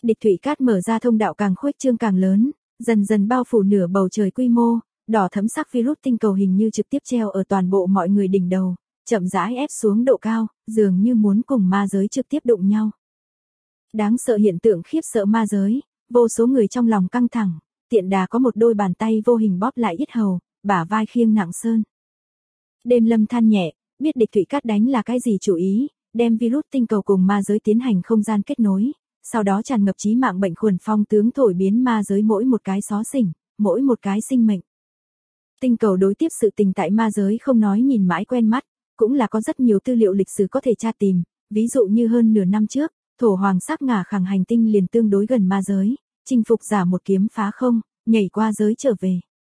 Địch thủy cát mở ra thông đạo càng khuếch trương càng lớn, dần dần bao phủ nửa bầu trời quy mô, đỏ thẫm sắc virus tinh cầu hình như trực tiếp treo ở toàn bộ mọi người đỉnh đầu, chậm rãi ép xuống độ cao, dường như muốn cùng ma giới trực tiếp đụng nhau. Đáng sợ hiện tượng khiếp sợ ma giới, vô số người trong lòng căng thẳng, tiện đà có một đôi bàn tay vô hình bóp lại yết hầu, bả vai khiêng nặng sơn. Đêm Lâm than nhẹ, biết địch thủy cát đánh là cái gì chủ ý, đem virus tinh cầu cùng ma giới tiến hành không gian kết nối, sau đó tràn ngập chí mạng bệnh khuẩn phong tướng thổi biến ma giới mỗi một cái xó xỉnh, mỗi một cái sinh mệnh. Tinh cầu đối tiếp sự tình tại ma giới không nói nhìn mãi quen mắt, cũng là có rất nhiều tư liệu lịch sử có thể tra tìm, ví dụ như hơn nửa năm trước, thổ hoàng sắc ngả khẳng hành tinh liền tương đối gần ma giới, chinh phục giả một kiếm phá không, nhảy qua giới trở về.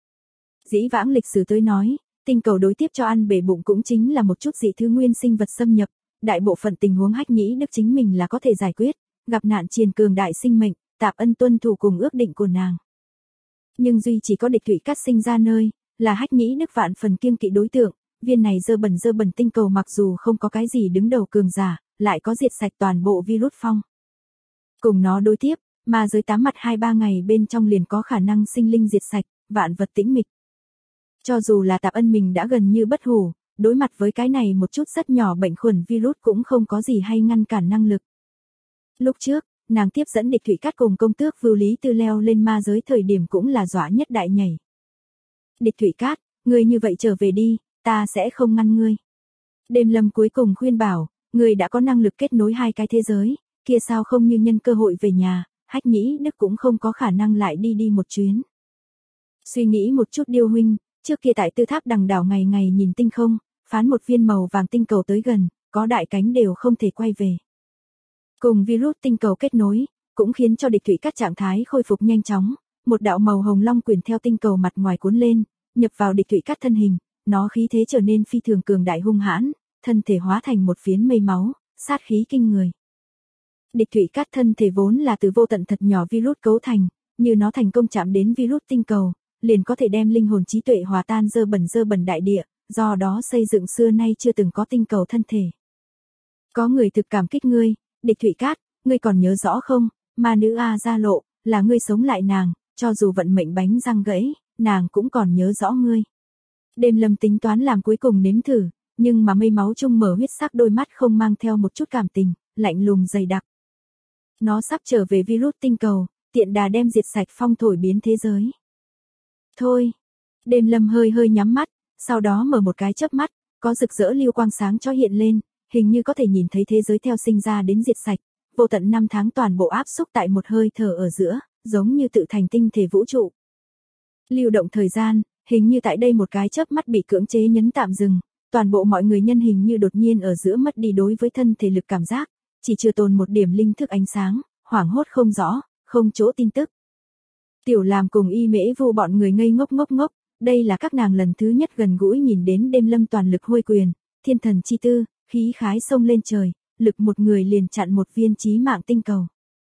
Dĩ vãng lịch sử tới nói, tinh cầu đối tiếp cho ăn bể bụng cũng chính là một chút dị thứ nguyên sinh vật xâm nhập, đại bộ phận tình huống Hách Nhĩ Đức chính mình là có thể giải quyết, gặp nạn triền cường đại sinh mệnh, Tạp Ân tuân thủ cùng ước định của nàng. Nhưng duy chỉ có địch thủy cát sinh ra nơi, là Hách Nhĩ Đức vạn phần kiêng kỵ đối tượng, viên này dơ bẩn tinh cầu mặc dù không có cái gì đứng đầu cường giả, lại có diệt sạch toàn bộ virus phong. Cùng nó đối tiếp, ma giới tám mặt 2-3 ngày bên trong liền có khả năng sinh linh diệt sạch, vạn vật tĩnh mịch. Cho dù là Tạp Ân mình đã gần như bất hủ, đối mặt với cái này một chút rất nhỏ bệnh khuẩn virus cũng không có gì hay ngăn cản năng lực. Lúc trước, nàng tiếp dẫn địch thủy cát cùng công tước Vưu Lý Tư leo lên ma giới thời điểm cũng là dọa nhất đại nhảy. Địch thủy cát, ngươi như vậy trở về đi, ta sẽ không ngăn ngươi. Đêm Lâm cuối cùng khuyên bảo, ngươi đã có năng lực kết nối hai cái thế giới, kia sao không như nhân cơ hội về nhà, Hách Nhĩ Đức cũng không có khả năng lại đi một chuyến. Suy nghĩ một chút Điêu huynh, trước kia tại Tư Tháp Đằng đảo ngày ngày nhìn tinh không, phán một viên màu vàng tinh cầu tới gần, có đại cánh đều không thể quay về. Cùng virus tinh cầu kết nối, cũng khiến cho địch thủy cát trạng thái khôi phục nhanh chóng, một đạo màu hồng long quyển theo tinh cầu mặt ngoài cuốn lên, nhập vào địch thủy cát thân hình, nó khí thế trở nên phi thường cường đại hung hãn, thân thể hóa thành một phiến mây máu, sát khí kinh người. Địch thủy cát thân thể vốn là từ vô tận thật nhỏ virus cấu thành, như nó thành công chạm đến virus tinh cầu, liền có thể đem linh hồn trí tuệ hòa tan dơ bẩn đại địa, do đó xây dựng xưa nay chưa từng có tinh cầu thân thể. Có người thực cảm kích ngươi, địch thủy cát, ngươi còn nhớ rõ không, ma nữ A Gia Lộ, là ngươi sống lại nàng, cho dù vận mệnh bánh răng gãy, nàng cũng còn nhớ rõ ngươi. Đêm Lâm tính toán làm cuối cùng nếm thử, nhưng mà mây máu chung mở huyết sắc đôi mắt không mang theo một chút cảm tình, lạnh lùng dày đặc. Nó sắp trở về virus tinh cầu, tiện đà đem diệt sạch phong thổi biến thế giới. Thôi, Đêm Lâm hơi nhắm mắt, sau đó mở một cái chớp mắt, có rực rỡ lưu quang sáng cho hiện lên, hình như có thể nhìn thấy thế giới theo sinh ra đến diệt sạch, vô tận năm tháng toàn bộ áp xúc tại một hơi thở ở giữa, giống như tự thành tinh thể vũ trụ. Lưu động thời gian, hình như tại đây một cái chớp mắt bị cưỡng chế nhấn tạm dừng, toàn bộ mọi người nhân hình như đột nhiên ở giữa mất đi đối với thân thể lực cảm giác, chỉ chưa tồn một điểm linh thức ánh sáng, hoảng hốt không rõ, không chỗ tin tức. Tiểu Làm cùng Y Mễ Vu bọn người ngây ngốc, đây là các nàng lần thứ nhất gần gũi nhìn đến Đêm Lâm toàn lực hôi quyền, thiên thần chi tư, khí khái xông lên trời, lực một người liền chặn một viên chí mạng tinh cầu.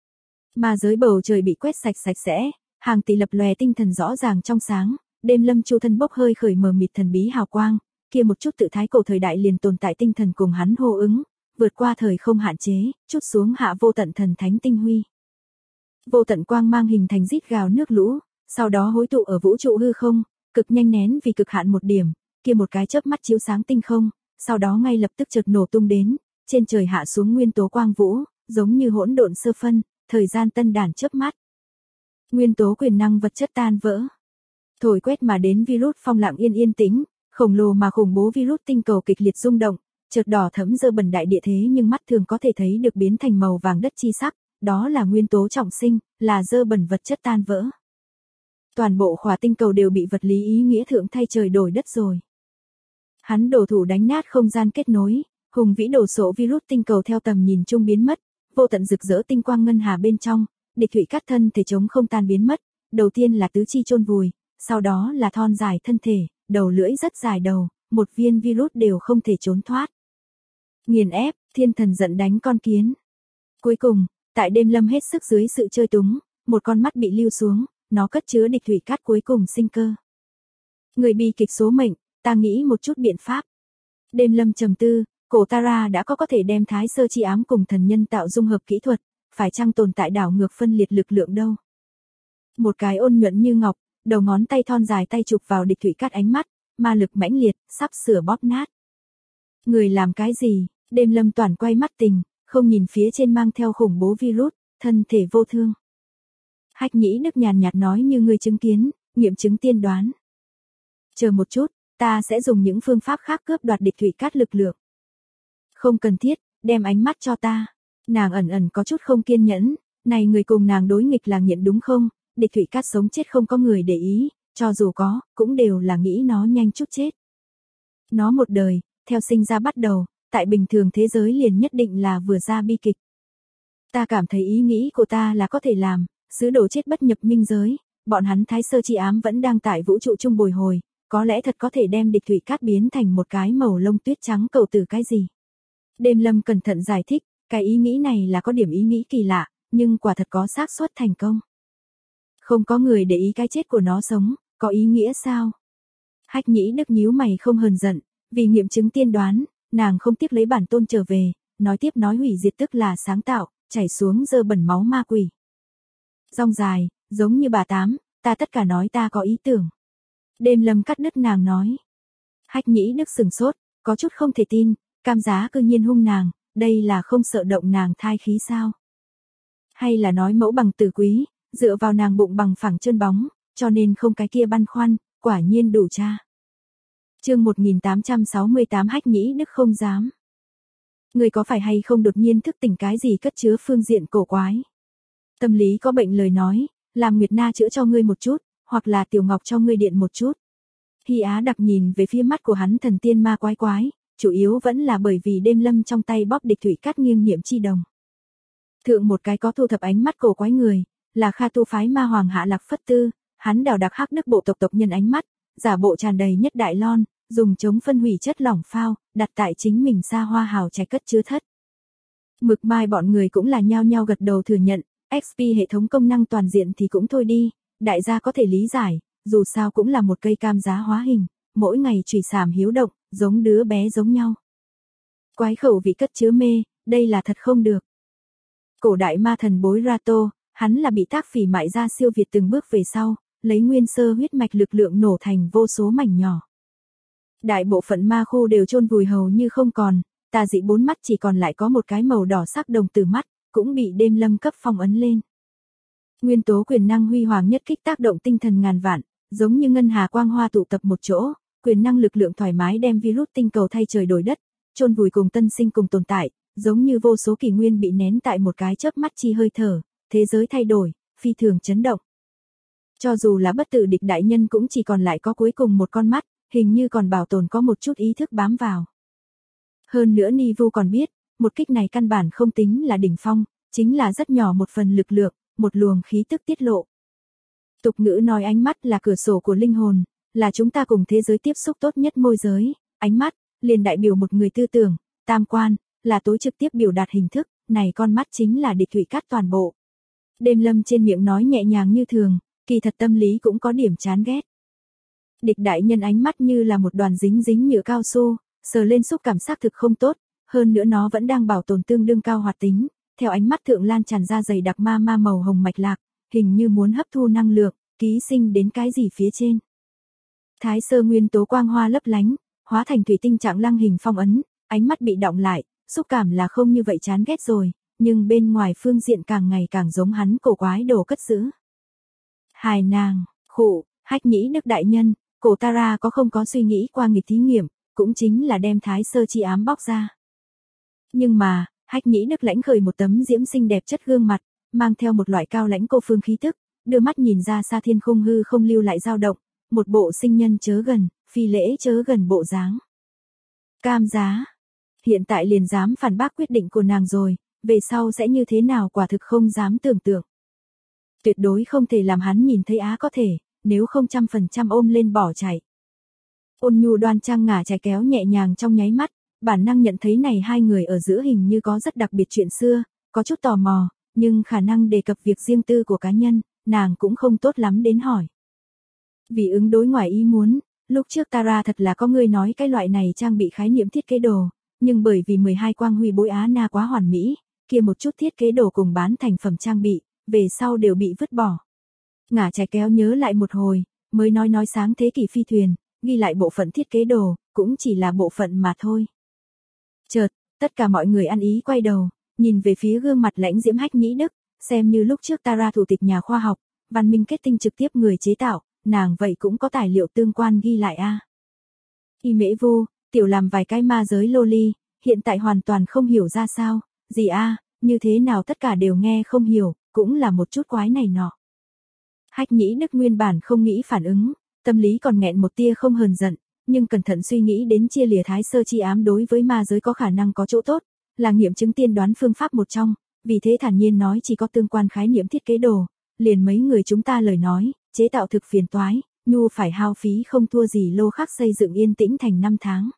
Ma giới bầu trời bị quét sạch sẽ, hàng tỷ lập lòe tinh thần rõ ràng trong sáng, Đêm Lâm chu thân bốc hơi khởi mờ mịt thần bí hào quang, kia một chút tự thái cổ thời đại liền tồn tại tinh thần cùng hắn hô ứng, vượt qua thời không hạn chế, chút xuống hạ vô tận thần thánh tinh huy. Vô tận quang mang hình thành rít gào nước lũ, sau đó hối tụ ở vũ trụ hư không, cực nhanh nén vì cực hạn một điểm, kia một cái chớp mắt chiếu sáng tinh không, sau đó ngay lập tức chợt nổ tung đến, trên trời hạ xuống nguyên tố quang vũ, giống như hỗn độn sơ phân, thời gian tân đản chớp mắt. Nguyên tố quyền năng vật chất tan vỡ. Thổi quét mà đến virus phong lặng yên tĩnh, khổng lồ mà khủng bố virus tinh cầu kịch liệt rung động, chợt đỏ thẫm dơ bẩn đại địa thế nhưng mắt thường có thể thấy được biến thành màu vàng đất chi sắc, đó là nguyên tố trọng sinh, là dơ bẩn vật chất tan vỡ. Toàn bộ khỏa tinh cầu đều bị vật lý ý nghĩa thượng thay trời đổi đất rồi. Hắn đổ thủ đánh nát không gian kết nối, hùng vĩ đổ sộ virus tinh cầu theo tầm nhìn chung biến mất, vô tận rực rỡ tinh quang ngân hà bên trong, địch thủy cát thân thể chống không tan biến mất, đầu tiên là tứ chi chôn vùi, sau đó là thon dài thân thể, đầu lưỡi rất dài đầu, một viên virus đều không thể trốn thoát. Nghiền ép, thiên thần giận đánh con kiến. Cuối cùng, tại Đêm Lâm hết sức dưới sự chơi túng, một con mắt bị lưu xuống, nó cất chứa địch thủy cát cuối cùng sinh cơ. Người bi kịch số mệnh, ta nghĩ một chút biện pháp. Đêm Lâm trầm tư, cổ Tara đã có thể đem thái sơ chi ám cùng thần nhân tạo dung hợp kỹ thuật, phải chăng tồn tại đảo ngược phân liệt lực lượng đâu. Một cái ôn nhuận như ngọc, đầu ngón tay thon dài tay chụp vào địch thủy cát ánh mắt, ma lực mãnh liệt, sắp sửa bóp nát. Người làm cái gì? Đêm Lâm toàn quay mắt tình, không nhìn phía trên mang theo khủng bố virus, thân thể vô thương. Hách Nhĩ Đức nhàn nhạt nói như người chứng kiến, nghiệm chứng tiên đoán. Chờ một chút, ta sẽ dùng những phương pháp khác cướp đoạt địch thủy cát lực lượng. Không cần thiết, đem ánh mắt cho ta. Nàng ẩn ẩn có chút không kiên nhẫn, này người cùng nàng đối nghịch là nghiện đúng không? Địch thủy cát sống chết không có người để ý, cho dù có, cũng đều là nghĩ nó nhanh chút chết. Nó một đời, theo sinh ra bắt đầu, tại bình thường thế giới liền nhất định là vừa ra bi kịch. Ta cảm thấy ý nghĩ của ta là có thể làm, sứ đồ chết bất nhập minh giới, bọn hắn thái sơ chi ám vẫn đang tại vũ trụ trung bồi hồi, có lẽ thật có thể đem địch thủy cát biến thành một cái màu lông tuyết trắng cầu từ cái gì. Đêm Lâm cẩn thận giải thích, cái ý nghĩ này là có điểm ý nghĩ kỳ lạ, nhưng quả thật có xác suất thành công. Không có người để ý cái chết của nó sống, có ý nghĩa sao? Hách Nhĩ Đức nhíu mày không hờn giận, vì nghiệm chứng tiên đoán, nàng không tiếc lấy bản tôn trở về, nói tiếp nói hủy diệt tức là sáng tạo, chảy xuống dơ bẩn máu ma quỷ. Rong dài, giống như bà Tám, ta tất cả nói ta có ý tưởng. Đêm Lâm cắt đứt nàng nói. Hách Nhĩ Đức sừng sốt, có chút không thể tin, Cam Giá cư nhiên hung nàng, đây là không sợ động nàng thai khí sao? Hay là nói mẫu bằng tử quý, dựa vào nàng bụng bằng phẳng chân bóng, cho nên không cái kia băn khoăn, quả nhiên đủ cha. Chương 1868 Hách Nhĩ Đức không dám. Người có phải hay không đột nhiên thức tỉnh cái gì cất chứa phương diện cổ quái? Tâm lý có bệnh lời nói, làm Nguyệt Na chữa cho ngươi một chút, hoặc là Tiểu Ngọc cho ngươi điện một chút. Hy Á đặc nhìn về phía mắt của hắn thần tiên ma quái quái, chủ yếu vẫn là bởi vì Đêm Lâm trong tay bóp địch thủy cát nghiêng niệm chi đồng. Thượng một cái có thu thập ánh mắt cổ quái người, là Kha Tu phái ma hoàng Hạ Lạc Phất Tư, hắn đào đặc hắc đức bộ tộc tộc nhân ánh mắt, giả bộ tràn đầy nhất đại lon, dùng chống phân hủy chất lỏng phao, đặt tại chính mình xa hoa hào trạch cất chứa thất. Mực Mai bọn người cũng là nhao nhao gật đầu thừa nhận, XP hệ thống công năng toàn diện thì cũng thôi đi, đại gia có thể lý giải, dù sao cũng là một cây cam giá hóa hình, mỗi ngày chủy sàm hiếu động, giống đứa bé giống nhau. Quái khẩu vị cất chứa mê, đây là thật không được. Cổ đại ma thần bối Rato, hắn là bị tác phỉ mại ra siêu việt từng bước về sau, lấy nguyên sơ huyết mạch lực lượng nổ thành vô số mảnh nhỏ. Đại bộ phận ma khu đều chôn vùi hầu như không còn, tà dị bốn mắt chỉ còn lại có một cái màu đỏ sắc đồng tử mắt, cũng bị Đêm Lâm cấp phong ấn lên. Nguyên tố quyền năng huy hoàng nhất kích tác động tinh thần ngàn vạn, giống như ngân hà quang hoa tụ tập một chỗ, quyền năng lực lượng thoải mái đem virus tinh cầu thay trời đổi đất, chôn vùi cùng tân sinh cùng tồn tại, giống như vô số kỷ nguyên bị nén tại một cái chớp mắt chi hơi thở, thế giới thay đổi, phi thường chấn động. Cho dù là bất tử địch đại nhân cũng chỉ còn lại có cuối cùng một con mắt, hình như còn bảo tồn có một chút ý thức bám vào. Hơn nữa Nivu còn biết, một kích này căn bản không tính là đỉnh phong, chính là rất nhỏ một phần lực lượng, một luồng khí tức tiết lộ. Tục ngữ nói ánh mắt là cửa sổ của linh hồn, là chúng ta cùng thế giới tiếp xúc tốt nhất môi giới, ánh mắt, liền đại biểu một người tư tưởng, tam quan, là tối trực tiếp biểu đạt hình thức, này con mắt chính là địch thủy cát toàn bộ. Đêm Lâm trên miệng nói nhẹ nhàng như thường, kỳ thật tâm lý cũng có điểm chán ghét. Địch đại nhân ánh mắt như là một đoàn dính dính nhựa cao su, sờ lên xúc cảm xác thực không tốt, hơn nữa nó vẫn đang bảo tồn tương đương cao hoạt tính, theo ánh mắt thượng lan tràn ra dày đặc ma màu hồng mạch lạc, hình như muốn hấp thu năng lượng, ký sinh đến cái gì phía trên. Thái sơ nguyên tố quang hoa lấp lánh, hóa thành thủy tinh trạng lăng hình phong ấn, ánh mắt bị đọng lại, xúc cảm là không như vậy chán ghét rồi, nhưng bên ngoài phương diện càng ngày càng giống hắn cổ quái đồ cất giữ. Hài nàng, khụ, Hách Nhĩ Đức đại nhân, cổ Tara có không có suy nghĩ qua nghịch thí nghiệm, cũng chính là đem thái sơ chi ám bóc ra. Nhưng mà, Hách Nhĩ Đức lãnh khởi một tấm diễm xinh đẹp chất gương mặt, mang theo một loại cao lãnh cô phương khí tức, đưa mắt nhìn ra xa thiên không hư không lưu lại dao động, một bộ sinh nhân chớ gần, phi lễ chớ gần bộ dáng. Cam Giá, hiện tại liền dám phản bác quyết định của nàng rồi, về sau sẽ như thế nào quả thực không dám tưởng tượng. Tuyệt đối không thể làm hắn nhìn thấy á có thể, nếu không 100% ôm lên bỏ chạy. Ôn nhu đoan trang ngả trái kéo nhẹ nhàng trong nháy mắt, bản năng nhận thấy này hai người ở giữa hình như có rất đặc biệt chuyện xưa, có chút tò mò, nhưng khả năng đề cập việc riêng tư của cá nhân, nàng cũng không tốt lắm đến hỏi. Vì ứng đối ngoài ý muốn, lúc trước Tara thật là có người nói cái loại này trang bị khái niệm thiết kế đồ, nhưng bởi vì 12 quang huy bối Á Na quá hoàn mỹ, kia một chút thiết kế đồ cùng bán thành phẩm trang bị, về sau đều bị vứt bỏ. Ngả Trái Kéo nhớ lại một hồi, mới nói sáng thế kỷ phi thuyền, ghi lại bộ phận thiết kế đồ, cũng chỉ là bộ phận mà thôi. Chợt, tất cả mọi người ăn ý quay đầu, nhìn về phía gương mặt lãnh diễm Hách Nhĩ Đức, xem như lúc trước Tara thủ tịch nhà khoa học, văn minh kết tinh trực tiếp người chế tạo, nàng vậy cũng có tài liệu tương quan ghi lại a. Y Mễ Vu, tiểu làm vài cái ma giới loli, hiện tại hoàn toàn không hiểu ra sao, gì a, như thế nào tất cả đều nghe không hiểu, cũng là một chút quái này nọ. Hách Nhĩ Đức nguyên bản không nghĩ phản ứng, tâm lý còn nghẹn một tia không hờn giận, nhưng cẩn thận suy nghĩ đến chia lìa thái sơ chi ám đối với ma giới có khả năng có chỗ tốt, là nghiệm chứng tiên đoán phương pháp một trong, vì thế thản nhiên nói chỉ có tương quan khái niệm thiết kế đồ, liền mấy người chúng ta lời nói, chế tạo thực phiền toái, nhu phải hao phí không thua gì lô khắc xây dựng Yên Tĩnh thành 5 tháng.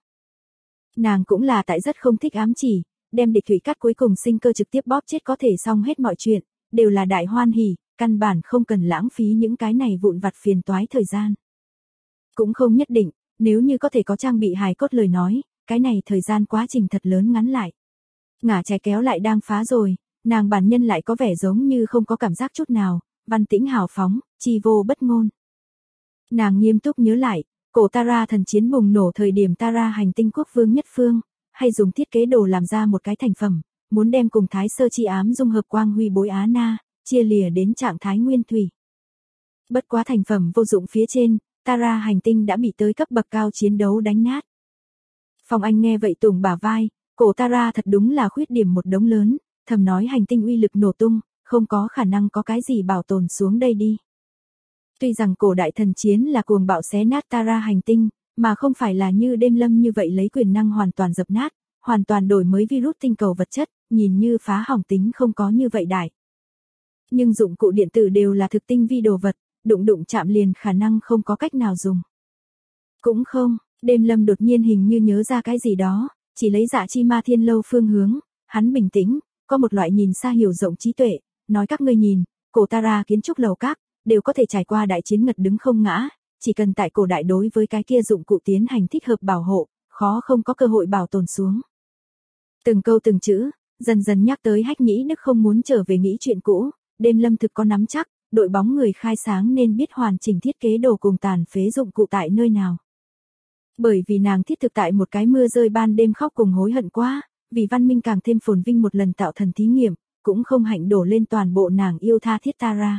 Nàng cũng là tại rất không thích ám chỉ, đem địch thủy cắt cuối cùng sinh cơ trực tiếp bóp chết có thể xong hết mọi chuyện, đều là đại hoan hỉ, căn bản không cần lãng phí những cái này vụn vặt phiền toái thời gian. Cũng không nhất định, nếu như có thể có trang bị hài cốt lời nói, cái này thời gian quá trình thật lớn ngắn lại. Ngả Trái Kéo lại đang phá rồi, nàng bản nhân lại có vẻ giống như không có cảm giác chút nào, văn tĩnh hào phóng, chi vô bất ngôn. Nàng nghiêm túc nhớ lại, cổ Tara thần chiến bùng nổ thời điểm Tara hành tinh quốc vương nhất phương, hay dùng thiết kế đồ làm ra một cái thành phẩm, muốn đem cùng thái sơ chi ám dung hợp quang huy bối Á Na, chia lìa đến trạng thái nguyên thủy. Bất quá thành phẩm vô dụng phía trên, Tara hành tinh đã bị tới cấp bậc cao chiến đấu đánh nát. Phong Anh nghe vậy tùng bả vai, cổ Tara thật đúng là khuyết điểm một đống lớn, thầm nói hành tinh uy lực nổ tung, không có khả năng có cái gì bảo tồn xuống đây đi. Tuy rằng cổ đại thần chiến là cuồng bạo xé nát Tara hành tinh, mà không phải là như Đêm Lâm như vậy lấy quyền năng hoàn toàn dập nát, hoàn toàn đổi mới virus tinh cầu vật chất, nhìn như phá hỏng tính không có như vậy đại. Nhưng dụng cụ điện tử đều là thực tinh vi đồ vật, đụng chạm liền khả năng không có cách nào dùng. Cũng không, Đêm Lâm đột nhiên hình như nhớ ra cái gì đó, chỉ lấy Dạ Chi Ma Thiên Lâu phương hướng, hắn bình tĩnh, có một loại nhìn xa hiểu rộng trí tuệ, nói các ngươi nhìn, cổ Tara kiến trúc lầu các, đều có thể trải qua đại chiến ngật đứng không ngã, chỉ cần tại cổ đại đối với cái kia dụng cụ tiến hành thích hợp bảo hộ, khó không có cơ hội bảo tồn xuống. Từng câu từng chữ, dần dần nhắc tới Hách Nhĩ Đức không muốn trở về nghĩ chuyện cũ, Đêm Lâm thực có nắm chắc, đội bóng người khai sáng nên biết hoàn chỉnh thiết kế đồ cùng tàn phế dụng cụ tại nơi nào. Bởi vì nàng thiết thực tại một cái mưa rơi ban đêm khóc cùng hối hận quá, vì văn minh càng thêm phồn vinh một lần tạo thần thí nghiệm, cũng không hạnh đổ lên toàn bộ nàng yêu tha thiết Tara.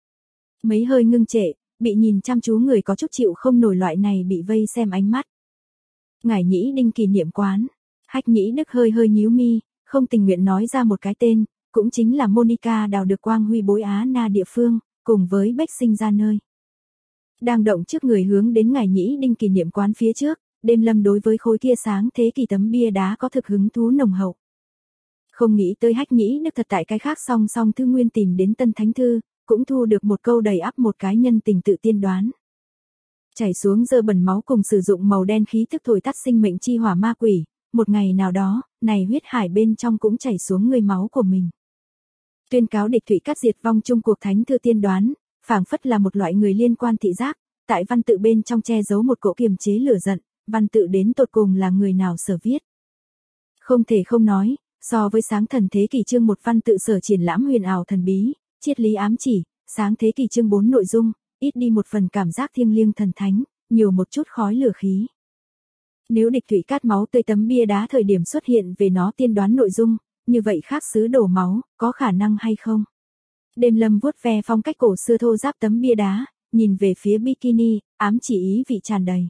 Mấy hơi ngưng trệ, bị nhìn chăm chú người có chút chịu không nổi loại này bị vây xem ánh mắt. Ngải Nhĩ Đinh kỷ niệm quán, Hách Nhĩ Đức hơi nhíu mi, không tình nguyện nói ra một cái tên, cũng chính là Monica đào được quang huy bối Á Na địa phương, cùng với Bách sinh ra nơi. Đang động trước người hướng đến Ngải Nhĩ Đinh kỷ niệm quán phía trước, Đêm Lâm đối với khối kia sáng thế kỷ tấm bia đá có thực hứng thú nồng hậu. Không nghĩ tới Hách Nhĩ Đức thật tại cái khác song thư nguyên tìm đến Tân Thánh Thư, cũng thu được một câu đầy ắp một cái nhân tình tự tiên đoán. Chảy xuống dơ bẩn máu cùng sử dụng màu đen khí thức thổi tắt sinh mệnh chi hỏa ma quỷ, một ngày nào đó, này huyết hải bên trong cũng chảy xuống người máu của mình. Tuyên cáo địch thủy cắt diệt vong chung cuộc Thánh Thư tiên đoán, phảng phất là một loại người liên quan thị giác, tại văn tự bên trong che giấu một cỗ kiềm chế lửa giận, văn tự đến tột cùng là người nào sở viết. Không thể không nói, so với sáng thần thế kỷ chương 1 văn tự sở triển lãm huyền ảo thần bí, triết lý ám chỉ, sáng thế kỷ chương 4 nội dung, ít đi một phần cảm giác thiêng liêng thần thánh, nhiều một chút khói lửa khí. Nếu địch thủy cát máu tươi tấm bia đá thời điểm xuất hiện về nó tiên đoán nội dung, như vậy khác xứ đổ máu, có khả năng hay không? Đêm Lâm vuốt ve phong cách cổ xưa thô ráp tấm bia đá, nhìn về phía bikini, ám chỉ ý vị tràn đầy.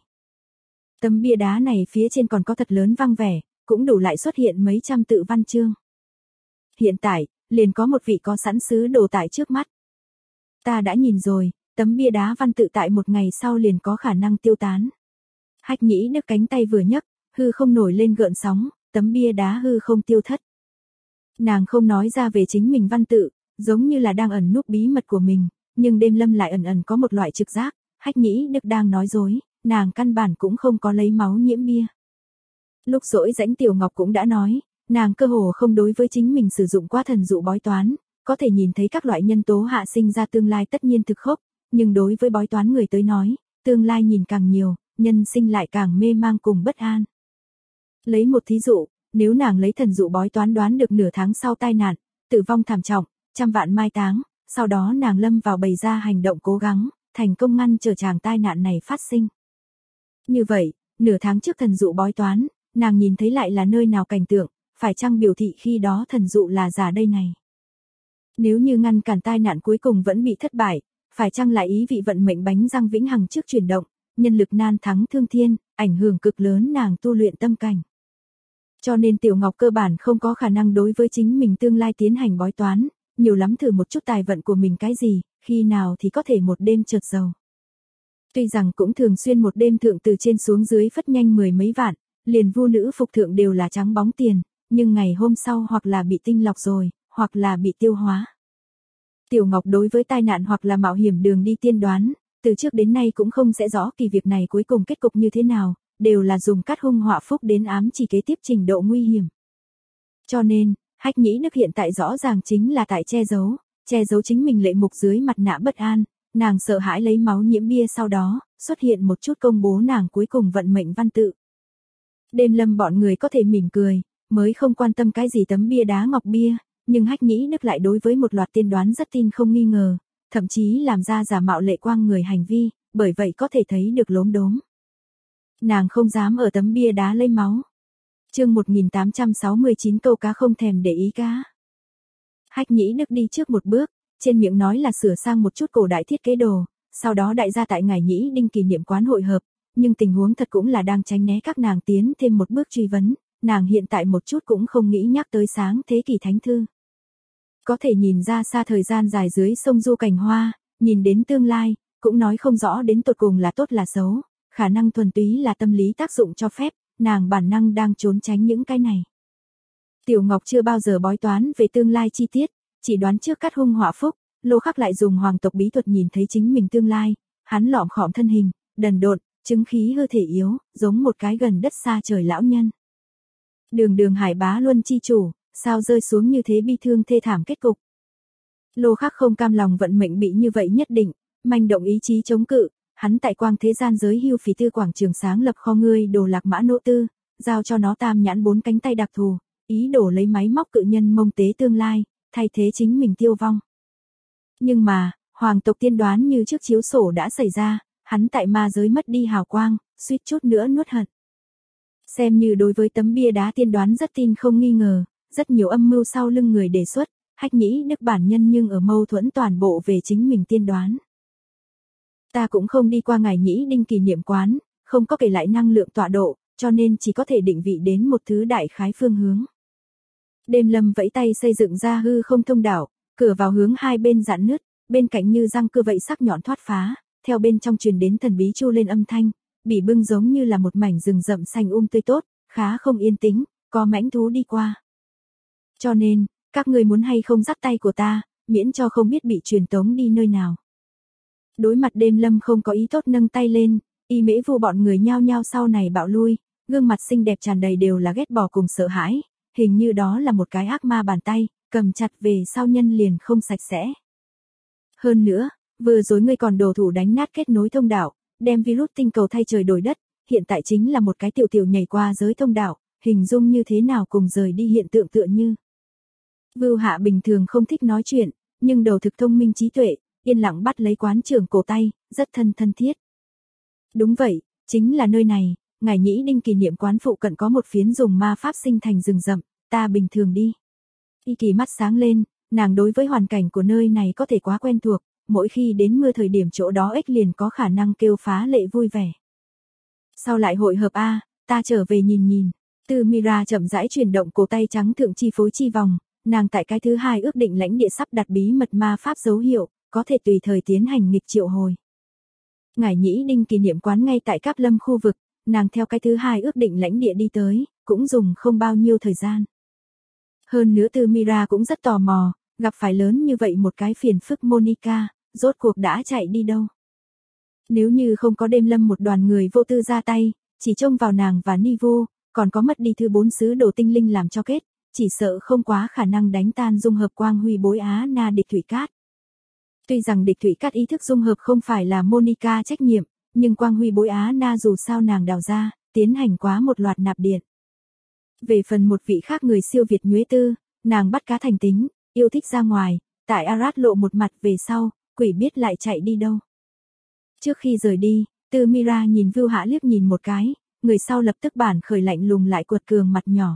Tấm bia đá này phía trên còn có thật lớn vang vẻ, cũng đủ lại xuất hiện mấy trăm tự văn chương. Hiện tại, liền có một vị có sẵn sứ đồ tại trước mắt. Ta đã nhìn rồi, tấm bia đá văn tự tại một ngày sau liền có khả năng tiêu tán. Hách Nhĩ Đức cánh tay vừa nhấc, hư không nổi lên gợn sóng, tấm bia đá hư không tiêu thất. Nàng không nói ra về chính mình văn tự, giống như là đang ẩn núp bí mật của mình, nhưng Đêm Lâm lại ẩn có một loại trực giác, Hách Nhĩ Đức đang nói dối, nàng căn bản cũng không có lấy máu nhiễm bia. Lúc rỗi rãnh Tiểu Ngọc cũng đã nói, nàng cơ hồ không đối với chính mình sử dụng qua thần dụ bói toán, có thể nhìn thấy các loại nhân tố hạ sinh ra tương lai tất nhiên thực khốc, nhưng đối với bói toán người tới nói, tương lai nhìn càng nhiều, nhân sinh lại càng mê mang cùng bất an. Lấy một thí dụ, Nếu nàng lấy thần dụ bói toán đoán được nửa tháng sau tai nạn, tử vong thảm trọng, trăm vạn mai táng, sau đó nàng lâm vào bày ra hành động cố gắng, thành công ngăn trở chàng tai nạn này phát sinh. Như vậy, nửa tháng trước thần dụ bói toán, nàng nhìn thấy lại là nơi nào cảnh tượng, phải chăng biểu thị khi đó thần dụ là giả đây này? Nếu như ngăn cản tai nạn cuối cùng vẫn bị thất bại, phải chăng lại ý vị vận mệnh bánh răng vĩnh hằng trước chuyển động, nhân lực nan thắng thương thiên, ảnh hưởng cực lớn nàng tu luyện tâm cảnh. Cho nên Tiểu Ngọc cơ bản không có khả năng đối với chính mình tương lai tiến hành bói toán, nhiều lắm thử một chút tài vận của mình cái gì, khi nào thì có thể một đêm chợt giàu. Tuy rằng cũng thường xuyên một đêm thượng từ trên xuống dưới phất nhanh mười mấy vạn, liền vu nữ phục thượng đều là trắng bóng tiền, nhưng ngày hôm sau hoặc là bị tinh lọc rồi, hoặc là bị tiêu hóa. Tiểu Ngọc đối với tai nạn hoặc là mạo hiểm đường đi tiên đoán, từ trước đến nay cũng không sẽ rõ kỳ việc này cuối cùng kết cục như thế nào, đều là dùng cát hung họa phúc đến ám chỉ kế tiếp trình độ nguy hiểm. Cho nên, Hách Nhĩ Đức hiện tại rõ ràng chính là tại che giấu chính mình lệ mục dưới mặt nạ bất an, nàng sợ hãi lấy máu nhiễm bia sau đó, xuất hiện một chút công bố nàng cuối cùng vận mệnh văn tự. Đêm Lâm bọn người có thể mỉm cười, mới không quan tâm cái gì tấm bia đá ngọc bia, nhưng Hách Nhĩ Đức lại đối với một loạt tiên đoán rất tin không nghi ngờ, thậm chí làm ra giả mạo lệ quang người hành vi, bởi vậy có thể thấy được lốm đốm. Nàng không dám ở tấm bia đá lấy máu. Chương 1869 câu cá không thèm để ý cá. Hách Nhĩ Đức đi trước một bước, trên miệng nói là sửa sang một chút cổ đại thiết kế đồ, sau đó đại gia tại ngày Nhĩ Đinh kỷ niệm quán hội hợp, nhưng tình huống thật cũng là đang tránh né các nàng tiến thêm một bước truy vấn, nàng hiện tại một chút cũng không nghĩ nhắc tới sáng thế kỷ thánh thư. Có thể nhìn ra xa thời gian dài dưới sông du cảnh hoa, nhìn đến tương lai, cũng nói không rõ đến tột cùng là tốt là xấu, khả năng thuần túy là tâm lý tác dụng cho phép, nàng bản năng đang trốn tránh những cái này. Tiểu Ngọc chưa bao giờ bói toán về tương lai chi tiết, chỉ đoán trước cát hung họa phúc, Lô Khắc lại dùng hoàng tộc bí thuật nhìn thấy chính mình tương lai, hắn lọm khọm thân hình, đần độn, chứng khí hư thể yếu, giống một cái gần đất xa trời lão nhân. Đường Hải Bá Luân chi chủ, sao rơi xuống như thế bi thương thê thảm kết cục. Lô Khắc không cam lòng vận mệnh bị như vậy nhất định, manh động ý chí chống cự, hắn tại quang thế gian giới hưu phí tư quảng trường sáng lập kho ngươi đồ lạc mã nỗ tư, giao cho nó tam nhãn bốn cánh tay đặc thù, ý đồ lấy máy móc cự nhân mông tế tương lai, thay thế chính mình tiêu vong. Nhưng mà, hoàng tộc tiên đoán như trước chiếu sổ đã xảy ra, hắn tại ma giới mất đi hào quang, suýt chút nữa nuốt hận. Xem như đối với tấm bia đá tiên đoán rất tin không nghi ngờ, rất nhiều âm mưu sau lưng người đề xuất, Hách Nhĩ Đức bản nhân nhưng ở mâu thuẫn toàn bộ về chính mình tiên đoán. Ta cũng không đi qua ngày Nhĩ Đinh kỷ niệm quán, không có kể lại năng lượng tọa độ, cho nên chỉ có thể định vị đến một thứ đại khái phương hướng. Đêm Lâm vẫy tay xây dựng ra hư không thông đạo, cửa vào hướng hai bên rạn nứt, bên cạnh như răng cưa vậy sắc nhọn thoát phá, theo bên trong truyền đến thần bí chu lên âm thanh, bỉ bưng giống như là một mảnh rừng rậm xanh tươi tốt, khá không yên tĩnh, có mãnh thú đi qua. Cho nên, các người muốn hay không dắt tay của ta, miễn cho không biết bị truyền tống đi nơi nào. Đối mặt Đêm Lâm không có ý tốt nâng tay lên, Y Mễ Vu bọn người nhao nhao sau này bạo lui, gương mặt xinh đẹp tràn đầy đều là ghét bỏ cùng sợ hãi, hình như đó là một cái ác ma bàn tay, cầm chặt về sau nhân liền không sạch sẽ. Hơn nữa, vừa rồi ngươi còn đổ thủ đánh nát kết nối thông đạo, đem virus tinh cầu thay trời đổi đất, hiện tại chính là một cái tiểu nhảy qua giới thông đạo, hình dung như thế nào cùng rời đi hiện tượng tựa như. Vưu Hạ bình thường không thích nói chuyện, nhưng đầu thực thông minh trí tuệ, yên lặng bắt lấy quán trưởng cổ tay, rất thân thiết. Đúng vậy, chính là nơi này, ngày Nhĩ Đinh kỷ niệm quán phụ cận có một phiến dùng ma pháp sinh thành rừng rậm, ta bình thường đi. Y Kỳ mắt sáng lên, nàng đối với hoàn cảnh của nơi này có thể quá quen thuộc, mỗi khi đến mưa thời điểm chỗ đó ếch liền có khả năng kêu phá lệ vui vẻ. Sau lại hội hợp ta trở về nhìn. Từ Mira chậm rãi chuyển động cổ tay trắng thượng chi phối chi vòng, nàng tại cái thứ hai ước định lãnh địa sắp đặt bí mật ma pháp dấu hiệu, có thể tùy thời tiến hành nghịch triệu hồi. Ngải Nhĩ Đinh kỷ niệm quán ngay tại Cáp Lâm khu vực, nàng theo cái thứ hai ước định lãnh địa đi tới, cũng dùng không bao nhiêu thời gian. Hơn nữa Từ Mira cũng rất tò mò, gặp phải lớn như vậy một cái phiền phức Monica, rốt cuộc đã chạy đi đâu. Nếu như không có Đêm Lâm một đoàn người vô tư ra tay, chỉ trông vào nàng và Nivu, còn có mất đi thứ 4 sứ đồ tinh linh làm cho kết, chỉ sợ không quá khả năng đánh tan dung hợp quang huy bối Á Na địch Thủy Cát. Tuy rằng địch Thủy Cát ý thức dung hợp không phải là Monica trách nhiệm, nhưng quang huy bối Á Na dù sao nàng đào ra, tiến hành quá một loạt nạp điện. Về phần một vị khác người siêu việt nhuế tư, nàng bắt cá thành tính, yêu thích ra ngoài, tại Arad lộ một mặt về sau, quỷ biết lại chạy đi đâu. Trước khi rời đi, Tư Mira nhìn Vưu Hạ liếc nhìn một cái, người sau lập tức bản khởi lạnh lùng lại cuột cường mặt nhỏ.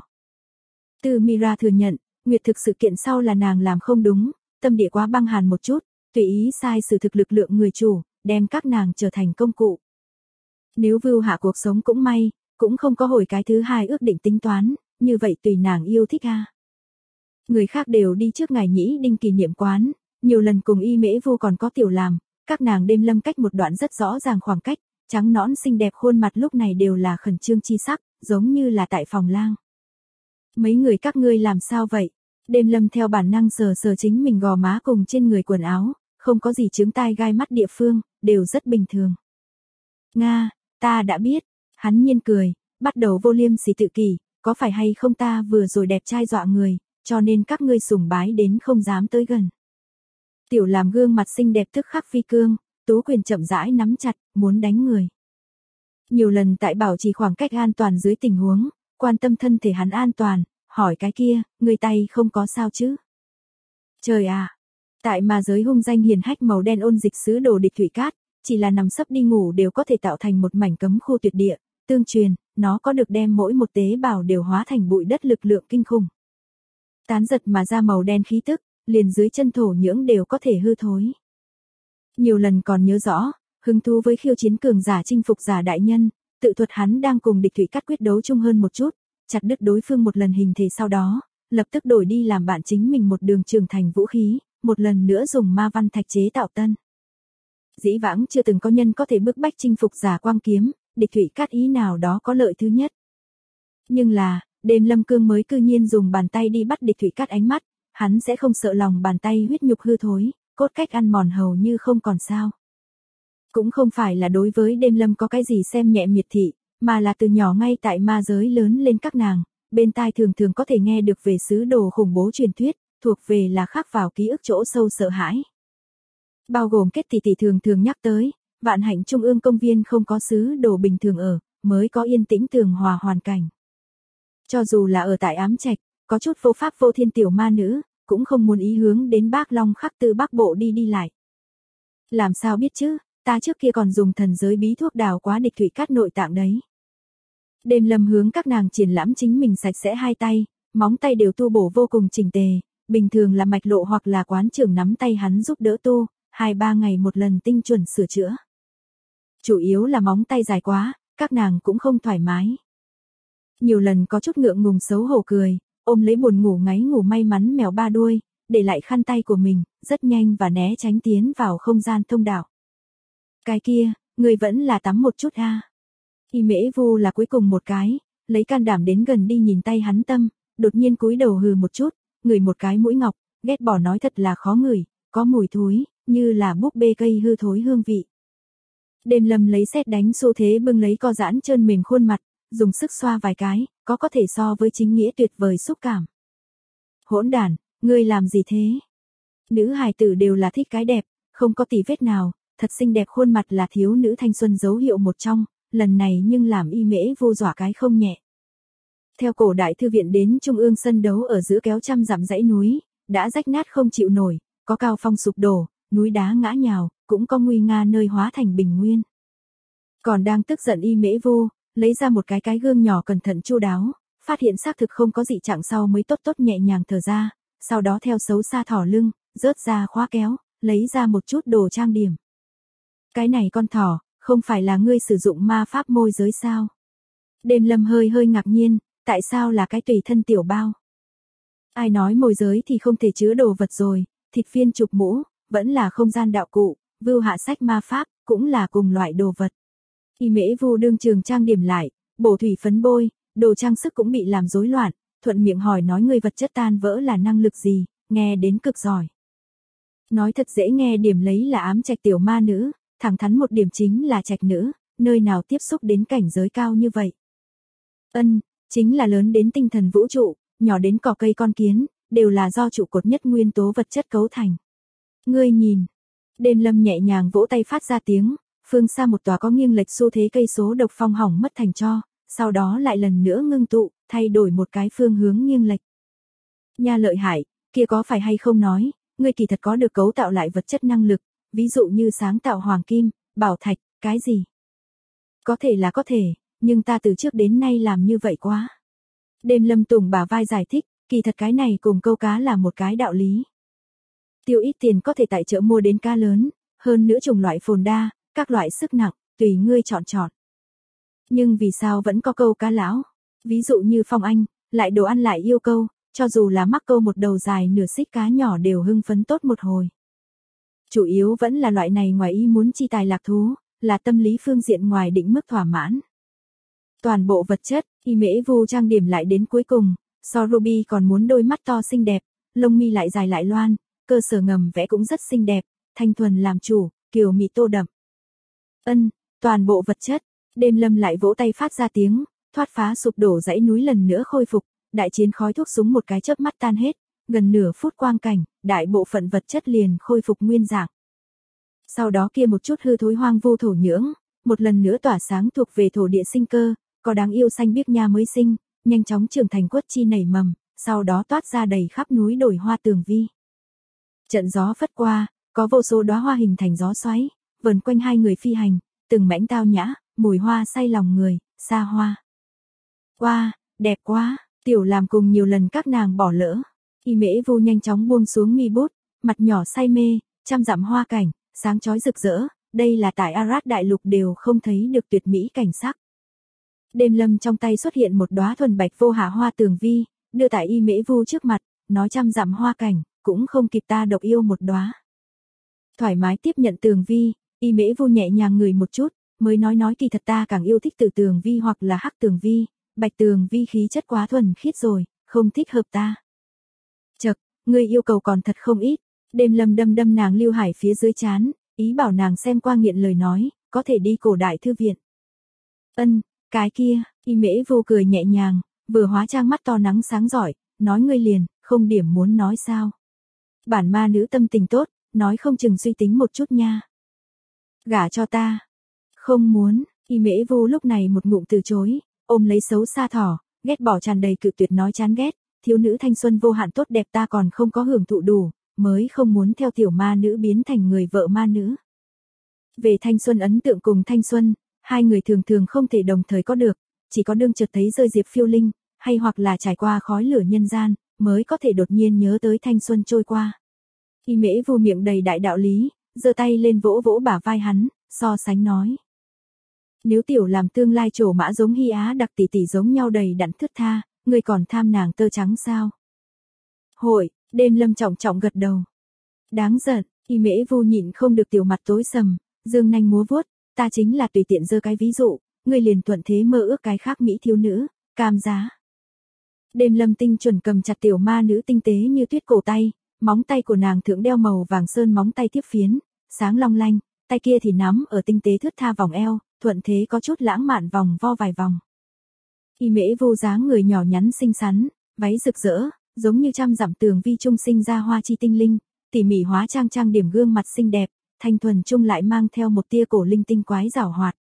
Tư Mira thừa nhận, Nguyệt thực sự kiện sau là nàng làm không đúng, tâm địa quá băng hàn một chút, tùy ý sai sử thực lực lượng người chủ, đem các nàng trở thành công cụ. Nếu Vưu Hạ cuộc sống cũng may, cũng không có hồi cái thứ hai ước định tính toán, như vậy tùy nàng yêu thích a. Người khác đều đi trước ngày Nhĩ Đinh kỷ niệm quán, nhiều lần cùng Y Mễ Vu còn có Tiểu Làm, các nàng đêm lâm cách một đoạn rất rõ ràng khoảng cách, trắng nõn xinh đẹp khuôn mặt lúc này đều là khẩn trương chi sắc, giống như là tại phòng lang. Mấy người các ngươi làm sao vậy? Đêm lâm theo bản năng sờ sờ chính mình gò má cùng trên người quần áo, không có gì chướng tai gai mắt địa phương, đều rất bình thường. Nga, ta đã biết, hắn nhiên cười, bắt đầu vô liêm sỉ tự kỷ, có phải hay không ta vừa rồi đẹp trai dọa người, cho nên các ngươi sùng bái đến không dám tới gần. Tiểu Làm gương mặt xinh đẹp tức khắc phi cương, tú quyền chậm rãi nắm chặt, muốn đánh người. Nhiều lần tại bảo trì khoảng cách an toàn dưới tình huống, quan tâm thân thể hắn an toàn, hỏi cái kia, người tay không có sao chứ? Trời à! Tại ma giới hung danh hiền hách màu đen ôn dịch sứ đồ địch thủy cát, chỉ là nằm sấp đi ngủ đều có thể tạo thành một mảnh cấm khu tuyệt địa, tương truyền, nó có được đem mỗi một tế bào đều hóa thành bụi đất lực lượng kinh khủng. Tán giật mà ra màu đen khí tức, liền dưới chân thổ nhưỡng đều có thể hư thối. Nhiều lần còn nhớ rõ, hứng thú với khiêu chiến cường giả chinh phục giả đại nhân, tự thuật hắn đang cùng địch thủy cát quyết đấu chung hơn một chút, chặt đứt đối phương một lần hình thể sau đó, lập tức đổi đi làm bạn chính mình một đường trưởng thành vũ khí, một lần nữa dùng ma văn thạch chế tạo tân. Dĩ vãng chưa từng có nhân có thể bức bách chinh phục giả quang kiếm, địch thủy cát ý nào đó có lợi thứ nhất. Nhưng là, đêm lâm cương mới cư nhiên dùng bàn tay đi bắt địch thủy cát ánh mắt, hắn sẽ không sợ lòng bàn tay huyết nhục hư thối, cốt cách ăn mòn hầu như không còn sao. Cũng không phải là đối với đêm lâm có cái gì xem nhẹ miệt thị, mà là từ nhỏ ngay tại ma giới lớn lên các nàng, bên tai thường thường có thể nghe được về sứ đồ khủng bố truyền thuyết, thuộc về là khắc vào ký ức chỗ sâu sợ hãi. Bao gồm kết tỷ tỷ thường thường nhắc tới, vạn hạnh trung ương công viên không có sứ đồ bình thường ở, mới có yên tĩnh tường hòa hoàn cảnh. Cho dù là ở tại ám trạch, có chút vô pháp vô thiên tiểu ma nữ, cũng không muốn ý hướng đến Bác Long khắc tư Bắc Bộ đi lại. Làm sao biết chứ, ta trước kia còn dùng thần giới bí thuốc đào quá địch thủy cát nội tạng đấy. Đêm lâm hướng các nàng triển lãm chính mình sạch sẽ hai tay, móng tay đều tu bổ vô cùng chỉnh tề, bình thường là mạch lộ hoặc là quán trưởng nắm tay hắn giúp đỡ tu, 2-3 ngày một lần tinh chuẩn sửa chữa. Chủ yếu là móng tay dài quá, các nàng cũng không thoải mái. Nhiều lần có chút ngượng ngùng xấu hổ cười, ôm lấy buồn ngủ ngáy ngủ may mắn mèo ba đuôi, để lại khăn tay của mình, rất nhanh và né tránh tiến vào không gian thông đạo. Cái kia, người vẫn là tắm một chút a. Y Mễ Vu là cuối cùng một cái, lấy can đảm đến gần đi nhìn tay hắn tâm, đột nhiên cúi đầu hừ một chút, ngửi một cái mũi ngọc, ghét bỏ nói thật là khó ngửi, có mùi thối, như là búp bê cây hư thối hương vị. Đêm lâm lấy sét đánh xu thế bưng lấy co giãn trơn mềm khuôn mặt, dùng sức xoa vài cái, có thể so với chính nghĩa tuyệt vời xúc cảm. Hỗn đản, ngươi làm gì thế? Nữ hài tử đều là thích cái đẹp, không có tì vết nào, thật xinh đẹp khuôn mặt là thiếu nữ thanh xuân dấu hiệu một trong, lần này nhưng làm Y Mễ Vu dọa cái không nhẹ. Theo cổ đại thư viện đến trung ương sân đấu ở giữa kéo trăm dặm dãy núi, đã rách nát không chịu nổi, có cao phong sụp đổ, núi đá ngã nhào, cũng có nguy nga nơi hóa thành bình nguyên. Còn đang tức giận Y Mễ Vu, lấy ra một cái gương nhỏ cẩn thận chu đáo, phát hiện xác thực không có dị trạng sau mới tốt nhẹ nhàng thở ra, sau đó theo xấu xa thỏ lưng, rớt ra khóa kéo, lấy ra một chút đồ trang điểm. Cái này con thỏ, không phải là ngươi sử dụng ma pháp môi giới sao? Đêm lâm hơi ngạc nhiên, tại sao là cái tùy thân tiểu bao? Ai nói môi giới thì không thể chứa đồ vật rồi, thịt viên chụp mũ, vẫn là không gian đạo cụ, Vưu Hạ sách ma pháp, cũng là cùng loại đồ vật. Y Mễ Vu đương trường trang điểm lại, bổ thủy phấn bôi, đồ trang sức cũng bị làm rối loạn, thuận miệng hỏi nói người vật chất tan vỡ là năng lực gì, nghe đến cực giỏi. Nói thật dễ nghe điểm lấy là ám trạch tiểu ma nữ, thẳng thắn một điểm chính là trạch nữ, nơi nào tiếp xúc đến cảnh giới cao như vậy. Chính là lớn đến tinh thần vũ trụ, nhỏ đến cỏ cây con kiến, đều là do trụ cột nhất nguyên tố vật chất cấu thành. Ngươi nhìn, đêm lâm nhẹ nhàng vỗ tay phát ra tiếng, phương xa một tòa có nghiêng lệch xu thế cây số độc phong hỏng mất thành tro, sau đó lại lần nữa ngưng tụ, thay đổi một cái phương hướng nghiêng lệch. Nha lợi hại, kia có phải hay không nói, ngươi kỳ thật có được cấu tạo lại vật chất năng lực, ví dụ như sáng tạo hoàng kim, bảo thạch, cái gì. Có thể là có thể, nhưng ta từ trước đến nay làm như vậy quá. Đêm Lâm Tùng bả vai giải thích, kỳ thật cái này cùng câu cá là một cái đạo lý. Tiêu ít tiền có thể tại chợ mua đến cá lớn, hơn nữa chủng loại phồn đa, các loại sức nặng, tùy ngươi chọn chọn. Nhưng vì sao vẫn có câu cá lão? Ví dụ như Phong Anh, lại đồ ăn lại yêu câu, cho dù là mắc câu một đầu dài nửa xích cá nhỏ đều hưng phấn tốt một hồi. Chủ yếu vẫn là loại này ngoài ý muốn chi tài lạc thú, là tâm lý phương diện ngoài định mức thỏa mãn. Toàn bộ vật chất, Y Mễ Vu trang điểm lại đến cuối cùng, so Ruby còn muốn đôi mắt to xinh đẹp, lông mi lại dài lại loan, cơ sở ngầm vẽ cũng rất xinh đẹp, thanh thuần làm chủ, kiều mị tô đậm. Toàn bộ vật chất, Đêm Lâm lại vỗ tay phát ra tiếng, thoát phá sụp đổ dãy núi lần nữa khôi phục, đại chiến khói thuốc súng một cái chớp mắt tan hết, gần nửa phút quang cảnh, đại bộ phận vật chất liền khôi phục nguyên dạng. Sau đó kia một chút hư thối hoang vu thổ nhưỡng, một lần nữa tỏa sáng thuộc về thổ địa sinh cơ, có đáng yêu xanh biếc nha mới sinh, nhanh chóng trưởng thành quất chi nảy mầm, sau đó toát ra đầy khắp núi đồi hoa tường vi. Trận gió phất qua, có vô số đóa hoa hình thành gió xoáy, vờn quanh hai người phi hành, từng mảnh tao nhã, mùi hoa say lòng người, xa hoa. Wow, đẹp quá, Tiểu Làm cùng nhiều lần các nàng bỏ lỡ. Y Mễ Vu nhanh chóng buông xuống mi bút, mặt nhỏ say mê, trăm dặm hoa cảnh, sáng chói rực rỡ, đây là tại Arad đại lục đều không thấy được tuyệt mỹ cảnh sắc. Đêm Lâm trong tay xuất hiện một đóa thuần bạch vô hạ hoa tường vi, đưa tại Y Mễ Vu trước mặt, nói trăm dặm hoa cảnh, cũng không kịp ta độc yêu một đóa. Thoải mái tiếp nhận tường vi, Y Mễ Vu nhẹ nhàng ngửi một chút, mới nói kỳ thật ta càng yêu thích từ tường vi hoặc là hắc tường vi, bạch tường vi khí chất quá thuần khiết rồi, không thích hợp ta. Chậc, ngươi yêu cầu còn thật không ít. Đêm Lâm đâm nàng lưu hải phía dưới trán, ý bảo nàng xem qua nghiện lời nói, có thể đi cổ đại thư viện. Cái kia, Y Mễ Vu cười nhẹ nhàng, vừa hóa trang mắt to nắng sáng giỏi, nói ngươi liền, không điểm muốn nói sao. Bản ma nữ tâm tình tốt, nói không chừng suy tính một chút nha. Gả cho ta. Không muốn, Y Mễ Vu lúc này một ngụm từ chối, ôm lấy xấu xa thỏ, ghét bỏ tràn đầy cự tuyệt nói chán ghét, thiếu nữ thanh xuân vô hạn tốt đẹp ta còn không có hưởng thụ đủ, mới không muốn theo tiểu ma nữ biến thành người vợ ma nữ. Về thanh xuân ấn tượng cùng thanh xuân, hai người thường thường không thể đồng thời có được, chỉ có đương chợt thấy rơi diệp phiêu linh, hay hoặc là trải qua khói lửa nhân gian, mới có thể đột nhiên nhớ tới thanh xuân trôi qua. Y Mễ Vu miệng đầy đại đạo lý, giơ tay lên vỗ vỗ bả vai hắn, so sánh nói. Nếu Tiểu Làm tương lai trổ mã giống Hy Á đặc tỷ tỷ giống nhau đầy đặn thướt tha, ngươi còn tham nàng tơ trắng sao? Hội, Đêm Lâm trọng trọng gật đầu. Đáng giận, Y Mễ Vu nhịn không được tiểu mặt tối sầm, dương nanh múa vuốt, ta chính là tùy tiện giơ cái ví dụ, ngươi liền thuận thế mơ ước cái khác mỹ thiếu nữ, cam giá. Đêm Lâm tinh chuẩn cầm chặt tiểu ma nữ tinh tế như tuyết cổ tay, móng tay của nàng thượng đeo màu vàng sơn móng tay tiếp phiến, sáng long lanh, tay kia thì nắm ở tinh tế thướt tha vòng eo, thuận thế có chút lãng mạn vòng vo vài vòng. Y Mễ Vu dáng người nhỏ nhắn xinh xắn, váy rực rỡ, giống như trăm dặm tường vi trung sinh ra hoa chi tinh linh, tỉ mỉ hóa trang điểm gương mặt xinh đẹp, thanh thuần trung lại mang theo một tia cổ linh tinh quái giảo hoạt.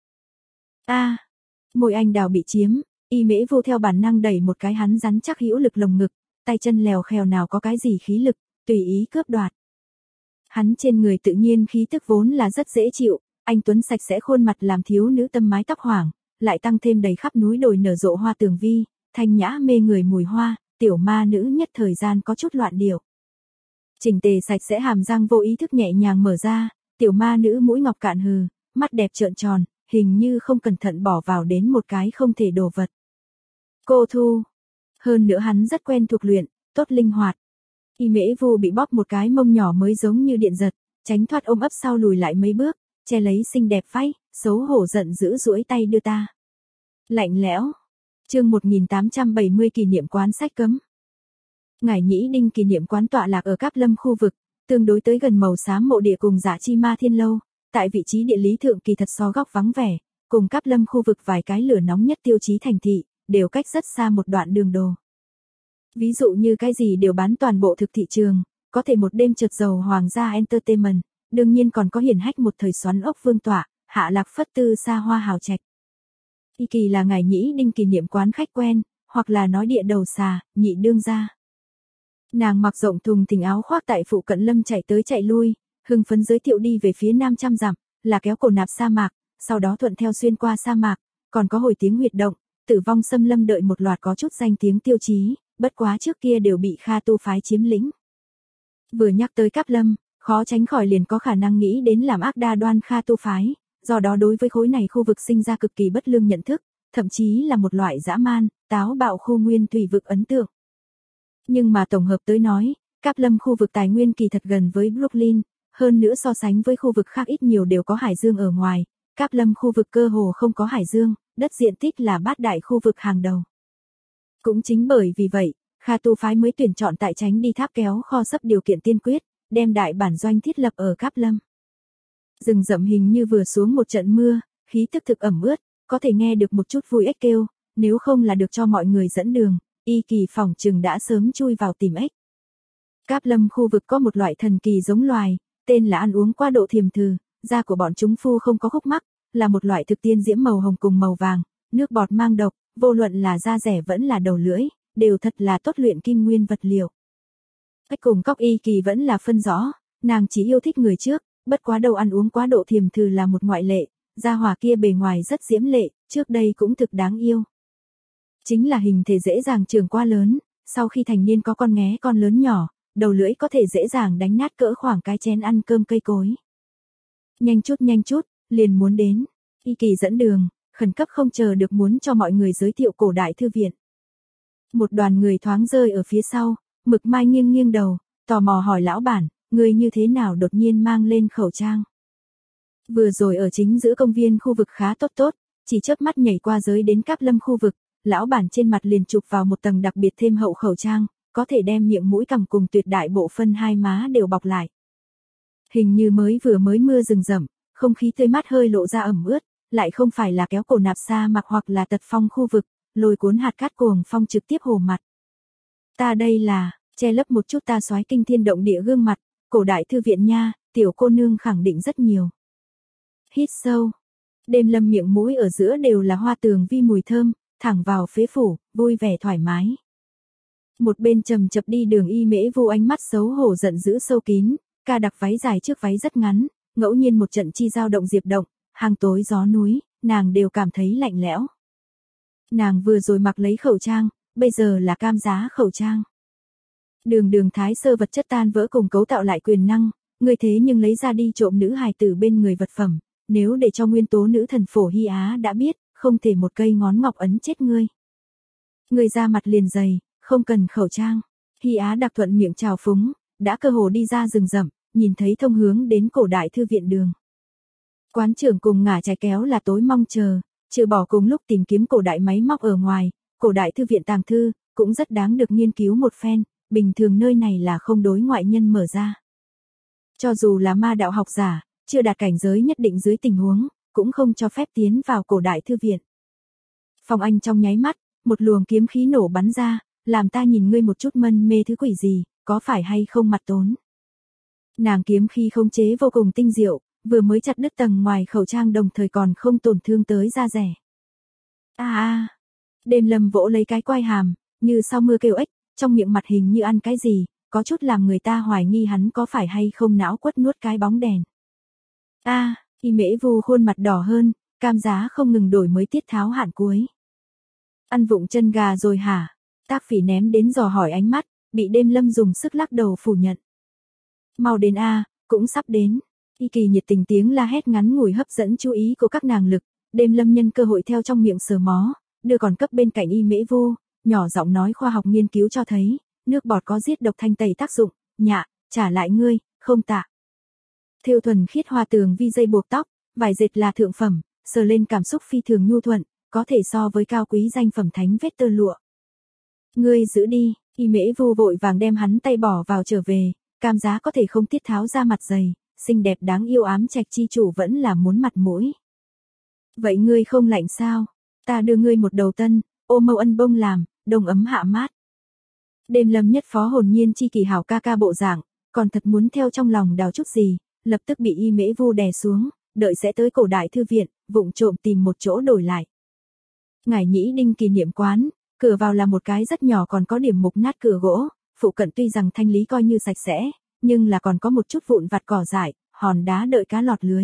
Môi anh đào bị chiếm, Y Mễ Vu theo bản năng đẩy một cái hắn rắn chắc hữu lực lồng ngực, tay chân lèo khèo nào có cái gì khí lực, tùy ý cướp đoạt. Hắn trên người tự nhiên khí tức vốn là rất dễ chịu, anh tuấn sạch sẽ khuôn mặt làm thiếu nữ tâm mái tóc hoảng, lại tăng thêm đầy khắp núi đồi nở rộ hoa tường vi, thanh nhã mê người mùi hoa, tiểu ma nữ nhất thời gian có chút loạn điệu. Chỉnh tề sạch sẽ hàm răng vô ý thức nhẹ nhàng mở ra, tiểu ma nữ mũi ngọc cạn hừ, mắt đẹp trợn tròn, hình như không cẩn thận bỏ vào đến một cái không thể đổ vật. Cô Thu. Hơn nữa hắn rất quen thuộc luyện, tốt linh hoạt. Y Mễ Vu bị bóp một cái mông nhỏ mới giống như điện giật, tránh thoát ôm ấp sau lùi lại mấy bước, che lấy xinh đẹp váy, xấu hổ giận dữ duỗi tay đưa ta. Lạnh lẽo. Chương 1870 kỷ niệm quán sách cấm. Ngải Nhĩ Đinh kỷ niệm quán tọa lạc ở Cáp Lâm khu vực, tương đối tới gần màu xám mộ địa cùng Dạ Chi Ma Thiên Lâu, tại vị trí địa lý thượng kỳ thật so góc vắng vẻ, cùng Cáp Lâm khu vực vài cái lửa nóng nhất tiêu chí thành thị, đều cách rất xa một đoạn đường đồ. Ví dụ như cái gì đều bán toàn bộ thực thị trường, có thể một đêm trượt dầu Hoàng gia Entertainment, đương nhiên còn có hiển hách một thời xoắn ốc vương tọa, hạ lạc phất tư xa hoa hào trạch. Y kỳ là Ngải Nhĩ Đinh kỷ niệm quán khách quen, hoặc là nói địa đầu xà, nhị đương gia. Nàng mặc rộng thùng thình áo khoác tại phụ cận lâm chạy tới chạy lui, hưng phấn giới thiệu đi về phía 500 dặm, là kéo cổ nạp sa mạc, sau đó thuận theo xuyên qua sa mạc, còn có hồi tiếng huyệt động, tử vong xâm lâm đợi một loạt có chút danh tiếng tiêu chí, bất quá trước kia đều bị Kha tu phái chiếm lĩnh. Vừa nhắc tới Cáp Lâm, khó tránh khỏi liền có khả năng nghĩ đến làm ác đa đoan Kha tu phái, do đó đối với khối này khu vực sinh ra cực kỳ bất lương nhận thức, thậm chí là một loại dã man, táo bạo khu nguyên thủy vực ấn tượng. Nhưng mà tổng hợp tới nói, Cáp Lâm khu vực tài nguyên kỳ thật gần với Brooklyn, hơn nữa so sánh với khu vực khác ít nhiều đều có hải dương ở ngoài, Cáp Lâm khu vực cơ hồ không có hải dương, đất diện tích là bát đại khu vực hàng đầu. Cũng chính bởi vì vậy, Kha tu phái mới tuyển chọn tại tránh đi tháp kéo kho sấp điều kiện tiên quyết, đem đại bản doanh thiết lập ở Cáp Lâm. Rừng rậm hình như vừa xuống một trận mưa, khí tức thực ẩm ướt, có thể nghe được một chút vui ếch kêu, nếu không là được cho mọi người dẫn đường, Y Kỳ phỏng chừng đã sớm chui vào tìm ếch. Cáp Lâm khu vực có một loại thần kỳ giống loài, tên là ăn uống quá độ thiềm thừ, da của bọn chúng phu không có khúc mắc, là một loại thực tiên diễm màu hồng cùng màu vàng, nước bọt mang độc, vô luận là da rẻ vẫn là đầu lưỡi, đều thật là tốt luyện kim nguyên vật liệu. Ếch cùng cóc Y Kỳ vẫn là phân rõ, nàng chỉ yêu thích người trước, bất quá đâu ăn uống quá độ thiềm thừ là một ngoại lệ, gia hỏa kia bề ngoài rất diễm lệ, trước đây cũng thực đáng yêu. Chính là hình thể dễ dàng trưởng quá lớn, sau khi thành niên có con nghé con lớn nhỏ, đầu lưỡi có thể dễ dàng đánh nát cỡ khoảng cái chén ăn cơm cây cối. Nhanh chút, liền muốn đến. Y Kỳ dẫn đường, khẩn cấp không chờ được muốn cho mọi người giới thiệu cổ đại thư viện. Một đoàn người thoáng rơi ở phía sau, Mực Mai nghiêng nghiêng đầu, tò mò hỏi lão bản, người như thế nào đột nhiên mang lên khẩu trang. Vừa rồi ở chính giữa công viên khu vực khá tốt, chỉ chớp mắt nhảy qua giới đến Cáp Lâm khu vực, lão bản trên mặt liền chụp vào một tầng đặc biệt thêm hậu khẩu trang, có thể đem miệng mũi cằm cùng tuyệt đại bộ phân hai má đều bọc lại. Hình như vừa mới mưa rừng rậm, không khí tươi mát hơi lộ ra ẩm ướt, lại không phải là kéo cổ nạp sa mạc hoặc là tật phong khu vực, lôi cuốn hạt cát cuồng phong trực tiếp hồ mặt. Ta đây là, che lấp một chút ta soái kinh thiên động địa gương mặt, cổ đại thư viện nha, tiểu cô nương khẳng định rất nhiều. Hít sâu. Đêm lâm miệng mũi ở giữa đều là hoa tường vi mùi thơm, thẳng vào phế phủ, vui vẻ thoải mái. Một bên trầm chập đi đường Y Mễ Vu ánh mắt xấu hổ giận dữ sâu kín, ca đặc váy dài trước váy rất ngắn, ngẫu nhiên một trận chi dao động diệp động, hàng tối gió núi, nàng đều cảm thấy lạnh lẽo. Nàng vừa rồi mặc lấy khẩu trang, bây giờ là cam giá khẩu trang. Đường thái sơ vật chất tan vỡ cùng cấu tạo lại quyền năng, người thế nhưng lấy ra đi trộm nữ hài tử bên người vật phẩm, nếu để cho nguyên tố nữ thần Phổ Hy Á đã biết, không thể một cây ngón ngọc ấn chết ngươi. Người ra mặt liền dày, không cần khẩu trang. Hy Á đặc thuận miệng chào phúng, đã cơ hồ đi ra rừng rậm, nhìn thấy thông hướng đến cổ đại thư viện đường. Quán trưởng cùng ngả trái kéo là tối mong chờ, trừ bỏ cùng lúc tìm kiếm cổ đại máy móc ở ngoài, cổ đại thư viện tàng thư, cũng rất đáng được nghiên cứu một phen, bình thường nơi này là không đối ngoại nhân mở ra. Cho dù là ma đạo học giả, chưa đạt cảnh giới nhất định dưới tình huống, cũng không cho phép tiến vào cổ đại thư viện. Phong Anh trong nháy mắt, một luồng kiếm khí nổ bắn ra, làm ta nhìn ngươi một chút mân mê thứ quỷ gì, có phải hay không mặt tốn. Nàng kiếm khí khống chế vô cùng tinh diệu, vừa mới chặt đứt tầng ngoài khẩu trang đồng thời còn không tổn thương tới da rẻ. Đêm lâm vỗ lấy cái quai hàm, như sau mưa kêu ếch, trong miệng mặt hình như ăn cái gì, có chút làm người ta hoài nghi hắn có phải hay không não quất nuốt cái bóng đèn. Y Mễ Vu khuôn mặt đỏ hơn, cam giá không ngừng đổi mới tiết tháo hạn cuối. Ăn vụng chân gà rồi hả? Tác Phỉ ném đến dò hỏi ánh mắt, bị đêm lâm dùng sức lắc đầu phủ nhận. Mau đến cũng sắp đến. Y Kỳ nhiệt tình tiếng la hét ngắn ngủi hấp dẫn chú ý của các nàng lực, đêm lâm nhân cơ hội theo trong miệng sờ mó, đưa còn cấp bên cạnh Y Mễ Vu, nhỏ giọng nói khoa học nghiên cứu cho thấy, nước bọt có giết độc thanh tẩy tác dụng, nhạ, trả lại ngươi, không tạ. Thêu thuần khiết hoa tường vi dây buộc tóc, vải dệt là thượng phẩm, sờ lên cảm xúc phi thường nhu thuận, có thể so với cao quý danh phẩm thánh vết tơ lụa. Ngươi giữ đi, Y Mễ Vu vội vàng đem hắn tay bỏ vào trở về, cam giá có thể không tiết tháo ra mặt dày, xinh đẹp đáng yêu ám trạch chi chủ vẫn là muốn mặt mũi. Vậy ngươi không lạnh sao? Ta đưa ngươi một đầu tân, ô mâu ân bông làm, đông ấm hạ mát. Đêm lâm nhất phó hồn nhiên chi kỳ hảo ca ca bộ dạng, còn thật muốn theo trong lòng đào chút gì, lập tức bị Y Mễ Vu đè xuống, đợi sẽ tới cổ đại thư viện, vụng trộm tìm một chỗ đổi lại. Ngải Nhĩ Đinh kỷ niệm quán, Cửa vào là một cái rất nhỏ còn có điểm mục nát cửa gỗ, phụ cận tuy rằng thanh lý coi như sạch sẽ, nhưng là còn có một chút vụn vặt cỏ dại, hòn đá đợi cá lọt lưới.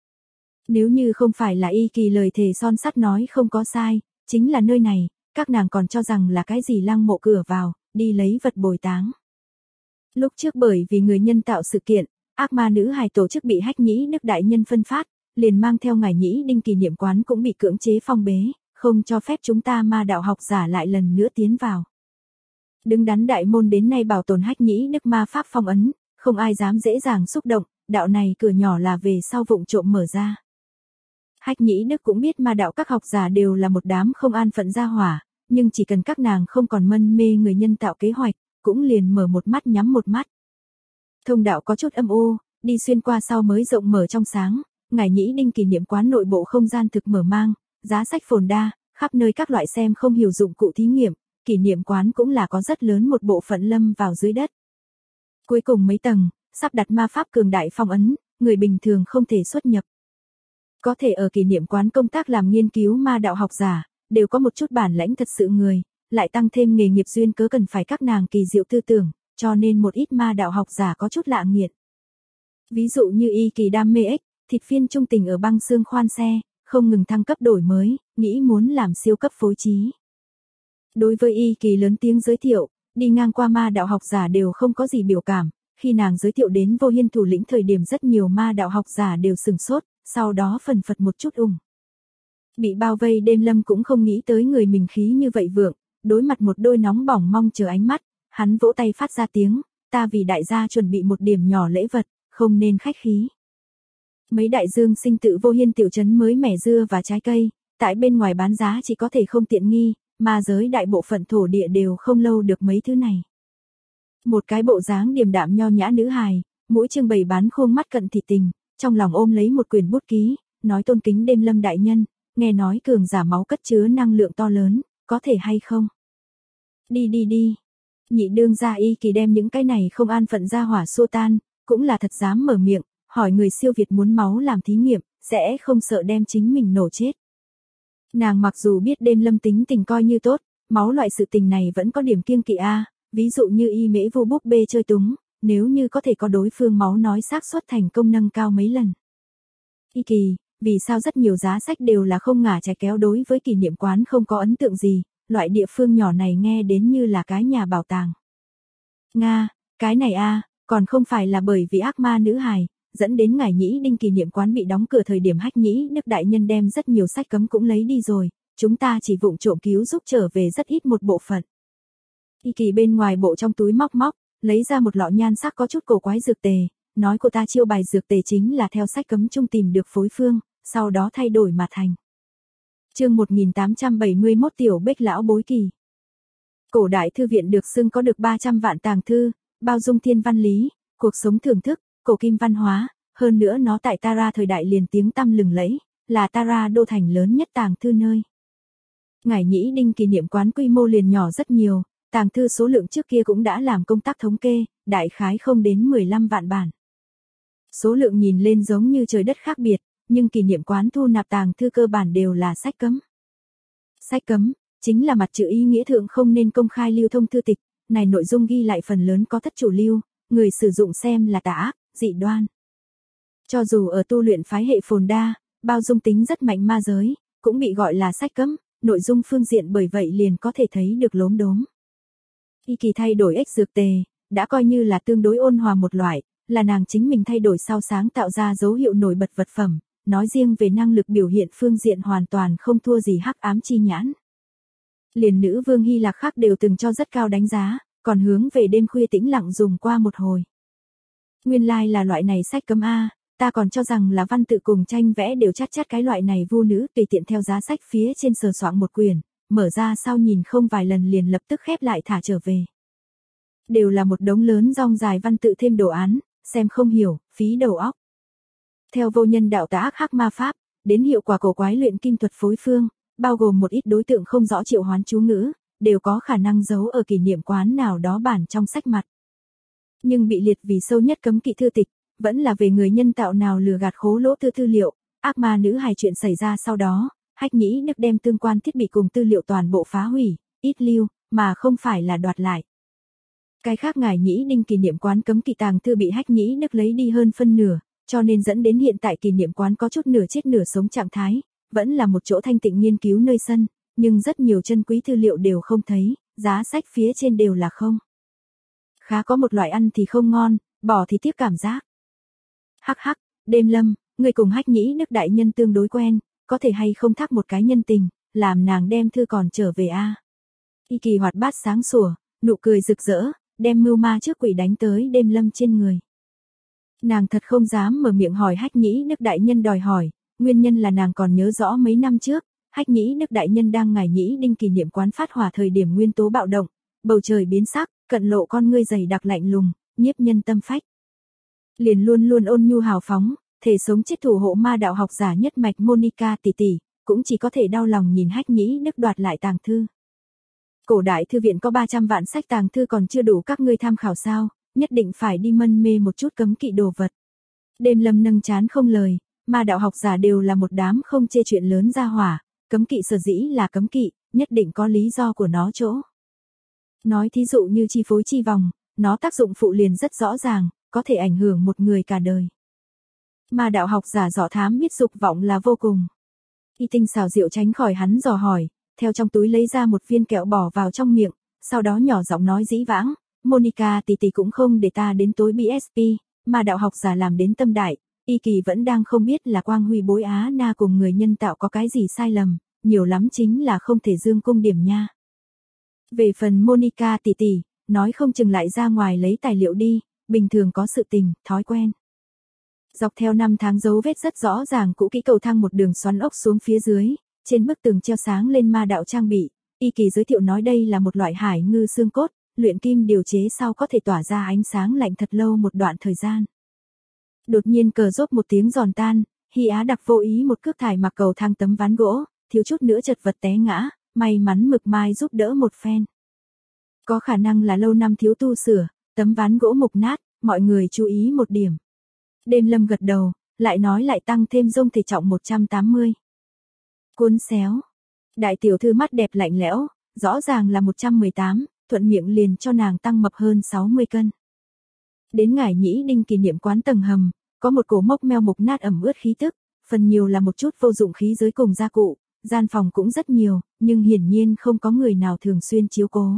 Nếu như không phải là Y Kỳ lời thề son sắt nói không có sai, chính là nơi này, các nàng còn cho rằng là cái gì lăng mộ cửa vào, đi lấy vật bồi táng. Lúc trước bởi vì người nhân tạo sự kiện, ác ma nữ hài tổ chức bị Hách Nhĩ Đức đại nhân phân phát, liền mang theo ngải Nhĩ Đinh kỷ niệm quán cũng bị cưỡng chế phong bế, không cho phép chúng ta ma đạo học giả lại lần nữa tiến vào. Đứng đắn đại môn đến nay bảo tồn Hách Nhĩ Đức ma pháp phong ấn, không ai dám dễ dàng xúc động, đạo này cửa nhỏ là về sau vụng trộm mở ra. Hách Nhĩ Đức cũng biết ma đạo các học giả đều là một đám không an phận gia hỏa, nhưng chỉ cần các nàng không còn mân mê người nhân tạo kế hoạch, cũng liền mở một mắt nhắm một mắt. Thông đạo có chút âm u, đi xuyên qua sau mới rộng mở trong sáng, ngải Nhĩ Đinh kỷ niệm quán nội bộ không gian thực mở mang, giá sách phồn đa, khắp nơi các loại xem không hiểu dụng cụ thí nghiệm, kỷ niệm quán cũng là có rất lớn một bộ phận lâm vào dưới đất. Cuối cùng mấy tầng, sắp đặt ma pháp cường đại phong ấn, người bình thường không thể xuất nhập. Có thể ở kỷ niệm quán công tác làm nghiên cứu ma đạo học giả, đều có một chút bản lãnh thật sự người, lại tăng thêm nghề nghiệp duyên cớ cần phải các nàng kỳ diệu tư tưởng, cho nên một ít ma đạo học giả có chút lạ nghiện. Ví dụ như Y Kỳ đam mê ếch, thịt phiên trung tình ở băng xương khoan xe, không ngừng thăng cấp đổi mới, nghĩ muốn làm siêu cấp phối trí. Đối với Y Kỳ lớn tiếng giới thiệu, đi ngang qua ma đạo học giả đều không có gì biểu cảm, khi nàng giới thiệu đến Vô Hiên thủ lĩnh thời điểm rất nhiều ma đạo học giả đều sừng sốt, sau đó phần phật một chút Bị bao vây đêm lâm cũng không nghĩ tới người mình khí như vậy vượng, đối mặt một đôi nóng bỏng mong chờ ánh mắt, hắn vỗ tay phát ra tiếng, ta vì đại gia chuẩn bị một điểm nhỏ lễ vật, không nên khách khí. Mấy đại dương sinh tự Vô Hiên tiểu trấn mới mẻ dưa và trái cây, tại bên ngoài bán giá chỉ có thể không tiện nghi, mà giới đại bộ phận thổ địa đều không lâu được mấy thứ này. Một cái bộ dáng điềm đạm nho nhã nữ hài, mũi trưng bày bán khôn mắt cận thị tình, trong lòng ôm lấy một quyển bút ký, nói tôn kính đêm lâm đại nhân, nghe nói cường giả máu cất chứa năng lượng to lớn, có thể hay không? Đi. Nhị đương gia Y Kỳ đem những cái này không an phận ra hỏa xua tan, cũng là thật dám mở miệng, hỏi người siêu việt muốn máu làm thí nghiệm, sẽ không sợ đem chính mình nổ chết. Nàng mặc dù biết đêm lâm tính tình coi như tốt, máu loại sự tình này vẫn có điểm kiêng kỵ a, ví dụ như Y Mễ vô búp bê chơi túng, nếu như có thể có đối phương máu nói xác suất thành công nâng cao mấy lần. Y Kỳ, vì sao rất nhiều giá sách đều là không ngả trái kéo đối với kỷ niệm quán không có ấn tượng gì, loại địa phương nhỏ này nghe đến như là cái nhà bảo tàng. Nga, cái này a, còn không phải là bởi vì ác ma nữ hài, dẫn đến ngải Nhĩ Đinh kỷ niệm quán bị đóng cửa thời điểm Hách Nhĩ Đức đại nhân đem rất nhiều sách cấm cũng lấy đi rồi, chúng ta chỉ vụng trộm cứu giúp trở về rất ít một bộ phận. Y Kỳ bên ngoài bộ trong túi móc, lấy ra một lọ nhan sắc có chút cổ quái dược tề, nói cô ta chiêu bài dược tề chính là theo sách cấm chung tìm được phối phương, sau đó thay đổi mà thành. Chương 1871 Tiểu Bích lão bối kỳ. Cổ đại thư viện được xưng có được 300 vạn tàng thư, bao dung thiên văn lý, cuộc sống thưởng thức, cổ kim văn hóa, hơn nữa nó tại Tara thời đại liền tiếng tăm lừng lẫy, là Tara đô thành lớn nhất tàng thư nơi. Ngải Nhĩ Đinh kỷ niệm quán quy mô liền nhỏ rất nhiều, tàng thư số lượng trước kia cũng đã làm công tác thống kê, đại khái không đến 15 vạn bản. Số lượng nhìn lên giống như trời đất khác biệt, nhưng kỷ niệm quán thu nạp tàng thư cơ bản đều là sách cấm. Sách cấm, chính là mặt chữ ý nghĩa thượng không nên công khai lưu thông thư tịch, này nội dung ghi lại phần lớn có thất chủ lưu, người sử dụng xem là tà ác, dị đoan. Cho dù ở tu luyện phái hệ phồn đa, bao dung tính rất mạnh ma giới, cũng bị gọi là sách cấm, nội dung phương diện bởi vậy liền có thể thấy được lốm đốm. Y Kỳ thay đổi ếch dược tề, đã coi như là tương đối ôn hòa một loại, là nàng chính mình thay đổi sau sáng tạo ra dấu hiệu nổi bật vật phẩm, nói riêng về năng lực biểu hiện phương diện hoàn toàn không thua gì hắc ám chi nhãn. Liền nữ vương Hy Lạc khác đều từng cho rất cao đánh giá, còn hướng về đêm khuya tĩnh lặng dùng qua một hồi. Nguyên lai là loại này sách cấm a, ta còn cho rằng là văn tự cùng tranh vẽ đều chát cái loại này vu nữ tùy tiện theo giá sách phía trên sờ soạng một quyển, mở ra sau nhìn không vài lần liền lập tức khép lại thả trở về. Đều là một đống lớn dong dài văn tự thêm đồ án, xem không hiểu, phí đầu óc. Theo vô nhân đạo tà ác hắc ma pháp, đến hiệu quả cổ quái luyện kim thuật phối phương, bao gồm một ít đối tượng không rõ triệu hoán chú ngữ, đều có khả năng giấu ở kỷ niệm quán nào đó bản trong sách mặt. Nhưng bị liệt vì sâu nhất cấm kỵ thư tịch, vẫn là về người nhân tạo nào lừa gạt khố lỗ thư liệu, ác ma nữ hài chuyện xảy ra sau đó, Hách Nhĩ Đức đem tương quan thiết bị cùng tư liệu toàn bộ phá hủy, ít lưu, mà không phải là đoạt lại. Cái khác Ngải Nhĩ Đinh kỷ niệm quán cấm kỵ tàng thư bị Hách Nhĩ Đức lấy đi hơn phân nửa, cho nên dẫn đến hiện tại kỷ niệm quán có chút nửa chết nửa sống trạng thái, vẫn là một chỗ thanh tịnh nghiên cứu nơi sân, nhưng rất nhiều chân quý thư liệu đều không thấy, giá sách phía trên đều là không. Khá có một loại ăn thì không ngon, bỏ thì tiếc cảm giác. Hắc hắc, Đêm Lâm, người cùng Hách Nhĩ Đức đại nhân tương đối quen, có thể hay không thác một cái nhân tình, làm nàng đem thư còn trở về a. Y Kỳ hoạt bát sáng sủa, nụ cười rực rỡ, đem mưu ma trước quỷ đánh tới Đêm Lâm trên người. Nàng thật không dám mở miệng hỏi Hách Nhĩ Đức đại nhân đòi hỏi, nguyên nhân là nàng còn nhớ rõ mấy năm trước, Hách Nhĩ Đức đại nhân đang Ngải Nhĩ Đinh kỷ niệm quán phát hỏa thời điểm nguyên tố bạo động, bầu trời biến sắc, cận lộ con ngươi dày đặc lạnh lùng, nhiếp nhân tâm phách. Liền luôn luôn ôn nhu hào phóng, thể sống chết thủ hộ ma đạo học giả nhất mạch Monica tỷ tỷ, cũng chỉ có thể đau lòng nhìn Hách Nhĩ Đức đoạt lại tàng thư. Cổ đại thư viện có 300 vạn sách tàng thư còn chưa đủ các ngươi tham khảo sao, nhất định phải đi mân mê một chút cấm kỵ đồ vật. Đêm Lâm nâng chán không lời, ma đạo học giả đều là một đám không chê chuyện lớn ra hỏa, cấm kỵ sở dĩ là cấm kỵ, nhất định có lý do của nó chỗ. Nói thí dụ như chi phối chi vòng, nó tác dụng phụ liền rất rõ ràng, có thể ảnh hưởng một người cả đời. Ma đạo học giả dò thám biết dục vọng là vô cùng. Y Tinh xảo diệu tránh khỏi hắn dò hỏi, theo trong túi lấy ra một viên kẹo bỏ vào trong miệng, sau đó nhỏ giọng nói dĩ vãng, Monica tỷ tỷ cũng không để ta đến tối BSP, mà đạo học giả làm đến tâm đại, Y Kỳ vẫn đang không biết là Quang Huy bối Á Na cùng người nhân tạo có cái gì sai lầm, nhiều lắm chính là không thể dương cung điểm nha. Về phần Monica tỷ tỷ, nói không chừng lại ra ngoài lấy tài liệu đi, bình thường có sự tình, thói quen. Dọc theo năm tháng dấu vết rất rõ ràng cũ kỹ cầu thang một đường xoắn ốc xuống phía dưới, trên bức tường treo sáng lên ma đạo trang bị, Y Kỳ giới thiệu nói đây là một loại hải ngư xương cốt, luyện kim điều chế sau có thể tỏa ra ánh sáng lạnh thật lâu một đoạn thời gian. Đột nhiên cờ rốt một tiếng giòn tan, Hy Á đặc vô ý một cước thải mặc cầu thang tấm ván gỗ, thiếu chút nữa chật vật té ngã, may mắn Mực Mai giúp đỡ một phen. Có khả năng là lâu năm thiếu tu sửa, tấm ván gỗ mục nát, mọi người chú ý một điểm. Đêm Lâm gật đầu, lại nói lại tăng thêm dông thể trọng 180. Cuốn xéo. Đại tiểu thư mắt đẹp lạnh lẽo, rõ ràng là 118, thuận miệng liền cho nàng tăng mập hơn 60 cân. Đến Ngải Nhĩ Đinh kỷ niệm quán tầng hầm, có một cổ mốc meo mục nát ẩm ướt khí tức, phần nhiều là một chút vô dụng khí giới cùng gia cụ, gian phòng cũng rất nhiều, nhưng hiển nhiên không có người nào thường xuyên chiếu cố.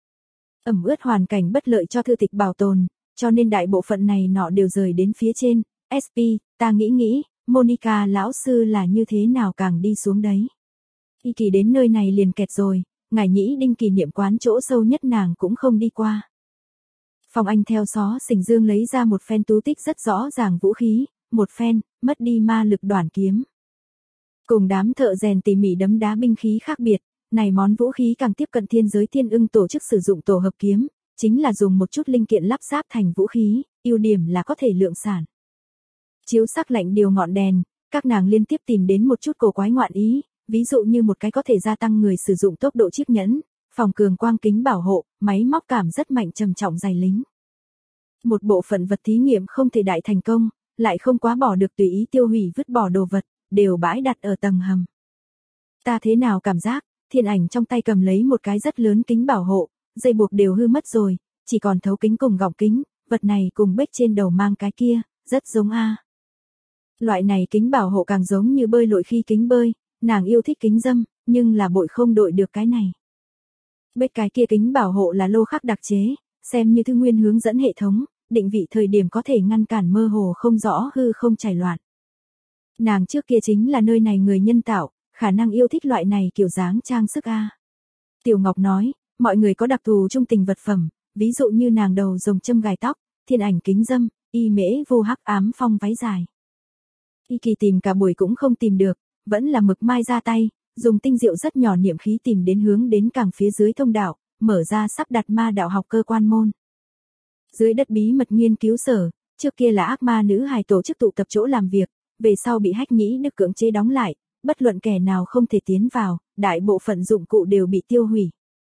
Ẩm ướt hoàn cảnh bất lợi cho thư tịch bảo tồn, cho nên đại bộ phận này nọ đều rời đến phía trên. SP, ta nghĩ, Monica lão sư là như thế nào càng đi xuống đấy. Y Kỳ đến nơi này liền kẹt rồi, Ngải Nhĩ Đinh kỷ niệm quán chỗ sâu nhất nàng cũng không đi qua. Phong Anh theo xó xỉnh dương lấy ra một phen tú tích rất rõ ràng vũ khí, một phen, mất đi ma lực đoản kiếm. Cùng đám thợ rèn tỉ mỉ đấm đá binh khí khác biệt, này món vũ khí càng tiếp cận thiên giới thiên ưng tổ chức sử dụng tổ hợp kiếm, chính là dùng một chút linh kiện lắp ráp thành vũ khí, ưu điểm là có thể lượng sản. Chiếu sắc lạnh điều ngọn đèn, các nàng liên tiếp tìm đến một chút cổ quái ngoạn ý, ví dụ như một cái có thể gia tăng người sử dụng tốc độ chiếc nhẫn, phòng cường quang kính bảo hộ, máy móc cảm rất mạnh trầm trọng dày lính. Một bộ phận vật thí nghiệm không thể đại thành công, lại không quá bỏ được tùy ý tiêu hủy vứt bỏ đồ vật, đều bãi đặt ở tầng hầm. Ta thế nào cảm giác, Thiên Ảnh trong tay cầm lấy một cái rất lớn kính bảo hộ, dây buộc đều hư mất rồi, chỉ còn thấu kính cùng gọng kính, vật này cùng bếch trên đầu mang cái kia, rất giống a. Loại này kính bảo hộ càng giống như bơi lội khi kính bơi, nàng yêu thích kính dâm, nhưng là bội không đội được cái này. Bếch cái kia kính bảo hộ là lô khắc đặc chế, xem như thư nguyên hướng dẫn hệ thống, định vị thời điểm có thể ngăn cản mơ hồ không rõ hư không chảy loạn. Nàng trước kia chính là nơi này người nhân tạo, khả năng yêu thích loại này kiểu dáng trang sức a. Tiểu Ngọc nói, mọi người có đặc thù trung tình vật phẩm, ví dụ như nàng đầu rồng châm gài tóc, Thiên Ảnh kính dâm, Y Mễ vô hắc ám phong váy dài. Y Kỳ tìm cả buổi cũng không tìm được, vẫn là Mực Mai ra tay, dùng tinh diệu rất nhỏ niệm khí tìm đến hướng đến càng phía dưới thông đạo, mở ra sắp đặt ma đạo học cơ quan môn. Dưới đất bí mật nghiên cứu sở, trước kia là ác ma nữ hài tổ chức tụ tập chỗ làm việc, về sau bị Hách Nhĩ Đức cưỡng chế đóng lại, bất luận kẻ nào không thể tiến vào, đại bộ phận dụng cụ đều bị tiêu hủy.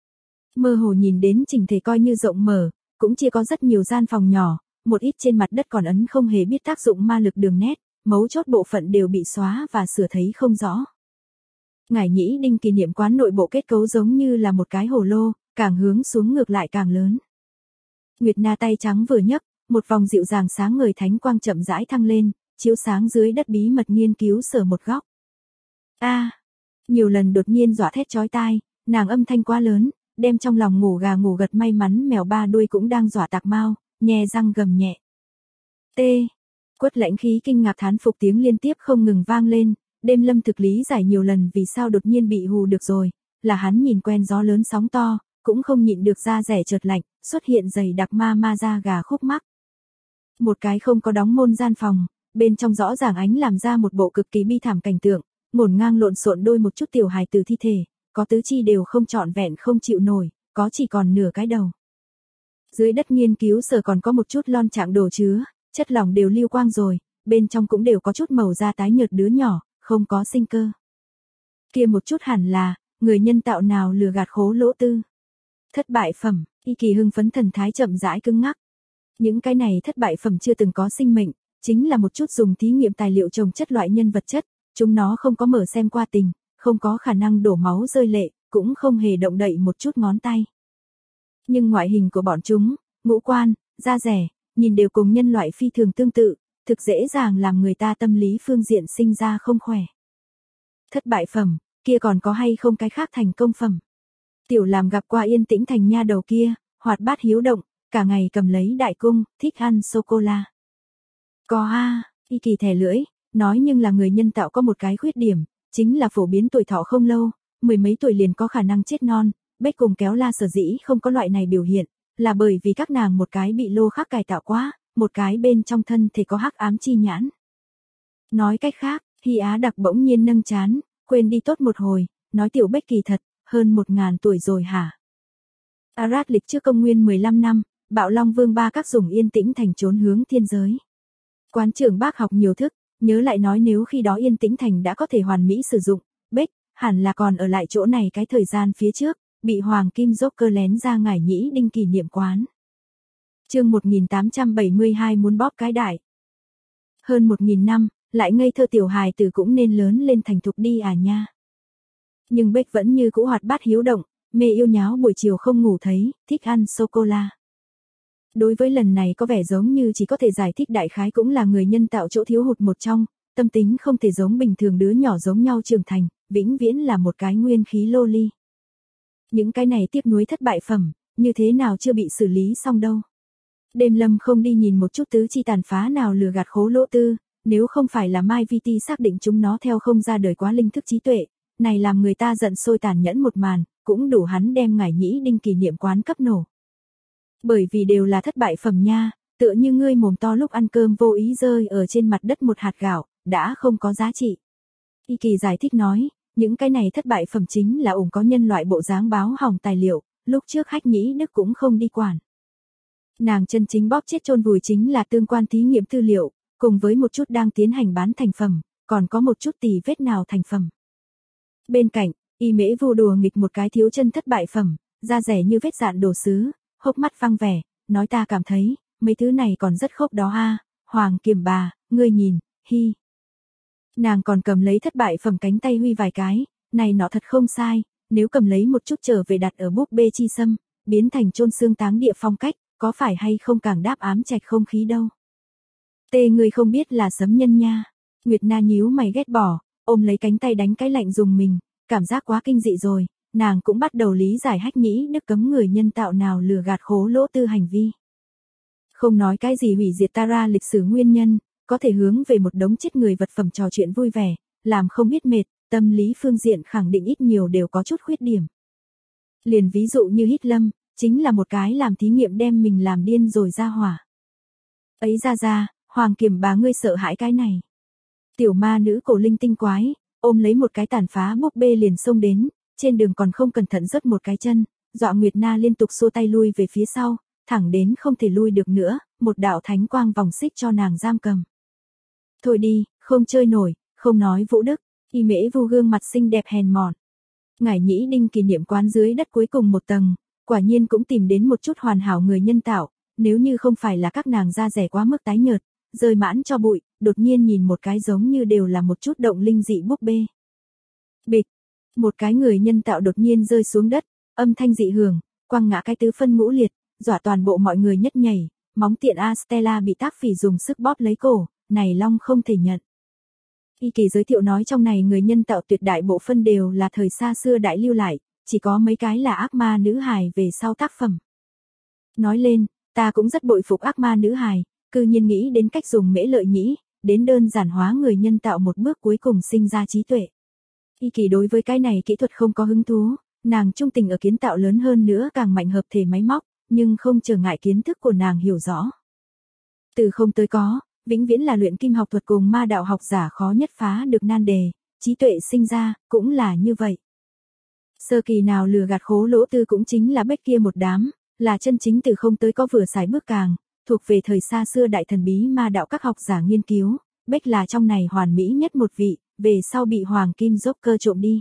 Mơ hồ nhìn đến chỉnh thể coi như rộng mở, cũng chỉ có rất nhiều gian phòng nhỏ, một ít trên mặt đất còn ấn không hề biết tác dụng ma lực đường nét, mấu chốt bộ phận đều bị xóa và sửa thấy không rõ. Ngải Nhĩ Đinh kỷ niệm quán nội bộ kết cấu giống như là một cái hồ lô, càng hướng xuống ngược lại càng lớn. Nguyệt Na tay trắng vừa nhấc, một vòng dịu dàng sáng ngời thánh quang chậm rãi thăng lên, chiếu sáng dưới đất bí mật nghiên cứu sở một góc. Nhiều lần đột nhiên dọa thét chói tai, nàng âm thanh quá lớn, đem trong lòng ngủ gà ngủ gật may mắn mèo ba đuôi cũng đang dọa tạc mau, nhe răng gầm nhẹ. Quất lãnh khí kinh ngạc thán phục tiếng liên tiếp không ngừng vang lên, đêm lâm thực lý giải nhiều lần vì sao đột nhiên bị hù được rồi, là hắn nhìn quen gió lớn sóng to, cũng không nhịn được da rẻ chợt lạnh, xuất hiện dày đặc ma da gà khúc mắc. Một cái không có đóng môn gian phòng, bên trong rõ ràng ánh làm ra một bộ cực kỳ bi thảm cảnh tượng, ngổn ngang lộn xộn đôi một chút tiểu hài từ thi thể, có tứ chi đều không trọn vẹn không chịu nổi, có chỉ còn nửa cái đầu. Dưới đất nghiên cứu sở còn có một chút lon trạng đồ chứa, chất lỏng đều lưu quang rồi, bên trong cũng đều có chút màu da tái nhợt đứa nhỏ, không có sinh cơ. Kia một chút hẳn là, người nhân tạo nào lừa gạt khố lỗ tư. Thất bại phẩm, Y Kỳ hưng phấn thần thái chậm rãi cứng ngắc. Những cái này thất bại phẩm chưa từng có sinh mệnh, chính là một chút dùng thí nghiệm tài liệu trồng chất loại nhân vật chất, chúng nó không có mở xem qua tình, không có khả năng đổ máu rơi lệ, cũng không hề động đậy một chút ngón tay. Nhưng ngoại hình của bọn chúng, ngũ quan, da rẻ, nhìn đều cùng nhân loại phi thường tương tự, thực dễ dàng làm người ta tâm lý phương diện sinh ra không khỏe. Thất bại phẩm, kia còn có hay không cái khác thành công phẩm? Tiểu Làm gặp qua Yên Tĩnh Thành nha đầu kia, hoạt bát hiếu động, cả ngày cầm lấy đại cung, thích ăn sô-cô-la. Có Y Kỳ thè lưỡi, nói nhưng là người nhân tạo có một cái khuyết điểm, chính là phổ biến tuổi thọ không lâu, mười mấy tuổi liền có khả năng chết non, Bách cùng Kéo La sở dĩ không có loại này biểu hiện, là bởi vì các nàng một cái bị lô khác cải tạo quá, một cái bên trong thân thể có hắc ám chi nhãn. Nói cách khác, Hy Á Đặc bỗng nhiên nâng chán, quên đi tốt một hồi, nói Tiểu Bách kỳ thật, hơn 1000 tuổi rồi hả? Arad lịch trước công nguyên 15 năm, Bạo Long Vương ba các dùng Yên Tĩnh Thành trốn hướng thiên giới. Quán trưởng bác học nhiều thức, nhớ lại nói nếu khi đó Yên Tĩnh Thành đã có thể hoàn mỹ sử dụng, Bách, hẳn là còn ở lại chỗ này cái thời gian phía trước, bị Hoàng Kim Joker lén ra Ngải Nhĩ Đinh kỷ niệm quán. Chương 1872 muốn bóp cái đại. Hơn 1000 năm, lại ngây thơ tiểu hài tử cũng nên lớn lên thành thục đi à nha. Nhưng Bách vẫn như cũ hoạt bát hiếu động, mê yêu nháo buổi chiều không ngủ thấy, thích ăn sô-cô-la. Đối với lần này có vẻ giống như chỉ có thể giải thích đại khái cũng là người nhân tạo chỗ thiếu hụt một trong, tâm tính không thể giống bình thường đứa nhỏ giống nhau trưởng thành, vĩnh viễn là một cái nguyên khí loli. Những cái này tiếp nối thất bại phẩm, như thế nào chưa bị xử lý xong đâu. Đêm lâm không đi nhìn một chút tứ chi tàn phá nào lừa gạt khố lỗ tư, nếu không phải là Mai VT xác định chúng nó theo không ra đời quá linh thức trí tuệ, này làm người ta giận sôi tàn nhẫn một màn, cũng đủ hắn đem Ngải Nhĩ Đinh kỷ niệm quán cấp nổ. Bởi vì đều là thất bại phẩm nha, tựa như ngươi mồm to lúc ăn cơm vô ý rơi ở trên mặt đất một hạt gạo, đã không có giá trị. Y Kỳ giải thích nói, những cái này thất bại phẩm chính là ủng có nhân loại bộ dáng báo hỏng tài liệu, lúc trước Hách Nhĩ Đức cũng không đi quản. Nàng chân chính bóp chết chôn vùi chính là tương quan thí nghiệm tư liệu, cùng với một chút đang tiến hành bán thành phẩm, còn có một chút tì vết nào thành phẩm. Bên cạnh, Y Mễ Vu đùa nghịch một cái thiếu chân thất bại phẩm, da rẻ như vết dạn đồ sứ, hốc mắt văng vẻ, nói ta cảm thấy, mấy thứ này còn rất khốc đó Hoàng Kiềm bà, ngươi nhìn, hi. Nàng còn cầm lấy thất bại phẩm cánh tay huy vài cái, này nó thật không sai, nếu cầm lấy một chút trở về đặt ở búp bê chi sâm, biến thành chôn xương táng địa phong cách, có phải hay không càng đáp ám trạch không khí đâu. Ngươi không biết là sấm nhân nha. Nguyệt Na nhíu mày ghét bỏ, ôm lấy cánh tay đánh cái lạnh dùng mình, cảm giác quá kinh dị rồi, nàng cũng bắt đầu lý giải Hách Nhĩ Đức cấm người nhân tạo nào lừa gạt khố lỗ tư hành vi. Không nói cái gì hủy diệt Tara lịch sử nguyên nhân, có thể hướng về một đống chết người vật phẩm trò chuyện vui vẻ, làm không biết mệt, tâm lý phương diện khẳng định ít nhiều đều có chút khuyết điểm. Liền ví dụ như Hitler, chính là một cái làm thí nghiệm đem mình làm điên rồi ra hỏa. Ấy ra, Hoàng Kiềm bà ngươi sợ hãi cái này. Tiểu ma nữ cổ linh tinh quái, ôm lấy một cái tàn phá búp bê liền xông đến, trên đường còn không cẩn thận rớt một cái chân, dọa Nguyệt Na liên tục xua tay lui về phía sau, thẳng đến không thể lui được nữa, một đạo thánh quang vòng xích cho nàng giam cầm. Thôi đi, không chơi nổi, không nói Vũ Đức, Y Mễ Vu gương mặt xinh đẹp hèn mọn. Ngải Nhĩ Đinh kỷ niệm quán dưới đất cuối cùng một tầng, quả nhiên cũng tìm đến một chút hoàn hảo người nhân tạo, nếu như không phải là các nàng da rẻ quá mức tái nhợt, rơi mãn cho bụi, đột nhiên nhìn một cái giống như đều là một chút động linh dị búp bê. Bịch, Một cái người nhân tạo đột nhiên rơi xuống đất, âm thanh dị hưởng, quăng ngã cái tứ phân ngũ liệt, dọa toàn bộ mọi người nhất nhảy, móng tiện A Stella bị tác phỉ dùng sức bóp lấy cổ, này long không thể nhận. Y Kỳ giới thiệu nói trong này người nhân tạo tuyệt đại bộ phân đều là thời xa xưa đại lưu lại, chỉ có mấy cái là ác ma nữ hài về sau tác phẩm. Nói lên, ta cũng rất bội phục ác ma nữ hài, cư nhiên nghĩ đến cách dùng mễ lợi nhĩ, đến đơn giản hóa người nhân tạo một bước cuối cùng sinh ra trí tuệ. Y Kỳ đối với cái này kỹ thuật không có hứng thú, nàng trung tình ở kiến tạo lớn hơn nữa càng mạnh hợp thể máy móc, nhưng không trở ngại kiến thức của nàng hiểu rõ. Từ không tới có, vĩnh viễn là luyện kim học thuật cùng ma đạo học giả khó nhất phá được nan đề, trí tuệ sinh ra, cũng là như vậy. Sơ kỳ nào lừa gạt khố lỗ tư cũng chính là bách kia một đám, là chân chính từ không tới có vừa xài bước càng, thuộc về thời xa xưa đại thần bí ma đạo các học giả nghiên cứu, bách là trong này hoàn mỹ nhất một vị, về sau bị Hoàng Kim Joker trộm đi.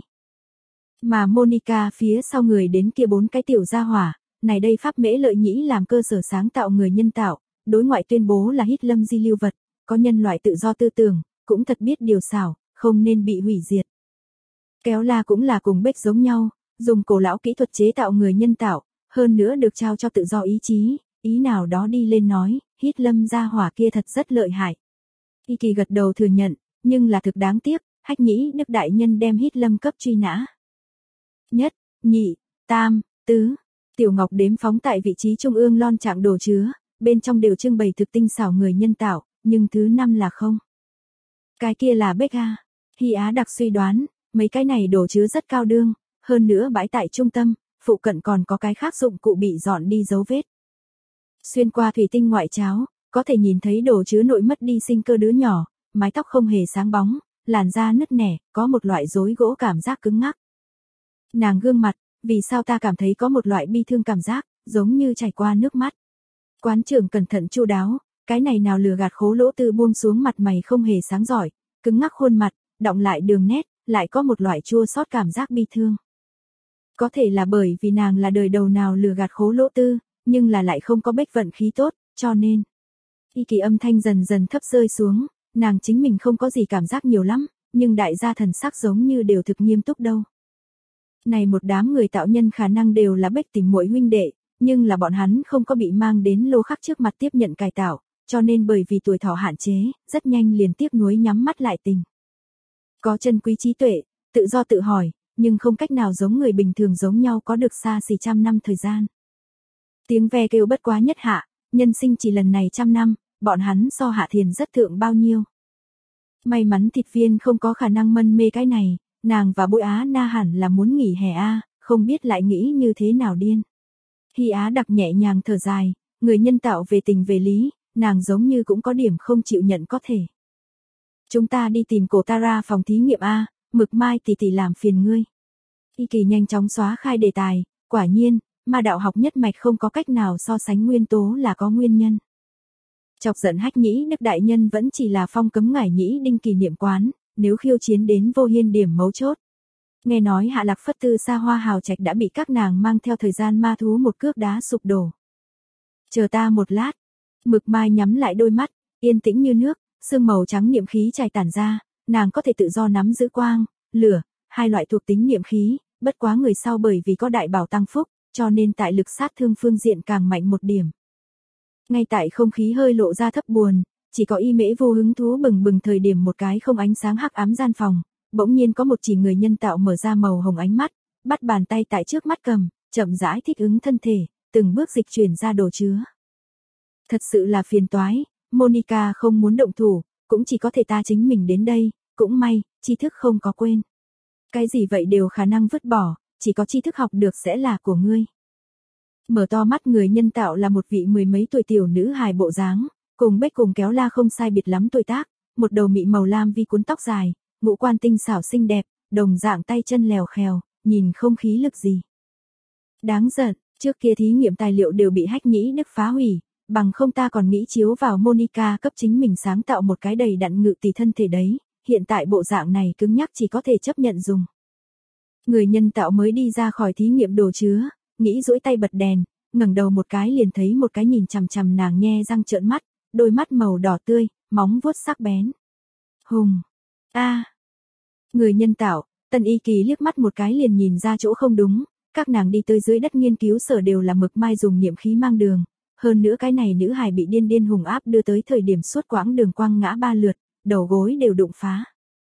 Mà Monica phía sau người đến kia 4 cái tiểu gia hỏa, này đây pháp mễ lợi nhĩ làm cơ sở sáng tạo người nhân tạo, đối ngoại tuyên bố là hít lâm di lưu vật, có nhân loại tự do tư tưởng, cũng thật biết điều xảo, không nên bị hủy diệt. Kéo la cũng là cùng bách giống nhau, dùng cổ lão kỹ thuật chế tạo người nhân tạo, hơn nữa được trao cho tự do ý chí, ý nào đó đi lên nói, hít lâm gia hỏa kia thật rất lợi hại. Y Kỳ gật đầu thừa nhận, nhưng là thực đáng tiếc, Hách Nhĩ Đức đại nhân đem hít lâm cấp truy nã. Nhất, nhị, tam, tứ, Tiểu Ngọc đếm phóng tại vị trí trung ương lon trạng đồ chứa, bên trong đều trưng bày thực tinh xảo người nhân tạo, nhưng thứ 5 là không. Cái kia là Becca. Hy Á đặc suy đoán, mấy cái này đồ chứa rất cao đương, hơn nữa bãi tại trung tâm, phụ cận còn có cái khác dụng cụ bị dọn đi dấu vết. Xuyên qua thủy tinh ngoại cháo, có thể nhìn thấy đồ chứa nội mất đi sinh cơ đứa nhỏ, mái tóc không hề sáng bóng, làn da nứt nẻ, có một loại rối gỗ cảm giác cứng ngắc. Nàng gương mặt, vì sao ta cảm thấy có một loại bi thương cảm giác, giống như chảy qua nước mắt. Quán trưởng cẩn thận chu đáo, cái này nào lừa gạt khố lỗ tư buông xuống mặt mày không hề sáng giỏi, cứng ngắc khuôn mặt, đọng lại đường nét, lại có một loại chua xót cảm giác bi thương. Có thể là bởi vì nàng là đời đầu nào lừa gạt khố lỗ tư, nhưng là lại không có bách vận khí tốt, cho nên. Y Kỳ âm thanh dần dần thấp rơi xuống, nàng chính mình không có gì cảm giác nhiều lắm, nhưng đại gia thần sắc giống như đều thực nghiêm túc đâu. Này một đám người tạo nhân khả năng đều là bách tình muội huynh đệ, nhưng là bọn hắn không có bị mang đến lô khắc trước mặt tiếp nhận cải tạo, cho nên bởi vì tuổi thọ hạn chế, rất nhanh liền tiếc nuối nhắm mắt lại tình. Có chân quý trí tuệ, tự do tự hỏi, nhưng không cách nào giống người bình thường giống nhau có được xa xỉ trăm năm thời gian. Tiếng ve kêu bất quá nhất hạ, nhân sinh chỉ lần này 100 năm, bọn hắn so Hạ Thiền rất thượng bao nhiêu. May mắn thịt viên không có khả năng mân mê cái này, nàng và Bội Á Na hẳn là muốn nghỉ hè a, không biết lại nghĩ như thế nào điên. Hy Á đặc nhẹ nhàng thở dài, người nhân tạo về tình về lý, nàng giống như cũng có điểm không chịu nhận có thể. Chúng ta đi tìm cổ Tara phòng thí nghiệm a, Mực Mai tỷ tỷ làm phiền ngươi. Y Kỳ nhanh chóng xóa khai đề tài, quả nhiên, ma đạo học nhất mạch không có cách nào so sánh nguyên tố là có nguyên nhân. Chọc giận Hách Nhĩ Đức đại nhân vẫn chỉ là phong cấm ngải nhĩ đinh kỷ niệm quán, nếu khiêu chiến đến vô hiên điểm mấu chốt. Nghe nói Hạ Lạc Phất Tư xa hoa hào trạch đã bị các nàng mang theo thời gian ma thú một cước đá sụp đổ. Chờ ta một lát. Mực Mai nhắm lại đôi mắt, yên tĩnh như nước, sương màu trắng niệm khí trải tản ra, nàng có thể tự do nắm giữ quang, lửa, hai loại thuộc tính niệm khí, bất quá người sau bởi vì có đại bảo tăng phúc, cho nên tại lực sát thương phương diện càng mạnh một điểm. Ngay tại không khí hơi lộ ra thấp buồn, chỉ có Y Mễ vô hứng thú bừng bừng thời điểm một cái không ánh sáng hắc ám gian phòng, bỗng nhiên có một chỉ người nhân tạo mở ra màu hồng ánh mắt, bắt bàn tay tại trước mắt cầm, chậm rãi thích ứng thân thể, từng bước dịch chuyển ra đồ chứa. Thật sự là phiền toái, Monica không muốn động thủ, cũng chỉ có thể ta chính mình đến đây, cũng may, tri thức không có quên. Cái gì vậy đều khả năng vứt bỏ, chỉ có tri thức học được sẽ là của ngươi. Mở to mắt người nhân tạo là một vị mười mấy tuổi tiểu nữ hài bộ dáng, cùng Bách cùng Kéo La không sai biệt lắm tuổi tác, một đầu mị màu lam vi cuốn tóc dài, ngũ quan tinh xảo xinh đẹp, đồng dạng tay chân lèo khèo, nhìn không khí lực gì. Đáng giận, trước kia thí nghiệm tài liệu đều bị Hách Nhĩ Đức phá hủy, bằng không ta còn nghĩ chiếu vào Monica cấp chính mình sáng tạo một cái đầy đặn ngự tỷ thân thể đấy, hiện tại bộ dạng này cứng nhắc chỉ có thể chấp nhận dùng. Người nhân tạo mới đi ra khỏi thí nghiệm đồ chứa, nghĩ duỗi tay bật đèn, ngẩng đầu một cái liền thấy một cái nhìn chằm chằm nàng nhe răng trợn mắt, đôi mắt màu đỏ tươi, móng vuốt sắc bén. Hùng! A! Người nhân tạo, Tần Y Kỳ liếc mắt một cái liền nhìn ra chỗ không đúng, các nàng đi tới dưới đất nghiên cứu sở đều là Mực Mai dùng niệm khí mang đường, hơn nữa cái này nữ hài bị điên điên hùng áp đưa tới thời điểm suốt quãng đường quăng ngã 3 lượt, đầu gối đều đụng phá.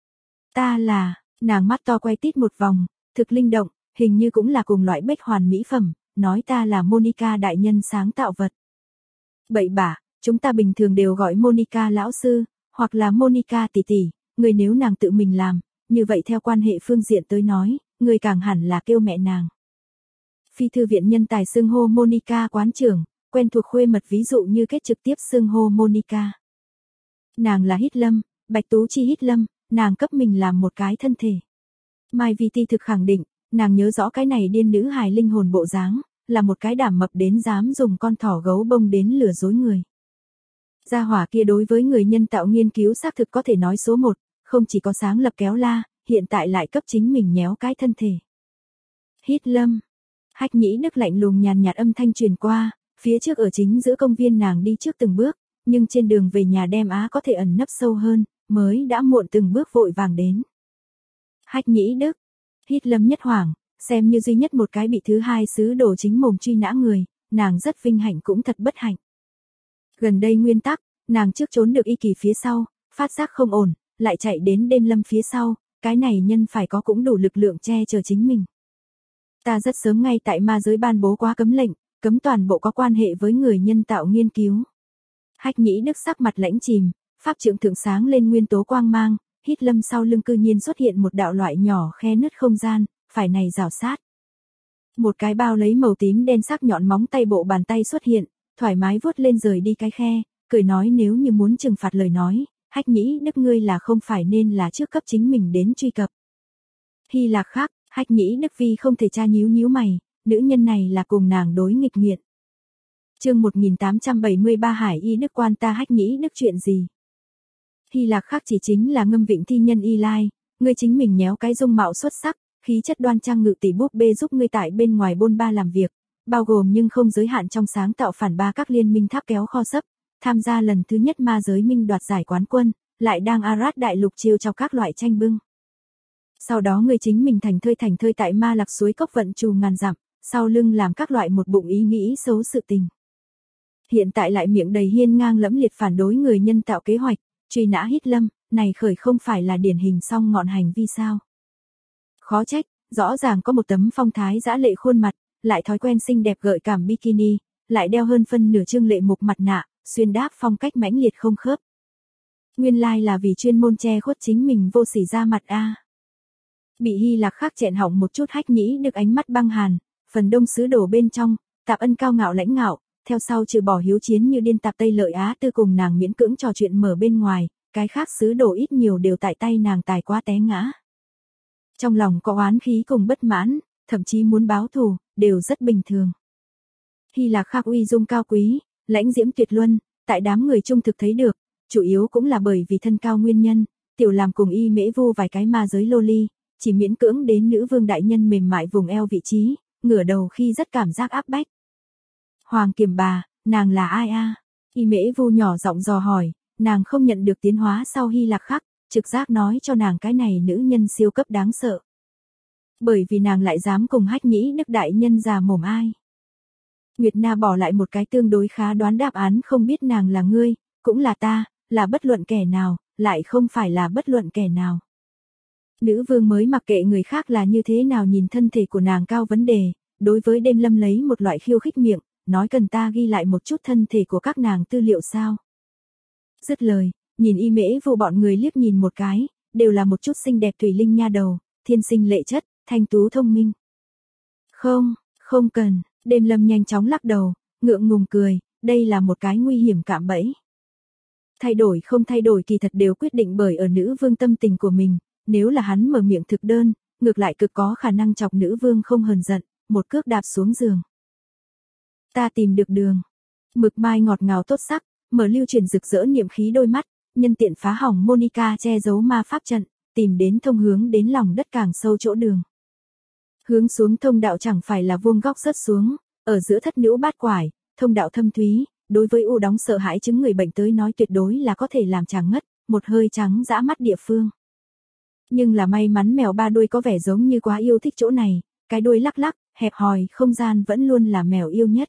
Ta là, nàng mắt to quay tít một vòng, thực linh động, hình như cũng là cùng loại bách hoàn mỹ phẩm, nói ta là Monica đại nhân sáng tạo vật. Bậy bạ, chúng ta bình thường đều gọi Monica lão sư, hoặc là Monica tỷ tỷ, người nếu nàng tự mình làm, như vậy theo quan hệ phương diện tới nói, người càng hẳn là kêu mẹ nàng. Phi thư viện nhân tài xưng hô Monica quán trưởng, quen thuộc khuê mật ví dụ như kết trực tiếp xưng hô Monica. Nàng là Hít Lâm, Bạch Tú Chi Hít Lâm, nàng cấp mình làm một cái thân thể. Mai Vi Ti thực khẳng định, nàng nhớ rõ cái này điên nữ hài linh hồn bộ dáng, là một cái đảm mập đến dám dùng con thỏ gấu bông đến lừa dối người. Gia hỏa kia đối với người nhân tạo nghiên cứu xác thực có thể nói số 1, không chỉ có sáng lập kéo la, hiện tại lại cấp chính mình nhéo cái thân thể. Hít Lâm. Hách Nhĩ Đức lạnh lùng nhàn nhạt âm thanh truyền qua, phía trước ở chính giữa công viên nàng đi trước từng bước, nhưng trên đường về nhà đem Á có thể ẩn nấp sâu hơn, mới đã muộn từng bước vội vàng đến. Hách Nhĩ Đức. Hít Lâm nhất hoảng, xem như duy nhất một cái bị thứ hai sứ đồ chính mồm truy nã người, nàng rất vinh hạnh cũng thật bất hạnh. Gần đây nguyên tắc, nàng trước trốn được Y Kỳ phía sau, phát giác không ổn, lại chạy đến Đêm Lâm phía sau, cái này nhân phải có cũng đủ lực lượng che chở chính mình. Ta rất sớm ngay tại ma giới ban bố quá cấm lệnh, cấm toàn bộ có quan hệ với người nhân tạo nghiên cứu. Hách Nhĩ Đức sắc mặt lãnh chìm, pháp trượng thượng sáng lên nguyên tố quang mang, Hít Lâm sau lưng cư nhiên xuất hiện một đạo loại nhỏ khe nứt không gian, phải này rào sát. Một cái bao lấy màu tím đen sắc nhọn móng tay bộ bàn tay xuất hiện, thoải mái vuốt lên rời đi cái khe, cười nói nếu như muốn trừng phạt lời nói, Hách Nhĩ Đức ngươi là không phải nên là trước cấp chính mình đến truy cập. Hy Lạc khác, Hách Nhĩ Đức Vi không thể tra nhíu nhíu mày, nữ nhân này là cùng nàng đối nghịch nghiện. Chương 1873 Hải Y Đức quan ta Hách Nhĩ Đức chuyện gì? Hy Lạc khác chỉ chính là Ngâm Vịnh thi nhân Y Lai, ngươi chính mình nhéo cái dung mạo xuất sắc, khí chất đoan trang ngự tỷ búp bê giúp ngươi tại bên ngoài bôn ba làm việc, bao gồm nhưng không giới hạn trong sáng tạo phản ba các liên minh tháp kéo kho sấp, tham gia lần thứ nhất ma giới minh đoạt giải quán quân, lại đang Arad đại lục chiêu cho các loại tranh bưng. Sau đó ngươi chính mình thành thơi tại ma lạc suối cốc vận trù ngàn dặm, sau lưng làm các loại một bụng ý nghĩ xấu sự tình. Hiện tại lại miệng đầy hiên ngang lẫm liệt phản đối người nhân tạo kế hoạch, truy nã Hít Lâm, này khởi không phải là điển hình song ngọn hành vi sao? Khó trách, rõ ràng có một tấm phong thái dã lệ khuôn mặt, lại thói quen xinh đẹp gợi cảm bikini, lại đeo hơn phân nửa trương lệ mục mặt nạ, xuyên đáp phong cách mãnh liệt không khớp. Nguyên lai là vì chuyên môn che khuất chính mình vô sỉ ra mặt a. Bị Hy Lạc khác chẹn họng một chút Hách Nhĩ Đức ánh mắt băng hàn, phần đông sứ đồ bên trong, Tạp Ân cao ngạo lãnh ngạo, theo sau trừ bỏ hiếu chiến như điên Tạp Tây Lợi Á Tư cùng nàng miễn cưỡng trò chuyện mở bên ngoài, cái khác sứ đồ ít nhiều đều tại tay nàng tài quá té ngã. Trong lòng có oán khí cùng bất mãn, thậm chí muốn báo thù, đều rất bình thường. Hy Lạc khác uy dung cao quý, lãnh diễm tuyệt luân, tại đám người trung thực thấy được, chủ yếu cũng là bởi vì thân cao nguyên nhân, tiểu làm cùng Y Mễ Vu vài cái ma giới loli, chỉ miễn cưỡng đến nữ vương đại nhân mềm mại vùng eo vị trí, ngửa đầu khi rất cảm giác áp bách. Hoàng Kiềm bà, nàng là ai a? Y Mễ Vu nhỏ giọng dò hỏi, nàng không nhận được tiến hóa sau Hy Lạc khắc, trực giác nói cho nàng cái này nữ nhân siêu cấp đáng sợ. Bởi vì nàng lại dám cùng Hách Nhĩ Đức đại nhân già mồm ai. Nguyệt Na bỏ lại một cái tương đối khá đoán đáp án không biết nàng là ngươi, cũng là ta, là bất luận kẻ nào, lại không phải là bất luận kẻ nào. Nữ vương mới mặc kệ người khác là như thế nào nhìn thân thể của nàng cao vấn đề, đối với Đêm Lâm lấy một loại khiêu khích miệng, nói cần ta ghi lại một chút thân thể của các nàng tư liệu sao. Dứt lời, nhìn Y Mễ Vu bọn người liếc nhìn một cái, đều là một chút xinh đẹp thủy linh nha đầu, thiên sinh lệ chất, thanh tú thông minh. Không cần, Đêm Lâm nhanh chóng lắc đầu, ngượng ngùng cười, đây là một cái nguy hiểm cạm bẫy. Thay đổi không thay đổi kỳ thật đều quyết định bởi ở nữ vương tâm tình của mình, nếu là hắn mở miệng thực đơn, ngược lại cực có khả năng chọc nữ vương không hờn giận, một cước đạp xuống giường. Ta tìm được đường. Mực Mai ngọt ngào tốt sắc, mở lưu truyền rực rỡ niệm khí đôi mắt, nhân tiện phá hỏng Monica che giấu ma pháp trận, tìm đến thông hướng đến lòng đất càng sâu chỗ đường. Hướng xuống thông đạo chẳng phải là vuông góc rớt xuống, ở giữa thất nữ bát quải, thông đạo thâm thúy, đối với u đóng sợ hãi chứng người bệnh tới nói tuyệt đối là có thể làm chàng ngất, một hơi trắng dã mắt địa phương. Nhưng là may mắn mèo ba đuôi có vẻ giống như quá yêu thích chỗ này, cái đuôi lắc lắc, hẹp hòi, không gian vẫn luôn là mèo yêu nhất.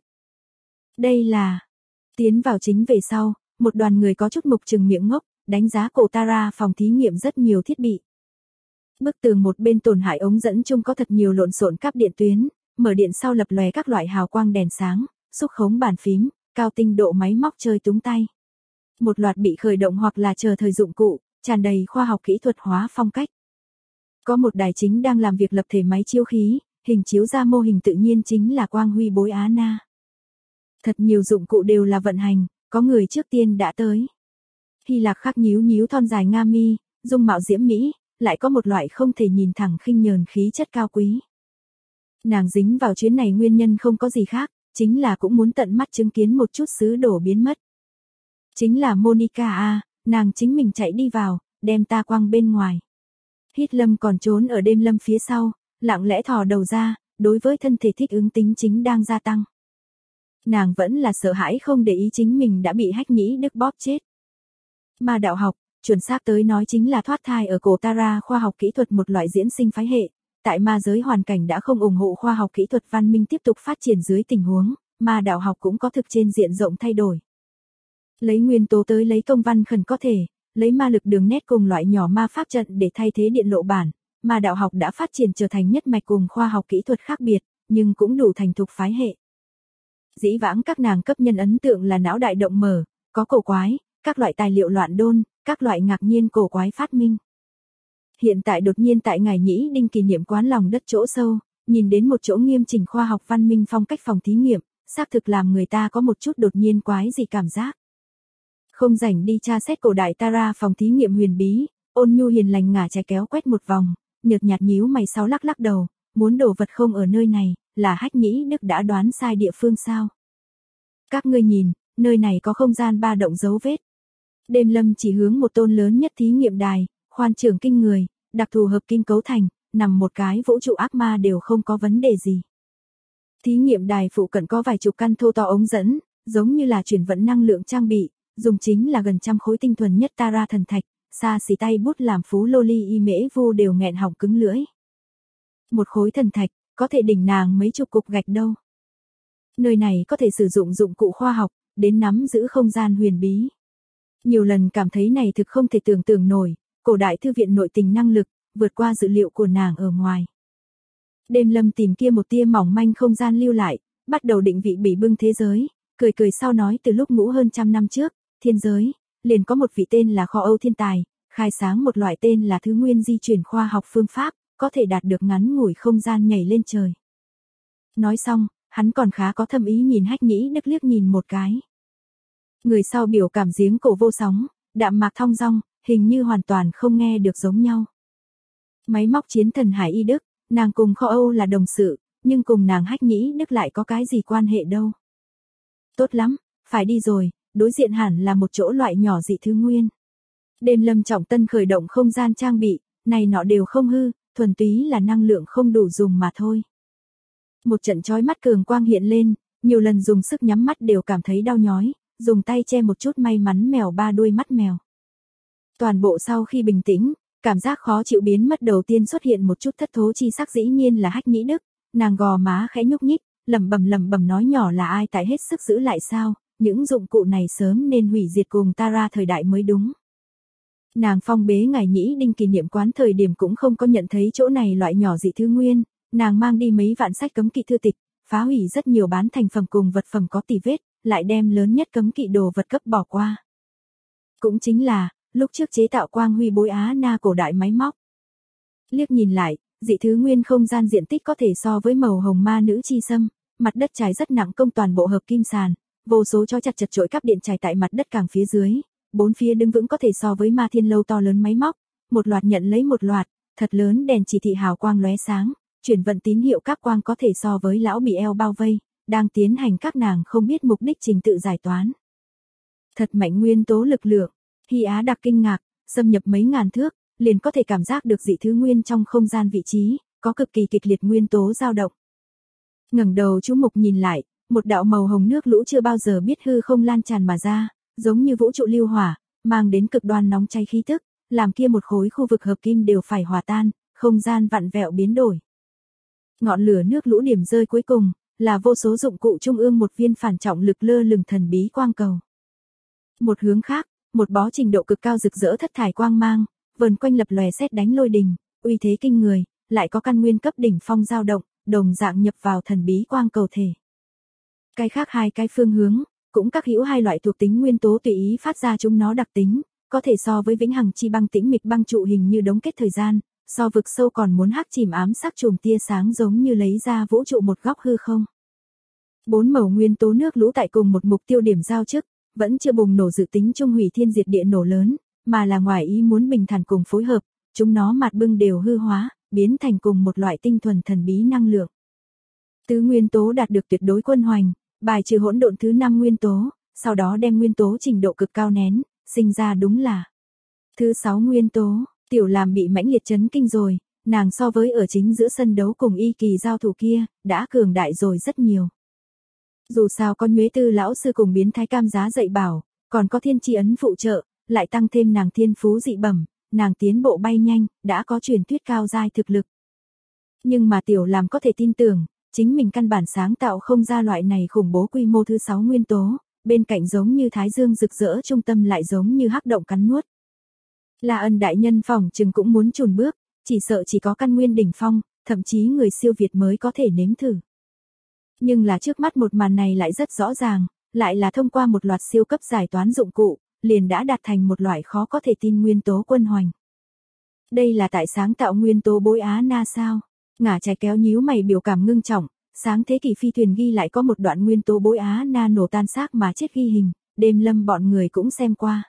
Đây là... Tiến vào chính về sau, một đoàn người có chút mục trừng miệng ngốc, đánh giá cổ Tara phòng thí nghiệm rất nhiều thiết bị. Bức tường một bên tổn hại ống dẫn chung có thật nhiều lộn xộn cáp điện tuyến, mở điện sau lập lòe các loại hào quang đèn sáng, xúc khống bàn phím, cao tinh độ máy móc chơi túng tay. Một loạt bị khởi động hoặc là chờ thời dụng cụ, tràn đầy khoa học kỹ thuật hóa phong cách. Có một đài chính đang làm việc lập thể máy chiếu khí, hình chiếu ra mô hình tự nhiên chính là quang huy bối Á Na. Thật nhiều dụng cụ đều là vận hành, có người trước tiên đã tới. Hy Lạc khắc nhíu nhíu thon dài nga mi, dung mạo diễm mỹ, lại có một loại không thể nhìn thẳng khinh nhờn khí chất cao quý. Nàng dính vào chuyến này nguyên nhân không có gì khác, chính là cũng muốn tận mắt chứng kiến một chút sứ đổ biến mất. Chính là Monica à, nàng chính mình chạy đi vào, đem ta quăng bên ngoài. Hít Lâm còn trốn ở đêm lâm phía sau, lặng lẽ thò đầu ra, đối với thân thể thích ứng tính chính đang gia tăng. Nàng vẫn là sợ hãi không để ý chính mình đã bị Hách Nhĩ Đức bóp chết. Ma đạo học, chuẩn xác tới nói chính là thoát thai ở cổ Tara khoa học kỹ thuật một loại diễn sinh phái hệ, tại ma giới hoàn cảnh đã không ủng hộ khoa học kỹ thuật văn minh tiếp tục phát triển dưới tình huống, ma đạo học cũng có thực trên diện rộng thay đổi. Lấy nguyên tố tới lấy công văn khẩn có thể, lấy ma lực đường nét cùng loại nhỏ ma pháp trận để thay thế điện lộ bản, ma đạo học đã phát triển trở thành nhất mạch cùng khoa học kỹ thuật khác biệt, nhưng cũng đủ thành thục phái hệ. Dĩ vãng các nàng cấp nhân ấn tượng là não đại động mở, có cổ quái, các loại tài liệu loạn đôn, các loại ngạc nhiên cổ quái phát minh. Hiện tại đột nhiên tại ngày Nhĩ Đinh kỷ niệm quán lòng đất chỗ sâu, nhìn đến một chỗ nghiêm chỉnh khoa học văn minh phong cách phòng thí nghiệm, xác thực làm người ta có một chút đột nhiên quái gì cảm giác. Không rảnh đi tra xét cổ đại Tara phòng thí nghiệm huyền bí, Ôn Nhu hiền lành ngả trái kéo quét một vòng, nhợt nhạt nhíu mày sau lắc lắc đầu, muốn đồ vật không ở nơi này, là Hách Nhĩ Đức đã đoán sai địa phương sao? Các ngươi nhìn, nơi này có không gian ba động dấu vết. Đêm lâm chỉ hướng một tôn lớn nhất thí nghiệm đài, khoan trưởng kinh người, đặc thù hợp kim cấu thành, nằm một cái vũ trụ ác ma đều không có vấn đề gì. Thí nghiệm đài phụ cận có vài chục căn thô to ống dẫn, giống như là chuyển vận năng lượng trang bị, dùng chính là gần trăm khối tinh thuần nhất Tara thần thạch, xa xỉ tay bút làm phú loli y mễ vu đều nghẹn họng cứng lưỡi. Một khối thần thạch, có thể đỉnh nàng mấy chục cục gạch đâu. Nơi này có thể sử dụng dụng cụ khoa học, đến nắm giữ không gian huyền bí. Nhiều lần cảm thấy này thực không thể tưởng tượng nổi, cổ đại thư viện nội tình năng lực, vượt qua dự liệu của nàng ở ngoài. Đêm lâm tìm kia một tia mỏng manh không gian lưu lại, bắt đầu định vị bỉ bưng thế giới, cười cười sau nói từ lúc ngũ hơn trăm năm trước, thiên giới, liền có một vị tên là Kho Âu thiên tài, khai sáng một loại tên là thứ nguyên di chuyển khoa học phương pháp, có thể đạt được ngắn ngủi không gian nhảy lên trời. Nói xong, hắn còn khá có thâm ý nhìn Hách Nhĩ Đức liếc nhìn một cái. Người sau biểu cảm giếng cổ vô sóng, đạm mạc thong dong, hình như hoàn toàn không nghe được giống nhau. Máy móc chiến thần Hải Y Đức, nàng cùng Kho Âu là đồng sự, nhưng cùng nàng Hách Nhĩ Đức lại có cái gì quan hệ đâu. Tốt lắm, phải đi rồi, đối diện hẳn là một chỗ loại nhỏ dị thứ nguyên. Đêm lâm trọng tân khởi động không gian trang bị, này nọ đều không hư, thuần túy là năng lượng không đủ dùng mà thôi. Một trận chói mắt cường quang hiện lên, nhiều lần dùng sức nhắm mắt đều cảm thấy đau nhói, dùng tay che một chút may mắn mèo ba đuôi mắt mèo. Toàn bộ sau khi bình tĩnh, cảm giác khó chịu biến mất đầu tiên xuất hiện một chút thất thố chi sắc dĩ nhiên là Hách Nhĩ Đức, nàng gò má khẽ nhúc nhích, lẩm bẩm nói nhỏ là ai tại hết sức giữ lại sao, những dụng cụ này sớm nên hủy diệt cùng Tara thời đại mới đúng. Nàng phong bế ngày Nhĩ Đinh kỷ niệm quán thời điểm cũng không có nhận thấy chỗ này loại nhỏ dị thứ nguyên, nàng mang đi mấy vạn sách cấm kỵ thư tịch, phá hủy rất nhiều bán thành phẩm cùng vật phẩm có tì vết, lại đem lớn nhất cấm kỵ đồ vật cấp bỏ qua. Cũng chính là, lúc trước chế tạo quang huy bối Á Na cổ đại máy móc. Liếc nhìn lại, dị thứ nguyên không gian diện tích có thể so với màu hồng ma nữ chi sâm, mặt đất trải rất nặng công toàn bộ hợp kim sàn, vô số cho chặt chật chội cáp điện trải tại mặt đất càng phía dưới, bốn phía đứng vững có thể so với ma thiên lâu to lớn máy móc, một loạt nhận lấy một loạt, thật lớn đèn chỉ thị hào quang lóe sáng, chuyển vận tín hiệu các quang có thể so với lão bị eo bao vây, đang tiến hành các nàng không biết mục đích trình tự giải toán. Thật mạnh nguyên tố lực lượng, Hy Á đặc kinh ngạc, xâm nhập mấy ngàn thước, liền có thể cảm giác được dị thứ nguyên trong không gian vị trí, có cực kỳ kịch liệt nguyên tố dao động. Ngẩng đầu chú mục nhìn lại, một đạo màu hồng nước lũ chưa bao giờ biết hư không lan tràn mà ra, giống như vũ trụ lưu hỏa, mang đến cực đoan nóng cháy khí tức, làm kia một khối khu vực hợp kim đều phải hòa tan, không gian vặn vẹo biến đổi. Ngọn lửa nước lũ điểm rơi cuối cùng, là vô số dụng cụ trung ương một viên phản trọng lực lơ lửng thần bí quang cầu. Một hướng khác, một bó trình độ cực cao rực rỡ thất thải quang mang, vờn quanh lập lòe sét đánh lôi đình, uy thế kinh người, lại có căn nguyên cấp đỉnh phong dao động, đồng dạng nhập vào thần bí quang cầu thể. Cái khác hai cái phương hướng, cũng các hữu hai loại thuộc tính nguyên tố tùy ý phát ra chúng nó đặc tính, có thể so với vĩnh hằng chi băng tĩnh mịch băng trụ hình như đống kết thời gian, so vực sâu còn muốn hắc chìm ám sắc chùm tia sáng giống như lấy ra vũ trụ một góc hư không. 4 mẩu nguyên tố nước lũ tại cùng một mục tiêu điểm giao chức, vẫn chưa bùng nổ dự tính trung hủy thiên diệt địa nổ lớn, mà là ngoài ý muốn bình thản cùng phối hợp, chúng nó mạt bưng đều hư hóa, biến thành cùng một loại tinh thuần thần bí năng lượng. Tứ nguyên tố đạt được tuyệt đối quân hoành, bài trừ hỗn độn thứ 5 nguyên tố, sau đó đem nguyên tố trình độ cực cao nén, sinh ra đúng là thứ 6 nguyên tố. Tiểu làm bị mãnh liệt chấn kinh rồi, nàng so với ở chính giữa sân đấu cùng y kỳ giao thủ kia, đã cường đại rồi rất nhiều. Dù sao có Nhuế Tư lão sư cùng biến thái cam giá dạy bảo, còn có thiên tri ấn phụ trợ, lại tăng thêm nàng thiên phú dị bẩm, nàng tiến bộ bay nhanh, đã có truyền thuyết cao giai thực lực. Nhưng mà tiểu làm có thể tin tưởng, chính mình căn bản sáng tạo không ra loại này khủng bố quy mô thứ 6 nguyên tố, bên cạnh giống như thái dương rực rỡ trung tâm lại giống như hắc động cắn nuốt. La Ân đại nhân phỏng chừng cũng muốn chùn bước, chỉ sợ chỉ có căn nguyên đỉnh phong, thậm chí người siêu việt mới có thể nếm thử. Nhưng là trước mắt một màn này lại rất rõ ràng, lại là thông qua một loạt siêu cấp giải toán dụng cụ, liền đã đạt thành một loại khó có thể tin nguyên tố quân hoành. Đây là tại sáng tạo nguyên tố bối Á Na sao? Ngả trái kéo nhíu mày biểu cảm ngưng trọng, sáng thế kỷ phi thuyền ghi lại có một đoạn nguyên tố bối Á Na nổ tan xác mà chết ghi hình, đêm lâm bọn người cũng xem qua.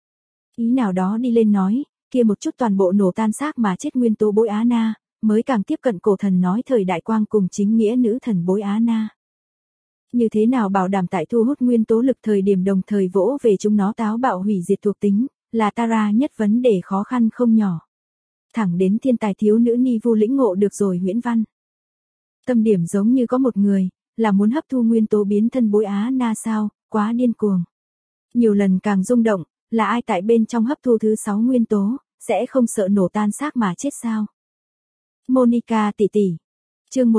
Ý nào đó đi lên nói, kia một chút toàn bộ nổ tan xác mà chết nguyên tố bối Á Na, mới càng tiếp cận cổ thần nói thời đại quang cùng chính nghĩa nữ thần bối Á Na. Như thế nào bảo đảm tại thu hút nguyên tố lực thời điểm đồng thời vỗ về chúng nó táo bạo hủy diệt thuộc tính, là Tara nhất vấn đề khó khăn không nhỏ. Thẳng đến thiên tài thiếu nữ Ni Vu lĩnh ngộ được rồi huyễn văn. Tâm điểm giống như có một người, là muốn hấp thu nguyên tố biến thân bối Á Na sao, quá điên cuồng. Nhiều lần càng rung động, là ai tại bên trong hấp thu thứ 6 nguyên tố, sẽ không sợ nổ tan xác mà chết sao? Monica tỷ tỷ. Chương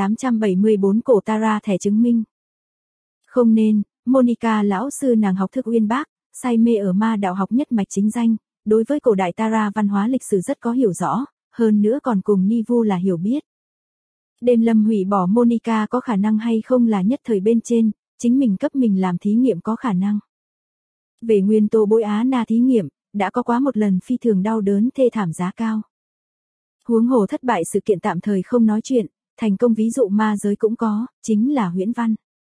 1874 cổ Tara thẻ chứng minh. Không nên, Monica lão sư nàng học thức uyên bác, say mê ở ma đạo học nhất mạch chính danh, đối với cổ đại Tara văn hóa lịch sử rất có hiểu rõ, hơn nữa còn cùng Ni Vu là hiểu biết. Đêm lâm hủy bỏ Monica có khả năng hay không là nhất thời bên trên, chính mình cấp mình làm thí nghiệm có khả năng. Về nguyên tố bối Á Na thí nghiệm, đã có quá một lần phi thường đau đớn thê thảm giá cao. Huống hồ thất bại sự kiện tạm thời không nói chuyện, thành công ví dụ ma giới cũng có, chính là huyễn văn.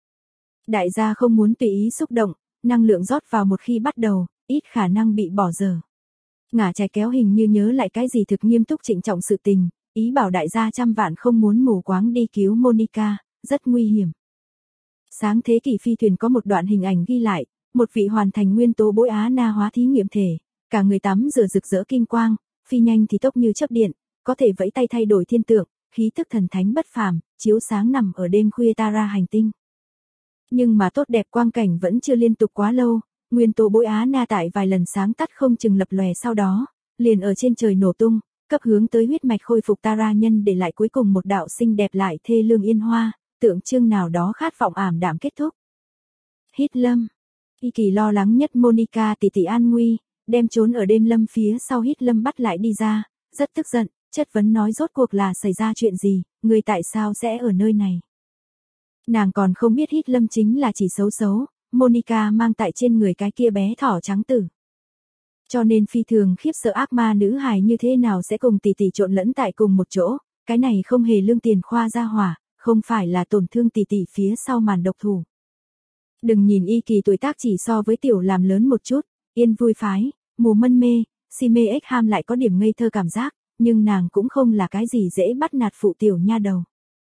Đại gia không muốn tùy ý xúc động, năng lượng rót vào một khi bắt đầu, ít khả năng bị bỏ dở. Ngả trái kéo hình như nhớ lại cái gì thực nghiêm túc trịnh trọng sự tình, ý bảo đại gia trăm vạn không muốn mù quáng đi cứu Monica, rất nguy hiểm. Sáng thế kỷ phi thuyền có một đoạn hình ảnh ghi lại, một vị hoàn thành nguyên tố bối Á Na hóa thí nghiệm thể, cả người tắm rửa rực rỡ kim quang, phi nhanh thì tốc như chớp điện, có thể vẫy tay thay đổi thiên tượng, khí tức thần thánh bất phàm, chiếu sáng nằm ở đêm khuya Tara hành tinh. Nhưng mà tốt đẹp quang cảnh vẫn chưa liên tục quá lâu, nguyên tố bối Á Na tại vài lần sáng tắt không chừng lập lòe sau đó, liền ở trên trời nổ tung, cấp hướng tới huyết mạch khôi phục Tara nhân để lại cuối cùng một đạo xinh đẹp lại thê lương yên hoa, tượng trưng nào đó khát vọng ảm đạm kết thúc. Hít lâm. Y Kỳ lo lắng nhất Monica tỷ tỷ an nguy, đem trốn ở đêm lâm phía sau Hít lâm bắt lại đi ra, rất tức giận, chất vấn nói rốt cuộc là xảy ra chuyện gì, người tại sao sẽ ở nơi này. Nàng còn không biết Hít lâm chính là chỉ xấu xấu, Monica mang tại trên người cái kia bé thỏ trắng tử. Cho nên phi thường khiếp sợ ác ma nữ hài như thế nào sẽ cùng tỷ tỷ trộn lẫn tại cùng một chỗ, cái này không hề lương tiền khoa ra hỏa, không phải là tổn thương tỷ tỷ phía sau màn độc thủ. Đừng nhìn Y Kỳ tuổi tác chỉ so với tiểu làm lớn một chút, yên vui phái, mù mân mê, si mê ếch ham lại có điểm ngây thơ cảm giác, nhưng nàng cũng không là cái gì dễ bắt nạt phụ tiểu nha đầu.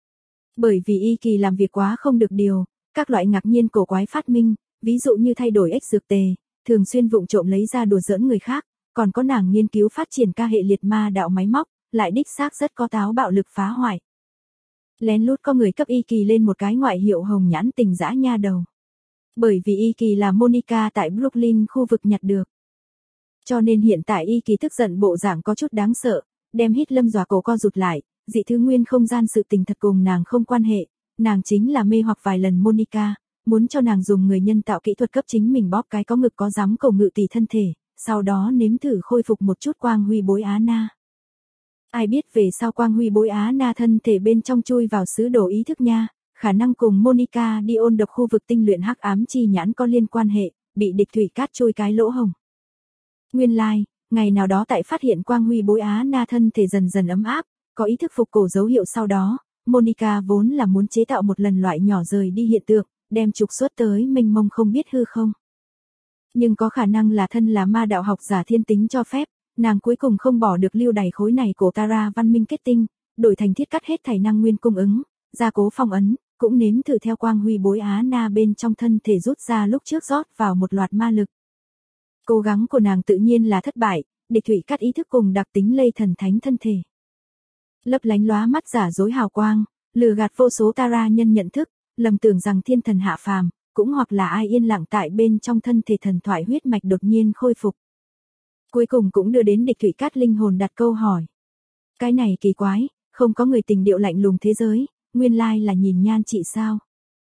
Bởi vì Y Kỳ làm việc quá không được điều, các loại ngạc nhiên cổ quái phát minh, ví dụ như thay đổi ếch dược tề, thường xuyên vụng trộm lấy ra đùa giỡn người khác, còn có nàng nghiên cứu phát triển ca hệ liệt ma đạo máy móc, lại đích xác rất có táo bạo lực phá hoại. Lén lút có người cấp Y Kỳ lên một cái ngoại hiệu hồng nhãn tình dã nha đầu. Bởi vì Y Kỳ là Monica tại Brooklyn khu vực nhặt được. Cho nên hiện tại Y Kỳ tức giận bộ dạng có chút đáng sợ, đem hít Lâm dọa cổ co rụt lại, dị thứ nguyên không gian sự tình thật cùng nàng không quan hệ, nàng chính là mê hoặc vài lần Monica, muốn cho nàng dùng người nhân tạo kỹ thuật cấp chính mình bóp cái có ngực có giám cầu ngự tỷ thân thể, sau đó nếm thử khôi phục một chút quang huy bối Á Na. Ai biết về sau quang huy bối Á Na thân thể bên trong chui vào sứ đồ ý thức nha, khả năng cùng Monica đi ôn độc khu vực tinh luyện hắc ám chi nhãn có liên quan hệ, bị địch thủy cát chui cái lỗ hồng. Nguyên lai, ngày nào đó tại phát hiện quang huy bối Á Na thân thể dần dần ấm áp, có ý thức phục cổ dấu hiệu sau đó, Monica vốn là muốn chế tạo một lần loại nhỏ rời đi hiện tượng, đem trục xuất tới mênh mông không biết hư không. Nhưng có khả năng là thân là ma đạo học giả thiên tính cho phép, nàng cuối cùng không bỏ được lưu đày khối này của Tara văn minh kết tinh, đổi thành thiết cắt hết thảy năng nguyên cung ứng, gia cố phong ấn, cũng nếm thử theo quang huy bối Á Na bên trong thân thể rút ra lúc trước rót vào một loạt ma lực. Cố gắng của nàng tự nhiên là thất bại, địch thủy cắt ý thức cùng đặc tính lây thần thánh thân thể. Lấp lánh lóa mắt giả dối hào quang, lừa gạt vô số Tara nhân nhận thức, lầm tưởng rằng thiên thần hạ phàm, cũng hoặc là ai yên lặng tại bên trong thân thể thần thoại huyết mạch đột nhiên khôi phục. Cuối cùng cũng đưa đến địch thủy cát linh hồn đặt câu hỏi. Cái này kỳ quái, không có người tình điệu lạnh lùng thế giới, nguyên lai là nhìn nhan chị sao.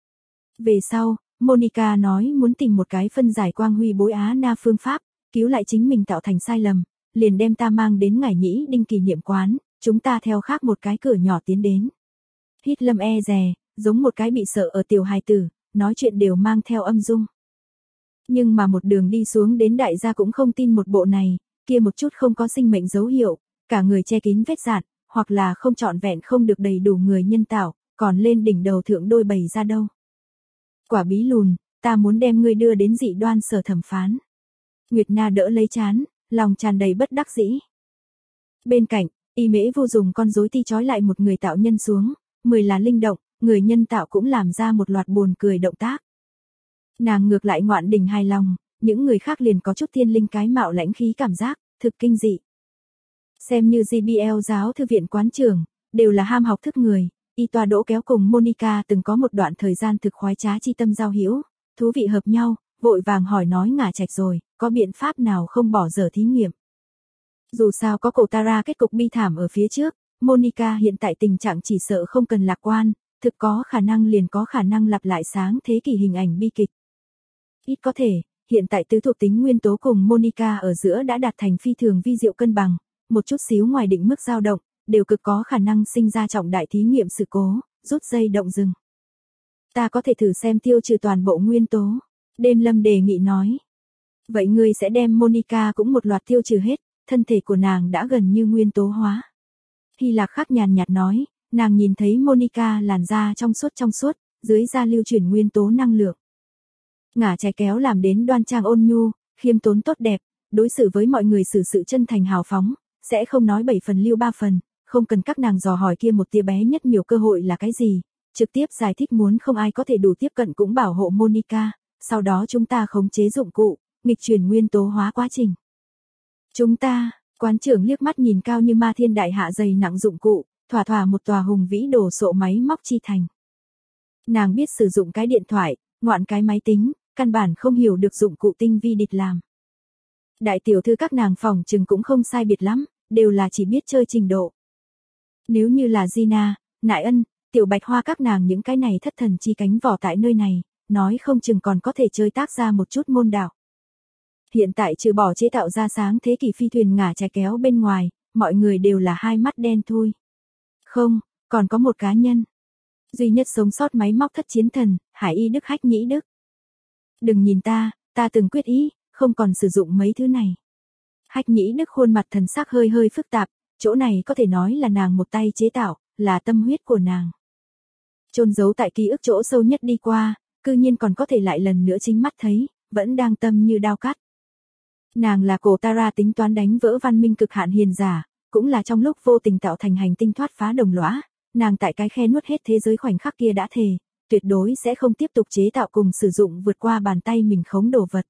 Về sau, Monica nói muốn tìm một cái phân giải quang huy bối Á Na phương pháp, cứu lại chính mình tạo thành sai lầm, liền đem ta mang đến ngải nhĩ đinh kỷ niệm quán, chúng ta theo khác một cái cửa nhỏ tiến đến. Hít Lâm e dè, giống một cái bị sợ ở tiểu hài tử, nói chuyện đều mang theo âm dung. Nhưng mà một đường đi xuống đến đại gia cũng không tin một bộ này, kia một chút không có sinh mệnh dấu hiệu, cả người che kín vết dạn, hoặc là không trọn vẹn không được đầy đủ người nhân tạo, còn lên đỉnh đầu thượng đôi bày ra đâu. Quả bí lùn, ta muốn đem ngươi đưa đến dị đoan sở thẩm phán. Nguyệt Na đỡ lấy chán, lòng tràn đầy bất đắc dĩ. Bên cạnh, Y Mễ Vu dùng con rối ti trói lại một người tạo nhân xuống, 10 là linh động, người nhân tạo cũng làm ra một loạt buồn cười động tác. Nàng ngược lại ngoạn đình hài lòng, những người khác liền có chút thiên linh cái mạo lãnh khí cảm giác, thực kinh dị. Xem như GBL giáo thư viện quán trưởng, đều là ham học thức người, Y Toa Đỗ kéo cùng Monica từng có một đoạn thời gian thực khoái trá chi tâm giao hữu, thú vị hợp nhau, vội vàng hỏi nói ngả trạch rồi, có biện pháp nào không bỏ dở thí nghiệm. Dù sao có cổ Tara kết cục bi thảm ở phía trước, Monica hiện tại tình trạng chỉ sợ không cần lạc quan, thực có khả năng liền có khả năng lặp lại sáng thế kỷ hình ảnh bi kịch. Ít có thể, hiện tại tứ thuộc tính nguyên tố cùng Monica ở giữa đã đạt thành phi thường vi diệu cân bằng, một chút xíu ngoài định mức dao động, đều cực có khả năng sinh ra trọng đại thí nghiệm sự cố, rút dây động rừng. Ta có thể thử xem tiêu trừ toàn bộ nguyên tố, Đêm Lâm đề nghị nói. Vậy ngươi sẽ đem Monica cũng một loạt tiêu trừ hết, thân thể của nàng đã gần như nguyên tố hóa. Hy Lạc Khắc nhàn nhạt nói, nàng nhìn thấy Monica làn da trong suốt, dưới da lưu chuyển nguyên tố năng lượng. Ngả trái kéo làm đến đoan trang ôn nhu, khiêm tốn tốt đẹp, đối xử với mọi người xử sự chân thành hào phóng, sẽ không nói 7 phần lưu 3 phần, không cần các nàng dò hỏi kia một tia bé nhất miểu cơ hội là cái gì, trực tiếp giải thích muốn không ai có thể đủ tiếp cận cũng bảo hộ Monica, sau đó chúng ta khống chế dụng cụ, nghịch chuyển nguyên tố hóa quá trình. Chúng ta, quán trưởng liếc mắt nhìn cao như ma thiên đại hạ dày nặng dụng cụ, thỏa thỏa một tòa hùng vĩ đồ sộ máy móc chi thành. Nàng biết sử dụng cái điện thoại, ngoạn cái máy tính, căn bản không hiểu được dụng cụ tinh vi địch làm. Đại tiểu thư các nàng phòng chừng cũng không sai biệt lắm, đều là chỉ biết chơi trình độ. Nếu như là Gina, Nại Ân, Tiểu Bạch Hoa các nàng những cái này thất thần chi cánh vỏ tại nơi này, nói không chừng còn có thể chơi tác ra một chút môn đạo. Hiện tại trừ bỏ chế tạo ra sáng thế kỷ phi thuyền ngả trái kéo bên ngoài, mọi người đều là hai mắt đen thui. Không, còn có một cá nhân. Duy nhất sống sót máy móc thất chiến thần, Hải Y Đức Hách Nhĩ Đức. Đừng nhìn ta từng quyết ý, không còn sử dụng mấy thứ này. Hách Nhĩ Đức khuôn mặt thần sắc hơi hơi phức tạp, chỗ này có thể nói là nàng một tay chế tạo, là tâm huyết của nàng. Chôn giấu tại ký ức chỗ sâu nhất đi qua, cư nhiên còn có thể lại lần nữa chính mắt thấy, vẫn đang tâm như đao cắt. Nàng là cổ Tara tính toán đánh vỡ văn minh cực hạn hiền giả, cũng là trong lúc vô tình tạo thành hành tinh thoát phá đồng lõa, nàng tại cái khe nuốt hết thế giới khoảnh khắc kia đã thề, tuyệt đối sẽ không tiếp tục chế tạo cùng sử dụng vượt qua bàn tay mình khống đồ vật.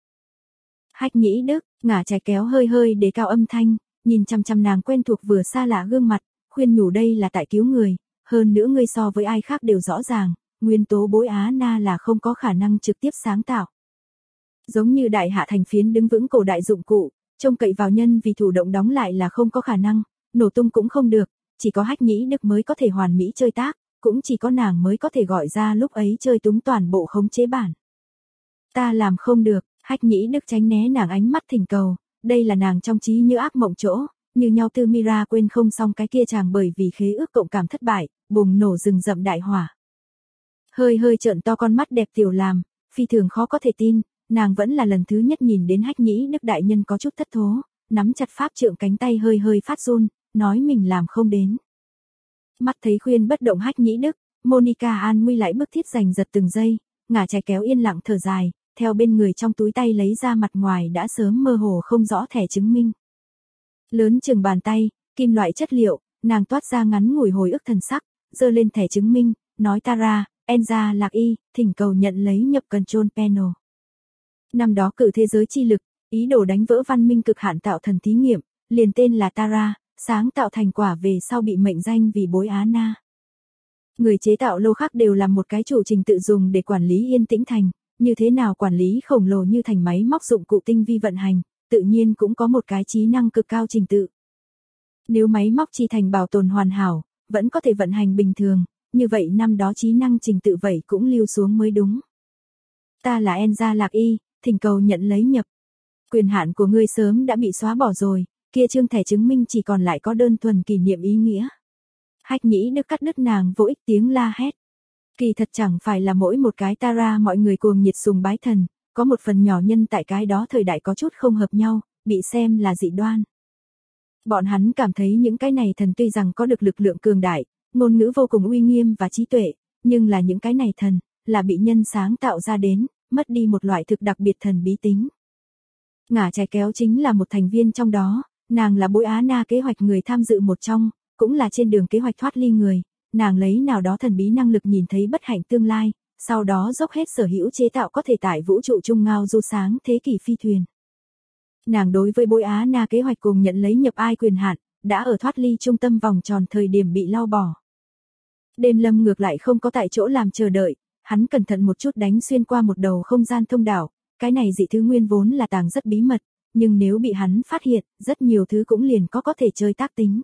Hách Nhĩ Đức, ngả trái kéo hơi hơi đề cao âm thanh, nhìn chăm chăm nàng quen thuộc vừa xa lạ gương mặt, khuyên nhủ đây là tại cứu người, hơn nữa ngươi so với ai khác đều rõ ràng, nguyên tố bối Á Na là không có khả năng trực tiếp sáng tạo. Giống như đại hạ thành phiến đứng vững cổ đại dụng cụ, trông cậy vào nhân vì thủ động đóng lại là không có khả năng, nổ tung cũng không được, chỉ có Hách Nhĩ Đức mới có thể hoàn mỹ chơi tác, cũng chỉ có nàng mới có thể gọi ra lúc ấy chơi túng toàn bộ khống chế bản. Ta làm không được, Hách Nhĩ Đức tránh né nàng ánh mắt thỉnh cầu, đây là nàng trong trí như ác mộng chỗ, như nhau tư Mira quên không xong cái kia chàng bởi vì khế ước cộng cảm thất bại, bùng nổ rừng rậm đại hỏa. Hơi hơi trợn to con mắt đẹp tiểu làm, phi thường khó có thể tin, nàng vẫn là lần thứ nhất nhìn đến Hách Nhĩ Đức đại nhân có chút thất thố, nắm chặt pháp trượng cánh tay hơi hơi phát run, nói mình làm không đến. Mắt thấy khuyên bất động Hách Nhĩ Đức, Monica an nguy lại bức thiết giành giật từng giây, ngả trái kéo yên lặng thở dài, theo bên người trong túi tay lấy ra mặt ngoài đã sớm mơ hồ không rõ thẻ chứng minh. Lớn chừng bàn tay, kim loại chất liệu, nàng toát ra ngắn ngủi hồi ức thần sắc, giơ lên thẻ chứng minh, nói Tara, Enza Lạc Y, thỉnh cầu nhận lấy nhập control panel. Năm đó cử thế giới chi lực, ý đồ đánh vỡ văn minh cực hạn tạo thần thí nghiệm, liền tên là Tara, sáng tạo thành quả về sau bị mệnh danh vì bối Á Na. Người chế tạo lô khác đều làm một cái chủ trình tự dùng để quản lý yên tĩnh thành, như thế nào quản lý khổng lồ như thành máy móc dụng cụ tinh vi vận hành, tự nhiên cũng có một cái trí năng cực cao trình tự. Nếu máy móc chi thành bảo tồn hoàn hảo, vẫn có thể vận hành bình thường, như vậy năm đó trí năng trình tự vậy cũng lưu xuống mới đúng. Ta là Enza Lạc Y, thỉnh cầu nhận lấy nhập. Quyền hạn của ngươi sớm đã bị xóa bỏ rồi, kia chương thẻ chứng minh chỉ còn lại có đơn thuần kỷ niệm ý nghĩa. Hách Nhĩ Đức cắt đứt nàng vô ích tiếng la hét. Kỳ thật chẳng phải là mỗi một cái Tara mọi người cuồng nhiệt sùng bái thần, có một phần nhỏ nhân tại cái đó thời đại có chút không hợp nhau, bị xem là dị đoan. Bọn hắn cảm thấy những cái này thần tuy rằng có được lực lượng cường đại, ngôn ngữ vô cùng uy nghiêm và trí tuệ, nhưng là những cái này thần, là bị nhân sáng tạo ra đến, mất đi một loại thực đặc biệt thần bí tính. Ngả trái kéo chính là một thành viên trong đó, nàng là bối Á Na kế hoạch người tham dự một trong, cũng là trên đường kế hoạch thoát ly người, nàng lấy nào đó thần bí năng lực nhìn thấy bất hạnh tương lai, sau đó dốc hết sở hữu chế tạo có thể tại vũ trụ trung ngao du sáng thế kỷ phi thuyền. Nàng đối với bối Á Na kế hoạch cùng nhận lấy nhập ai quyền hạn, đã ở thoát ly trung tâm vòng tròn thời điểm bị lau bỏ. Đêm Lâm ngược lại không có tại chỗ làm chờ đợi, hắn cẩn thận một chút đánh xuyên qua một đầu không gian thông đạo, cái này dị thứ nguyên vốn là tàng rất bí mật, nhưng nếu bị hắn phát hiện, rất nhiều thứ cũng liền có thể chơi tác tính.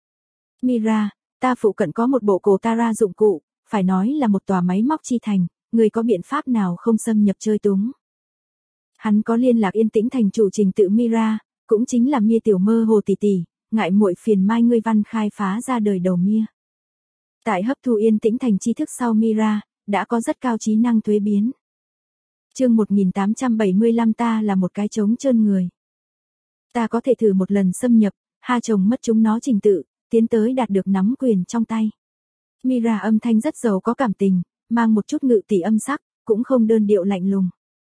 Mira, ta phụ cận có một bộ cổ Tara dụng cụ, phải nói là một tòa máy móc chi thành, người có biện pháp nào không xâm nhập chơi túng. Hắn có liên lạc yên tĩnh thành chủ trình tự Mira, cũng chính là Mia tiểu mơ hồ tỷ tỷ, ngại muội phiền mai ngươi văn khai phá ra đời đầu Mia. Tại hấp thu yên tĩnh thành tri thức sau Mira, đã có rất cao trí năng thuế biến. Chương 1875 ta là một cái trống trơn người. Ta có thể thử một lần xâm nhập, ha chồng mất chúng nó trình tự, tiến tới đạt được nắm quyền trong tay. Mira âm thanh rất giàu có cảm tình, mang một chút ngự tỷ âm sắc, cũng không đơn điệu lạnh lùng.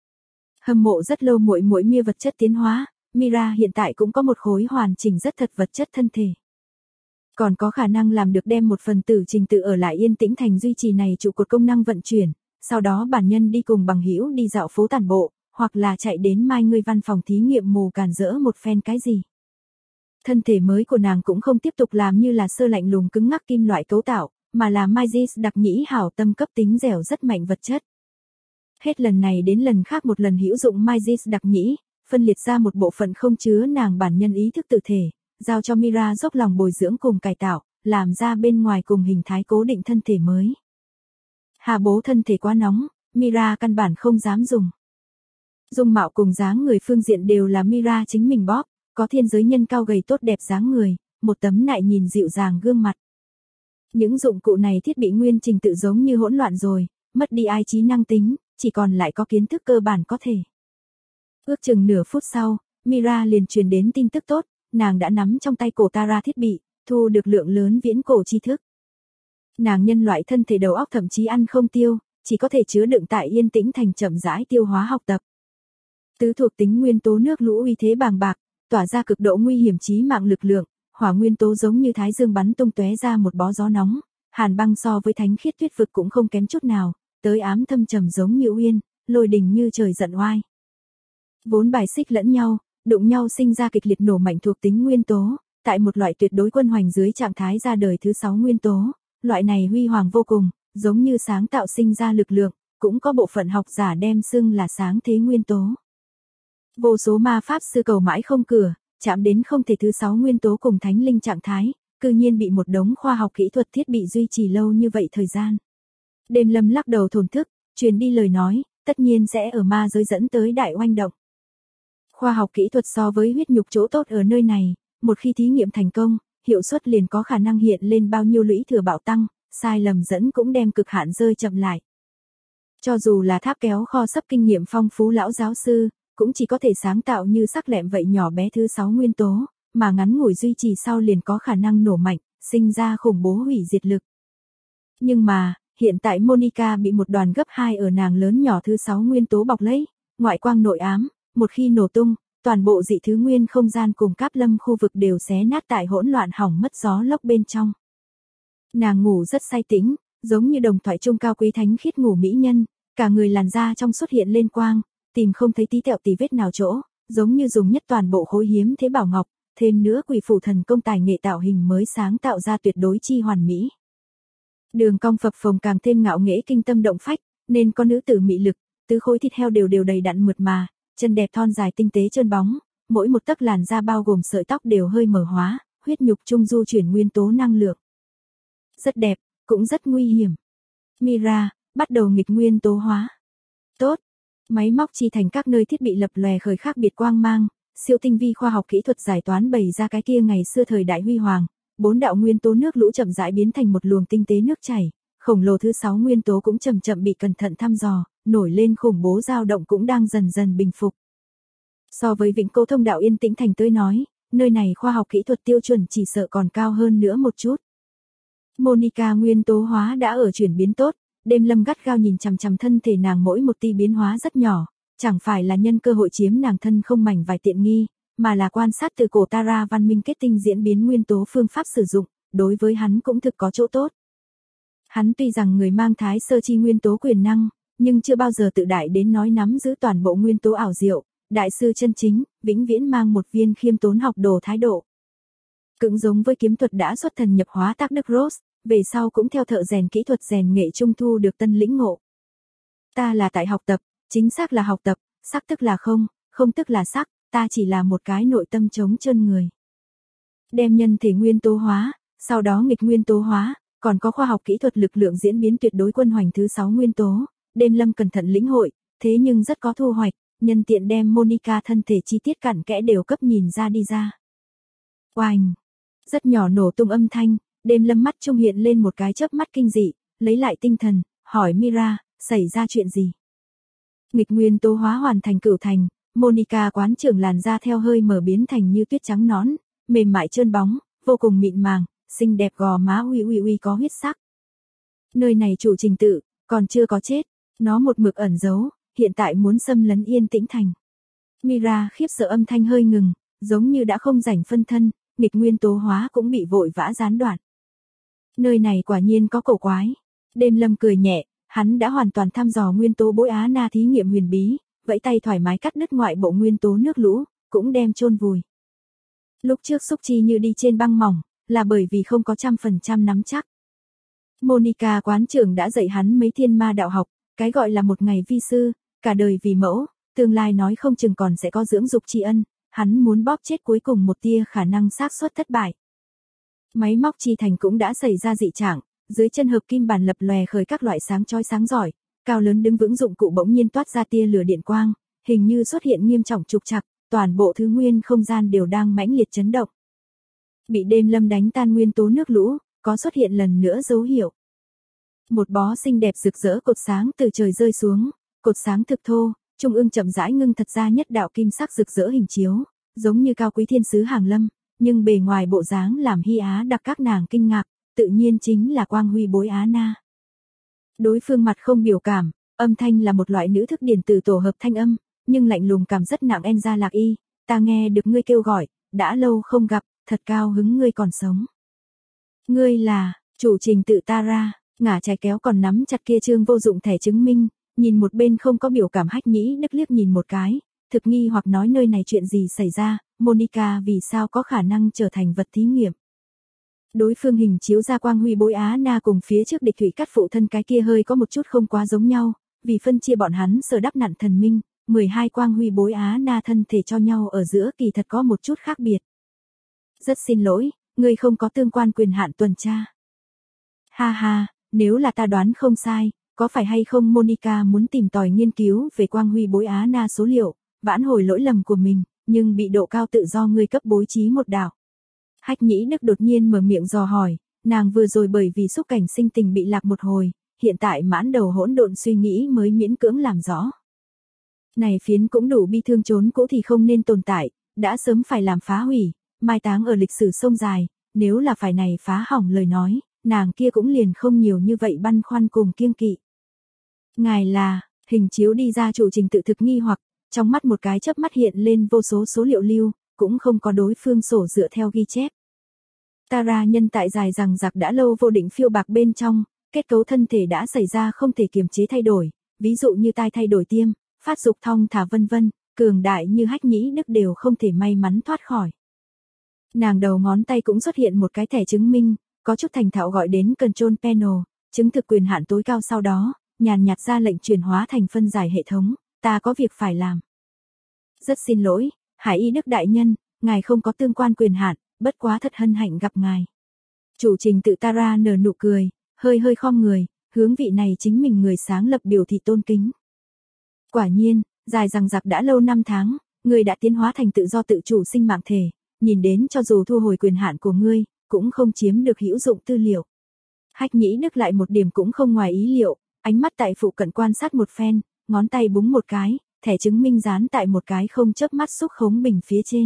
Hâm mộ rất lâu muội muội Mia vật chất tiến hóa, Mira hiện tại cũng có một khối hoàn chỉnh rất thật vật chất thân thể. Còn có khả năng làm được đem một phần tử trình tự ở lại yên tĩnh thành duy trì này trụ cột công năng vận chuyển, sau đó bản nhân đi cùng bằng hữu đi dạo phố tản bộ, hoặc là chạy đến mai ngươi văn phòng thí nghiệm mù càn rỡ một phen cái gì. Thân thể mới của nàng cũng không tiếp tục làm như là sơ lạnh lùng cứng ngắc kim loại cấu tạo, mà là Magis đặc nhĩ hảo tâm cấp tính dẻo rất mạnh vật chất. Hết lần này đến lần khác một lần hữu dụng Magis đặc nhĩ, phân liệt ra một bộ phận không chứa nàng bản nhân ý thức tự thể, giao cho Mira dốc lòng bồi dưỡng cùng cải tạo, làm ra bên ngoài cùng hình thái cố định thân thể mới. Hà bố thân thể quá nóng, Mira căn bản không dám dùng. Dung mạo cùng dáng người phương diện đều là Mira chính mình bóp, có thiên giới nhân cao gầy tốt đẹp dáng người, một tấm nại nhìn dịu dàng gương mặt. Những dụng cụ này thiết bị nguyên trình tự giống như hỗn loạn rồi, mất đi ai trí năng tính, chỉ còn lại có kiến thức cơ bản có thể. Ước chừng nửa phút sau, Mira liền truyền đến tin tức tốt, nàng đã nắm trong tay cổ Tara thiết bị, thu được lượng lớn viễn cổ tri thức. Nàng nhân loại thân thể đầu óc thậm chí ăn không tiêu, chỉ có thể chứa đựng tại yên tĩnh thành chậm rãi tiêu hóa học tập. Tứ thuộc tính nguyên tố nước lũ uy thế bàng bạc, tỏa ra cực độ nguy hiểm chí mạng lực lượng, hỏa nguyên tố giống như thái dương bắn tung tóe ra một bó gió nóng, hàn băng so với thánh khiết tuyết vực cũng không kém chút nào, tới ám thâm trầm giống như uyên, lôi đình như trời giận oai. Vốn bài xích lẫn nhau, đụng nhau sinh ra kịch liệt nổ mạnh thuộc tính nguyên tố, tại một loại tuyệt đối quân hoành dưới trạng thái ra đời thứ 6 nguyên tố, loại này huy hoàng vô cùng, giống như sáng tạo sinh ra lực lượng, cũng có bộ phận học giả đem xưng là sáng thế nguyên tố. Vô số ma pháp sư cầu mãi không cửa, chạm đến không thể thứ 6 nguyên tố cùng thánh linh trạng thái, cư nhiên bị một đống khoa học kỹ thuật thiết bị duy trì lâu như vậy thời gian. Đêm Lâm lắc đầu thổn thức, truyền đi lời nói, tất nhiên sẽ ở ma giới dẫn tới đại oanh động. Khoa học kỹ thuật so với huyết nhục chỗ tốt ở nơi này, một khi thí nghiệm thành công, hiệu suất liền có khả năng hiện lên bao nhiêu lũy thừa bạo tăng, sai lầm dẫn cũng đem cực hạn rơi chậm lại. Cho dù là tháp kéo kho sấp kinh nghiệm phong phú lão giáo sư, cũng chỉ có thể sáng tạo như sắc lẹm vậy nhỏ bé thứ 6 nguyên tố, mà ngắn ngủi duy trì sau liền có khả năng nổ mạnh, sinh ra khủng bố hủy diệt lực. Nhưng mà, hiện tại Monica bị một đoàn gấp 2 ở nàng lớn nhỏ thứ 6 nguyên tố bọc lấy, ngoại quang nội ám, một khi nổ tung, toàn bộ dị thứ nguyên không gian cùng cáp lâm khu vực đều xé nát tại hỗn loạn hỏng mất gió lốc bên trong. Nàng ngủ rất say tĩnh, giống như đồng thoại trung cao quý thánh khiết ngủ mỹ nhân, cả người làn da trong xuất hiện lên quang, tìm không thấy tí tẹo tí vết nào chỗ, giống như dùng nhất toàn bộ khối hiếm thế bảo ngọc, thêm nữa quỷ phủ thần công tài nghệ tạo hình mới sáng tạo ra tuyệt đối chi hoàn mỹ. Đường cong phập phồng càng thêm ngạo nghễ kinh tâm động phách, nên có nữ tử mị lực, tứ khối thịt heo đều đầy đặn mượt mà, chân đẹp thon dài tinh tế trơn bóng, mỗi một tấc làn da bao gồm sợi tóc đều hơi mở hóa, huyết nhục trung du chuyển nguyên tố năng lượng. Rất đẹp, cũng rất nguy hiểm. Mira, bắt đầu nghịch nguyên tố hóa. Tốt. Máy móc chi thành các nơi thiết bị lập lòe khởi khác biệt quang mang, siêu tinh vi khoa học kỹ thuật giải toán bày ra cái kia ngày xưa thời đại huy hoàng, 4 đạo nguyên tố nước lũ chậm rãi biến thành một luồng tinh tế nước chảy, khổng lồ thứ 6 nguyên tố cũng chậm chậm bị cẩn thận thăm dò, nổi lên khủng bố dao động cũng đang dần dần bình phục. So với Vĩnh Cố Thông đạo yên tĩnh thành tới nói, nơi này khoa học kỹ thuật tiêu chuẩn chỉ sợ còn cao hơn nữa một chút. Monica nguyên tố hóa đã ở chuyển biến tốt, Đêm Lâm gắt gao nhìn chằm chằm thân thể nàng, mỗi một tia biến hóa rất nhỏ, chẳng phải là nhân cơ hội chiếm nàng thân không mảnh vài tiện nghi, mà là quan sát từ cổ Tara văn minh kết tinh diễn biến nguyên tố phương pháp sử dụng, đối với hắn cũng thực có chỗ tốt. Hắn tuy rằng người mang thái sơ chi nguyên tố quyền năng, nhưng chưa bao giờ tự đại đến nói nắm giữ toàn bộ nguyên tố ảo diệu, đại sư chân chính, vĩnh viễn mang một viên khiêm tốn học đồ thái độ. Cũng giống với kiếm thuật đã xuất thần nhập hóa tác đức Rose, về sau cũng theo thợ rèn kỹ thuật rèn nghệ trung thu được tân lĩnh ngộ. Ta là tại học tập, chính xác là học tập, sắc tức là không, không tức là sắc, ta chỉ là một cái nội tâm trống trơn người. Đem nhân thể nguyên tố hóa, sau đó nghịch nguyên tố hóa, còn có khoa học kỹ thuật lực lượng diễn biến tuyệt đối quân hoành thứ 6 nguyên tố, Đêm Lâm cẩn thận lĩnh hội, thế nhưng rất có thu hoạch, nhân tiện đem Monica thân thể chi tiết cặn kẽ đều cấp nhìn ra đi ra. Oanh! Rất nhỏ nổ tung âm thanh, Đêm Lâm mắt trung hiện lên một cái chớp mắt kinh dị, lấy lại tinh thần, hỏi Mira, xảy ra chuyện gì? Nghịch nguyên tố hóa hoàn thành cửu thành, Monica quán trưởng làn da theo hơi mở biến thành như tuyết trắng nõn, mềm mại trơn bóng, vô cùng mịn màng, xinh đẹp gò má uy có huyết sắc. Nơi này chủ trình tự, còn chưa có chết, nó một mực ẩn giấu, hiện tại muốn xâm lấn yên tĩnh thành. Mira khiếp sợ âm thanh hơi ngừng, giống như đã không rảnh phân thân, nghịch nguyên tố hóa cũng bị vội vã gián đoạn. Nơi này quả nhiên có cổ quái. Đêm Lâm cười nhẹ, hắn đã hoàn toàn thăm dò nguyên tố bối Á Na thí nghiệm huyền bí, vẫy tay thoải mái cắt đứt ngoại bộ nguyên tố nước lũ, cũng đem chôn vùi. Lúc trước xúc chi như đi trên băng mỏng, là bởi vì không có 100% nắm chắc. Monica quán trưởng đã dạy hắn mấy thiên ma đạo học, cái gọi là một ngày vi sư, cả đời vì mẫu, tương lai nói không chừng còn sẽ có dưỡng dục tri ân, hắn muốn bóp chết cuối cùng một tia khả năng xác suất thất bại. Máy móc chi thành cũng đã xảy ra dị trạng, dưới chân hợp kim bàn lập lòe khởi các loại sáng chói sáng giỏi, cao lớn đứng vững dụng cụ bỗng nhiên toát ra tia lửa điện quang, hình như xuất hiện nghiêm trọng trục trặc, toàn bộ thứ nguyên không gian đều đang mãnh liệt chấn động. Bị Đêm Lâm đánh tan nguyên tố nước lũ, có xuất hiện lần nữa dấu hiệu. Một bó xinh đẹp rực rỡ cột sáng từ trời rơi xuống, cột sáng thực thô, trung ương chậm rãi ngưng thật ra nhất đạo kim sắc rực rỡ hình chiếu, giống như cao quý thiên sứ hàng lâm, nhưng bề ngoài bộ dáng làm Hy Á đặc các nàng kinh ngạc, tự nhiên chính là quang huy bối Á Na. Đối phương mặt không biểu cảm, âm thanh là một loại nữ thức điện tử tổ hợp thanh âm, nhưng lạnh lùng cảm rất nặng. En ra lạc y, ta nghe được ngươi kêu gọi, đã lâu không gặp, thật cao hứng ngươi còn sống. Ngươi là, chủ trình tự Tara, ngả trái kéo còn nắm chặt kia trương vô dụng thẻ chứng minh, nhìn một bên không có biểu cảm Hách Nhĩ Đức liếc nhìn một cái, thực nghi hoặc nói nơi này chuyện gì xảy ra, Monica vì sao có khả năng trở thành vật thí nghiệm. Đối phương hình chiếu ra quang huy bối Á Na cùng phía trước địch thủy cắt phụ thân cái kia hơi có một chút không quá giống nhau, vì phân chia bọn hắn sở đắp nặn thần minh, 12 quang huy bối Á Na thân thể cho nhau ở giữa kỳ thật có một chút khác biệt. Rất xin lỗi, ngươi không có tương quan quyền hạn tuần tra. Ha ha, nếu là ta đoán không sai, có phải hay không Monica muốn tìm tòi nghiên cứu về quang huy bối Á Na số liệu, vãn hồi lỗi lầm của mình, nhưng bị độ cao tự do ngươi cấp bố trí một đảo. Hách Nhĩ Đức đột nhiên mở miệng dò hỏi, nàng vừa rồi bởi vì xúc cảnh sinh tình bị lạc một hồi, hiện tại mãn đầu hỗn độn suy nghĩ mới miễn cưỡng làm rõ. Này phiến cũng đủ bi thương trốn cũ thì không nên tồn tại, đã sớm phải làm phá hủy, mai táng ở lịch sử sông dài, nếu là phải này phá hỏng lời nói, nàng kia cũng liền không nhiều như vậy băn khoăn cùng kiêng kỵ. Ngài là, hình chiếu đi ra chủ trình tự thực nghi hoặc, trong mắt một cái chớp mắt hiện lên vô số số liệu lưu, cũng không có đối phương sổ dựa theo ghi chép. Tara nhân tại dài rằng giặc đã lâu vô định phiêu bạc bên trong, kết cấu thân thể đã xảy ra không thể kiềm chế thay đổi, ví dụ như tai thay đổi tiêm, phát dục thong thả vân vân, cường đại như Hách Nhĩ Đức đều không thể may mắn thoát khỏi. Nàng đầu ngón tay cũng xuất hiện một cái thẻ chứng minh, có chút thành thạo gọi đến Control Panel, chứng thực quyền hạn tối cao sau đó, nhàn nhạt ra lệnh chuyển hóa thành phân giải hệ thống, ta có việc phải làm. Rất xin lỗi, Hải Y Đức đại nhân, ngài không có tương quan quyền hạn, bất quá thật hân hạnh gặp ngài. Chủ trình tự Tara nở nụ cười, hơi hơi khom người, hướng vị này chính mình người sáng lập biểu thị tôn kính. Quả nhiên, dài rằng giặc đã lâu 5 tháng, người đã tiến hóa thành tự do tự chủ sinh mạng thể, nhìn đến cho dù thu hồi quyền hạn của ngươi, cũng không chiếm được hữu dụng tư liệu. Hách Nhĩ Đức lại một điểm cũng không ngoài ý liệu, ánh mắt tại phụ cận quan sát một phen, ngón tay búng một cái, thẻ chứng minh dán tại một cái không chớp mắt xúc khống bình phía trên.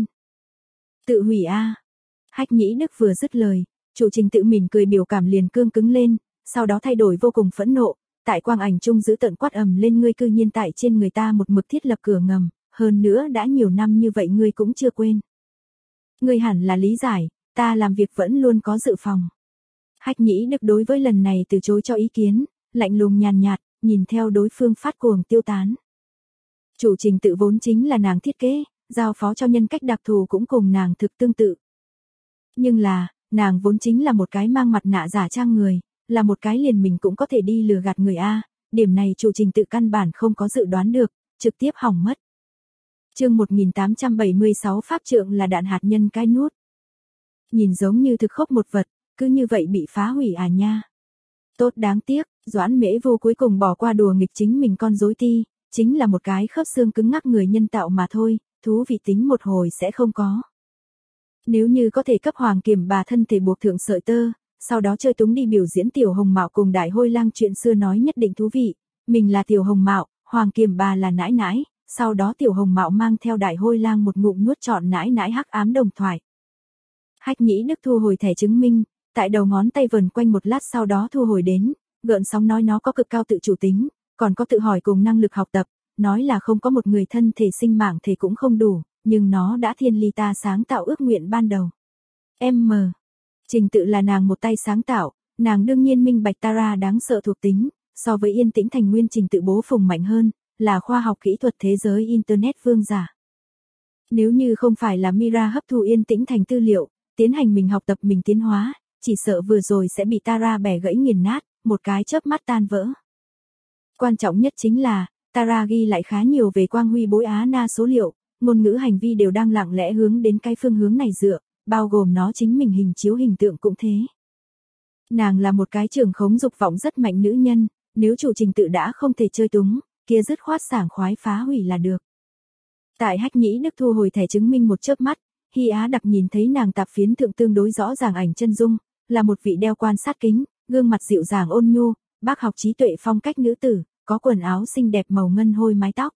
Tự hủy a. Hách Nhĩ Đức vừa dứt lời, chủ trình tự mỉm cười biểu cảm liền cương cứng lên, sau đó thay đổi vô cùng phẫn nộ, tại quang ảnh trung giữ tận quát ầm lên ngươi cư nhiên tại trên người ta một mực thiết lập cửa ngầm, hơn nữa đã nhiều năm như vậy ngươi cũng chưa quên. Ngươi hẳn là lý giải, ta làm việc vẫn luôn có dự phòng. Hách Nhĩ Đức đối với lần này từ chối cho ý kiến, lạnh lùng nhàn nhạt, nhìn theo đối phương phát cuồng tiêu tán. Chủ trình tự vốn chính là nàng thiết kế, giao phó cho nhân cách đặc thù cũng cùng nàng thực tương tự. Nhưng là, nàng vốn chính là một cái mang mặt nạ giả trang người, là một cái liền mình cũng có thể đi lừa gạt người A, điểm này chủ trình tự căn bản không có dự đoán được, trực tiếp hỏng mất. Chương 1876 Pháp trượng là đạn hạt nhân cái nút. Nhìn giống như thực khốc một vật, cứ như vậy bị phá hủy à nha. Tốt đáng tiếc, Doãn Mễ Vô cuối cùng bỏ qua đùa nghịch chính mình con rối ti, chính là một cái khớp xương cứng ngắc người nhân tạo mà thôi, thú vị tính một hồi sẽ không có. Nếu như có thể cấp Hoàng Kiểm bà thân thể buộc thượng sợi tơ, sau đó chơi túng đi biểu diễn Tiểu Hồng Mạo cùng Đại Hôi Lang chuyện xưa nói nhất định thú vị, mình là Tiểu Hồng Mạo, Hoàng Kiểm bà là nãi nãi, sau đó Tiểu Hồng Mạo mang theo Đại Hôi Lang một ngụm nuốt trọn nãi nãi hắc ám đồng thoại. Hách Nhĩ Đức thu hồi thẻ chứng minh, tại đầu ngón tay vần quanh một lát sau đó thu hồi đến, gợn sóng nói nó có cực cao tự chủ tính, còn có tự hỏi cùng năng lực học tập, nói là không có một người thân thể sinh mạng thể cũng không đủ, nhưng nó đã thiên ly ta sáng tạo ước nguyện ban đầu. M. Trình tự là nàng một tay sáng tạo, nàng đương nhiên minh bạch Tara đáng sợ thuộc tính, so với yên tĩnh thành nguyên trình tự bố phùng mạnh hơn, là khoa học kỹ thuật thế giới Internet vương giả. Nếu như không phải là Mira hấp thu yên tĩnh thành tư liệu, tiến hành mình học tập mình tiến hóa, chỉ sợ vừa rồi sẽ bị Tara bẻ gãy nghiền nát, một cái chớp mắt tan vỡ. Quan trọng nhất chính là, Tara ghi lại khá nhiều về quang huy bối Á Na số liệu, ngôn ngữ hành vi đều đang lặng lẽ hướng đến cái phương hướng này dựa, bao gồm nó chính mình hình chiếu hình tượng cũng thế. Nàng là một cái trưởng khống dục vọng rất mạnh nữ nhân, nếu chủ trình tự đã không thể chơi túng, kia dứt khoát sảng khoái phá hủy là được. Tại Hách Nhĩ Đức thu hồi thẻ chứng minh một chớp mắt, Hy Á đặc nhìn thấy nàng tạp phiến thượng tương đối rõ ràng ảnh chân dung, là một vị đeo quan sát kính, gương mặt dịu dàng ôn nhu, bác học trí tuệ phong cách nữ tử, có quần áo xinh đẹp màu ngân hôi mái tóc.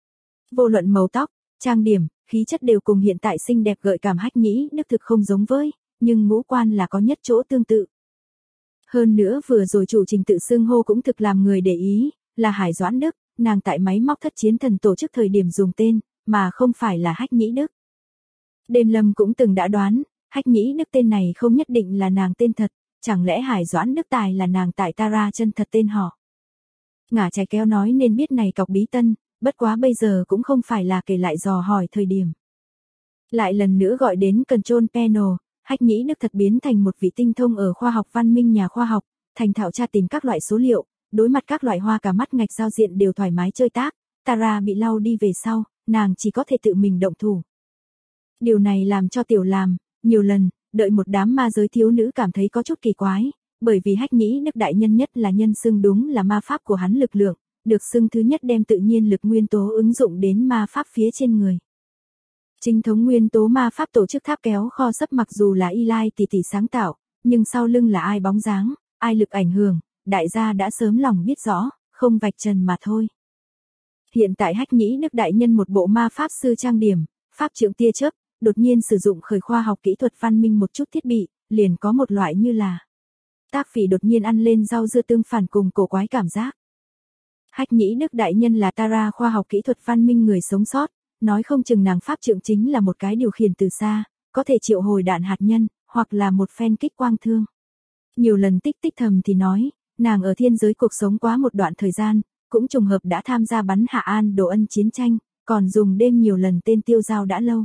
Vô luận màu tóc, trang điểm, khí chất đều cùng hiện tại xinh đẹp gợi cảm Hách Nhĩ Đức thực không giống với, nhưng ngũ quan là có nhất chỗ tương tự. Hơn nữa vừa rồi chủ trình tự xưng hô cũng thực làm người để ý, là Hải Doãn Đức, nàng tại máy móc thất chiến thần tổ chức thời điểm dùng tên, mà không phải là Hách Nhĩ Đức. Đêm Lâm cũng từng đã đoán, Hách Nhĩ Đức tên này không nhất định là nàng tên thật, chẳng lẽ Hải Doãn Đức Tài là nàng tại Tara chân thật tên họ. Ngả trái kéo nói nên biết này cọc bí tân, bất quá bây giờ cũng không phải là kể lại dò hỏi thời điểm. Lại lần nữa gọi đến Control Panel, Hách Nhĩ Đức thật biến thành một vị tinh thông ở khoa học văn minh nhà khoa học, thành thạo tra tìm các loại số liệu, đối mặt các loại hoa cả mắt ngạch giao diện đều thoải mái chơi tác, Tara bị lau đi về sau, nàng chỉ có thể tự mình động thủ. Điều này làm cho Tiểu Làm, nhiều lần, đợi một đám ma giới thiếu nữ cảm thấy có chút kỳ quái, bởi vì Hách Nhĩ Đức đại nhân nhất là nhân xưng đúng là ma pháp của hắn lực lượng, được xưng thứ nhất đem tự nhiên lực nguyên tố ứng dụng đến ma pháp phía trên người. Chính thống nguyên tố ma pháp tổ chức tháp kéo kho sấp mặc dù là Eli tỷ tỷ sáng tạo, nhưng sau lưng là ai bóng dáng, ai lực ảnh hưởng, đại gia đã sớm lòng biết rõ, không vạch trần mà thôi. Hiện tại Hách Nhĩ Đức đại nhân một bộ ma pháp sư trang điểm, pháp trượng tia chớp, đột nhiên sử dụng khởi khoa học kỹ thuật văn minh một chút thiết bị, liền có một loại như là tác phỉ đột nhiên ăn lên rau dưa tương phản cùng cổ quái cảm giác. Hách Nhĩ Đức đại nhân là Tara khoa học kỹ thuật văn minh người sống sót, nói không chừng nàng pháp trượng chính là một cái điều khiển từ xa, có thể triệu hồi đạn hạt nhân, hoặc là một phen kích quang thương. Nhiều lần tích tích thầm thì nói, nàng ở thiên giới cuộc sống quá một đoạn thời gian, cũng trùng hợp đã tham gia bắn hạ an đồ ân chiến tranh, còn dùng đêm nhiều lần tên tiêu dao đã lâu.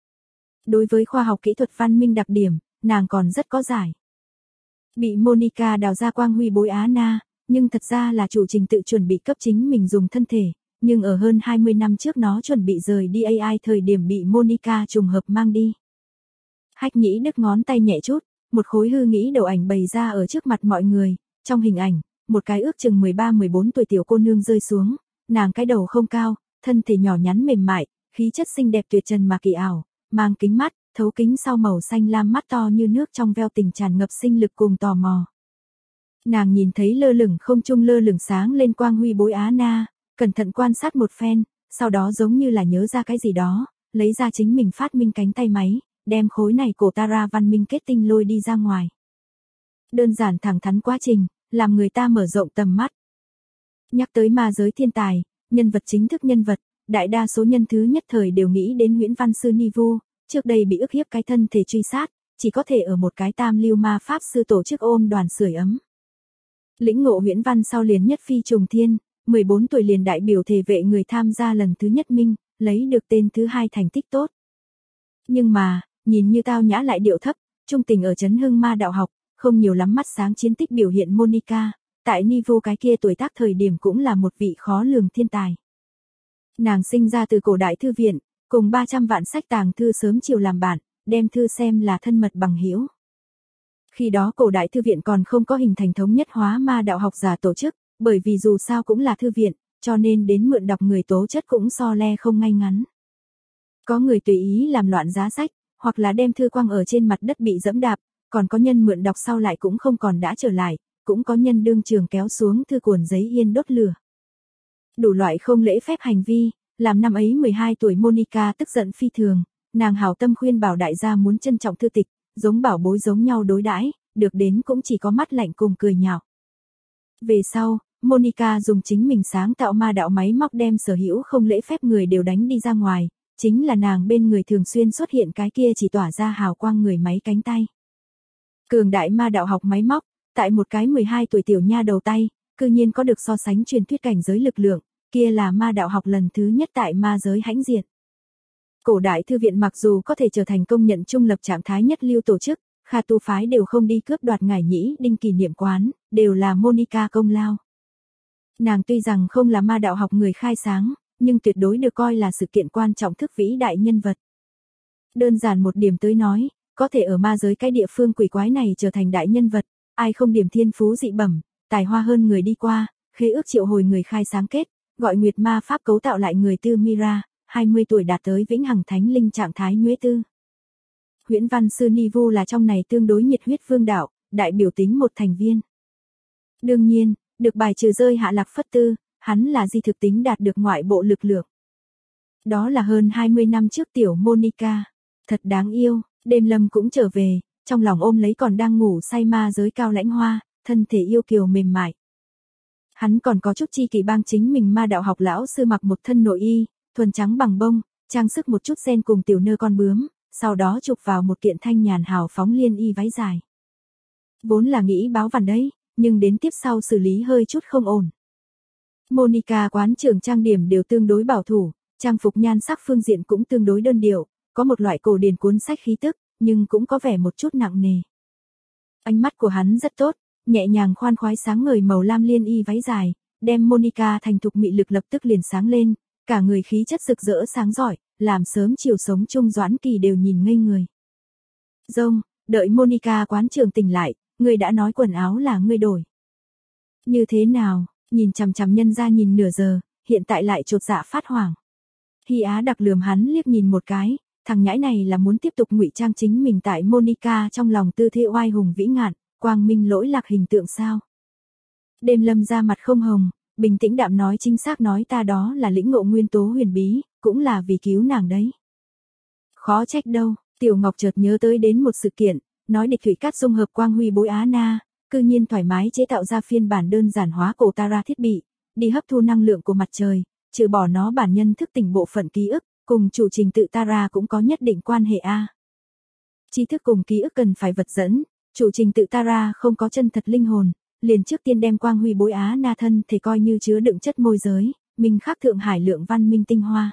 Đối với khoa học kỹ thuật văn minh đặc điểm, nàng còn rất có giải. Bị Monica đào ra quang huy bối Anna, nhưng thật ra là chủ trình tự chuẩn bị cấp chính mình dùng thân thể, nhưng ở hơn 20 năm trước nó chuẩn bị rời đi AI thời điểm bị Monica trùng hợp mang đi. Hách Nhĩ Đức ngón tay nhẹ chút, một khối hư nghĩ đầu ảnh bày ra ở trước mặt mọi người, trong hình ảnh, một cái ước chừng 13-14 tuổi tiểu cô nương rơi xuống, nàng cái đầu không cao, thân thể nhỏ nhắn mềm mại, khí chất xinh đẹp tuyệt trần mà kỳ ảo, mang kính mắt, thấu kính sau màu xanh lam mắt to như nước trong veo tình tràn ngập sinh lực cùng tò mò. Nàng nhìn thấy lơ lửng không trung lơ lửng sáng lên quang huy bối Anna, cẩn thận quan sát một phen, sau đó giống như là nhớ ra cái gì đó, lấy ra chính mình phát minh cánh tay máy, đem khối này cổ Tara văn minh kết tinh lôi đi ra ngoài. Đơn giản thẳng thắn quá trình, làm người ta mở rộng tầm mắt. Nhắc tới ma giới thiên tài, nhân vật chính thức nhân vật, đại đa số nhân thứ nhất thời đều nghĩ đến Huyễn Văn sư Nivu, trước đây bị ức hiếp cái thân thể truy sát, chỉ có thể ở một cái tam lưu ma pháp sư tổ chức ôm đoàn sưởi ấm. Lĩnh ngộ Huyễn Văn sau liền nhất phi trùng thiên, 14 tuổi liền đại biểu thể vệ người tham gia lần thứ nhất minh, lấy được tên thứ hai thành tích tốt. Nhưng mà, nhìn như tao nhã lại điệu thấp, trung tình ở Trấn Hưng ma đạo học, không nhiều lắm mắt sáng chiến tích biểu hiện Monica, tại Nivu cái kia tuổi tác thời điểm cũng là một vị khó lường thiên tài. Nàng sinh ra từ cổ đại thư viện, cùng 300 vạn sách tàng thư sớm chiều làm bạn, đem thư xem là thân mật bằng hữu. Khi đó cổ đại thư viện còn không có hình thành thống nhất hóa ma đạo học giả tổ chức, bởi vì dù sao cũng là thư viện, cho nên đến mượn đọc người tố chất cũng so le không ngay ngắn. Có người tùy ý làm loạn giá sách, hoặc là đem thư quăng ở trên mặt đất bị dẫm đạp, còn có nhân mượn đọc sau lại cũng không còn đã trở lại, cũng có nhân đương trường kéo xuống thư cuộn giấy yên đốt lửa. Đủ loại không lễ phép hành vi, làm năm ấy 12 tuổi Monica tức giận phi thường, nàng hảo tâm khuyên bảo đại gia muốn trân trọng thư tịch, giống bảo bối giống nhau đối đãi, được đến cũng chỉ có mắt lạnh cùng cười nhạo. Về sau, Monica dùng chính mình sáng tạo ma đạo máy móc đem sở hữu không lễ phép người đều đánh đi ra ngoài, chính là nàng bên người thường xuyên xuất hiện cái kia chỉ tỏa ra hào quang người máy cánh tay. Cường đại ma đạo học máy móc, tại một cái 12 tuổi tiểu nha đầu tay, cư nhiên có được so sánh truyền thuyết cảnh giới lực lượng, kia là ma đạo học lần thứ nhất tại ma giới hãnh diện. Cổ đại thư viện mặc dù có thể trở thành công nhận trung lập trạng thái nhất lưu tổ chức, Kha tu phái đều không đi cướp đoạt ngải nhĩ đinh kỷ niệm quán, đều là Monica công lao. Nàng tuy rằng không là ma đạo học người khai sáng, nhưng tuyệt đối được coi là sự kiện quan trọng thức vĩ đại nhân vật. Đơn giản một điểm tới nói, có thể ở ma giới cái địa phương quỷ quái này trở thành đại nhân vật, ai không điểm thiên phú dị bẩm, tài hoa hơn người đi qua, khế ước triệu hồi người khai sáng kết, gọi nguyệt ma pháp cấu tạo lại người tư Mira, 20 tuổi đạt tới vĩnh hằng thánh linh trạng thái nhuế tư. Huyễn Văn sư Nivu là trong này tương đối nhiệt huyết vương đạo, đại biểu tính một thành viên. Đương nhiên, được bài trừ rơi hạ lạc phất tư, hắn là di thực tính đạt được ngoại bộ lực lượng. Đó là hơn 20 năm trước tiểu Monica, thật đáng yêu, đêm lâm cũng trở về, trong lòng ôm lấy còn đang ngủ say ma giới cao lãnh hoa, thân thể yêu kiều mềm mại. Hắn còn có chút chi kỳ bang chính mình ma đạo học lão sư mặc một thân nội y, thuần trắng bằng bông, trang sức một chút sen cùng tiểu nơ con bướm, sau đó chụp vào một kiện thanh nhàn hào phóng liên y váy dài. Vốn là nghĩ báo vằn đấy, nhưng đến tiếp sau xử lý hơi chút không ổn. Monica quán trưởng trang điểm đều tương đối bảo thủ, trang phục nhan sắc phương diện cũng tương đối đơn điệu, có một loại cổ điển cuốn sách khí tức, nhưng cũng có vẻ một chút nặng nề. Ánh mắt của hắn rất tốt, nhẹ nhàng khoan khoái sáng ngời màu lam liên y váy dài, đem Monica thành thục mị lực lập tức liền sáng lên, cả người khí chất rực rỡ sáng giỏi, làm sớm chiều sống chung Doãn Kỳ đều nhìn ngây người. Rông, đợi Monica quán trường tỉnh lại, ngươi đã nói quần áo là ngươi đổi. Như thế nào, nhìn chằm chằm nhân ra nhìn nửa giờ, hiện tại lại chột dạ phát hoảng. Hy Á đặc lườm hắn liếc nhìn một cái, thằng nhãi này là muốn tiếp tục ngụy trang chính mình tại Monica trong lòng tư thế oai hùng vĩ ngạn, quang minh lỗi lạc hình tượng sao. Đêm Lâm ra mặt không hồng, bình tĩnh đạm nói chính xác nói ta đó là lĩnh ngộ nguyên tố huyền bí, cũng là vì cứu nàng đấy. Khó trách đâu, Tiểu Ngọc chợt nhớ tới đến một sự kiện, nói địch thủy cát dung hợp quang huy bối Á Na, cư nhiên thoải mái chế tạo ra phiên bản đơn giản hóa cổ Tara thiết bị, đi hấp thu năng lượng của mặt trời, trừ bỏ nó bản nhân thức tỉnh bộ phận ký ức, cùng chủ trình tự Tara cũng có nhất định quan hệ a. Tri thức cùng ký ức cần phải vật dẫn, chủ trình tự Tara không có chân thật linh hồn, liền trước tiên đem quang huy bối Á Na thân thể coi như chứa đựng chất môi giới, minh khắc thượng hải lượng văn minh tinh hoa.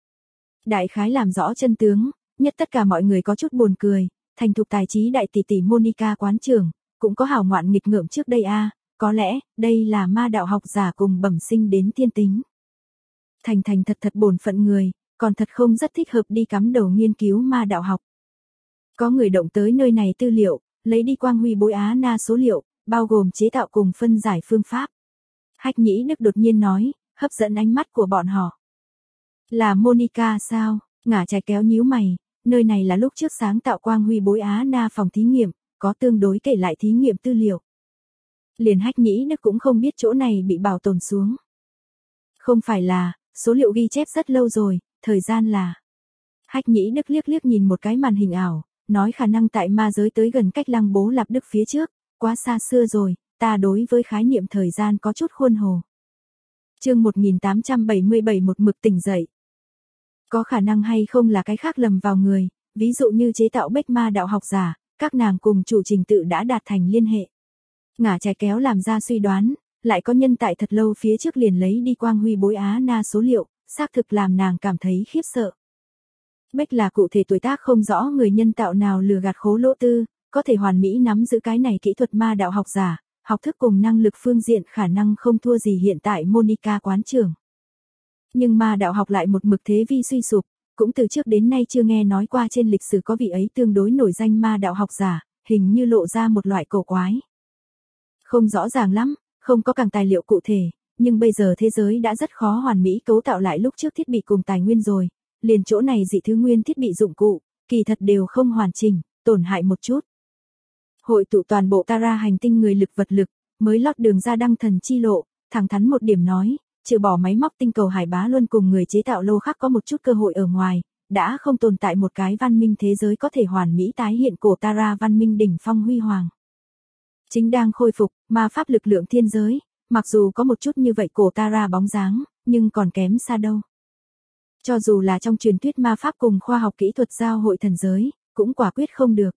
Đại khái làm rõ chân tướng, nhất tất cả mọi người có chút buồn cười, thành thục tài trí đại tỷ tỷ Monica quán trưởng, cũng có hào ngoạn nghịch ngợm trước đây a, có lẽ, đây là ma đạo học giả cùng bẩm sinh đến thiên tính. Thành thành thật thật bổn phận người, còn thật không rất thích hợp đi cắm đầu nghiên cứu ma đạo học. Có người động tới nơi này tư liệu, lấy đi quang huy bối Á Na số liệu, bao gồm chế tạo cùng phân giải phương pháp. Hách Nhĩ Đức đột nhiên nói, hấp dẫn ánh mắt của bọn họ. Là Monica sao? Ngả Trạch kéo nhíu mày, nơi này là lúc trước sáng tạo quang huy bối Á Na phòng thí nghiệm, có tương đối kể lại thí nghiệm tư liệu. Liền Hách Nhĩ Đức cũng không biết chỗ này bị bảo tồn xuống. Không phải là, số liệu ghi chép rất lâu rồi, thời gian là. Hách Nhĩ Đức liếc liếc nhìn một cái màn hình ảo, nói khả năng tại ma giới tới gần cách Lăng Bố Lạp Đức phía trước, quá xa xưa rồi, ta đối với khái niệm thời gian có chút khuôn hồ. Chương 1877 một mực tỉnh dậy. Có khả năng hay không là cái khác lầm vào người, ví dụ như chế tạo bách ma đạo học giả, các nàng cùng chủ trình tự đã đạt thành liên hệ. Ngả Trạch kéo làm ra suy đoán, lại có nhân tại thật lâu phía trước liền lấy đi quang huy bối Á Na số liệu, xác thực làm nàng cảm thấy khiếp sợ. Bách là cụ thể tuổi tác không rõ người nhân tạo nào lừa gạt khố lỗ tư, có thể hoàn mỹ nắm giữ cái này kỹ thuật ma đạo học giả, học thức cùng năng lực phương diện khả năng không thua gì hiện tại Monica quán trưởng. Nhưng ma đạo học lại một mực thế vi suy sụp, cũng từ trước đến nay chưa nghe nói qua trên lịch sử có vị ấy tương đối nổi danh ma đạo học giả, hình như lộ ra một loại cổ quái. Không rõ ràng lắm, không có càng tài liệu cụ thể, nhưng bây giờ thế giới đã rất khó hoàn mỹ cấu tạo lại lúc trước thiết bị cùng tài nguyên rồi, liền chỗ này dị thứ nguyên thiết bị dụng cụ, kỳ thật đều không hoàn chỉnh, tổn hại một chút. Hội tụ toàn bộ Tara hành tinh người lực vật lực, mới lót đường ra đăng thần chi lộ, thẳng thắn một điểm nói, trừ bỏ máy móc tinh cầu Hải Bá Luân cùng người chế tạo lô khác có một chút cơ hội ở ngoài, đã không tồn tại một cái văn minh thế giới có thể hoàn mỹ tái hiện cổ Tara văn minh đỉnh phong huy hoàng. Chính đang khôi phục, ma pháp lực lượng thiên giới, mặc dù có một chút như vậy cổ Tara bóng dáng, nhưng còn kém xa đâu. Cho dù là trong truyền thuyết ma pháp cùng khoa học kỹ thuật giao hội thần giới, cũng quả quyết không được.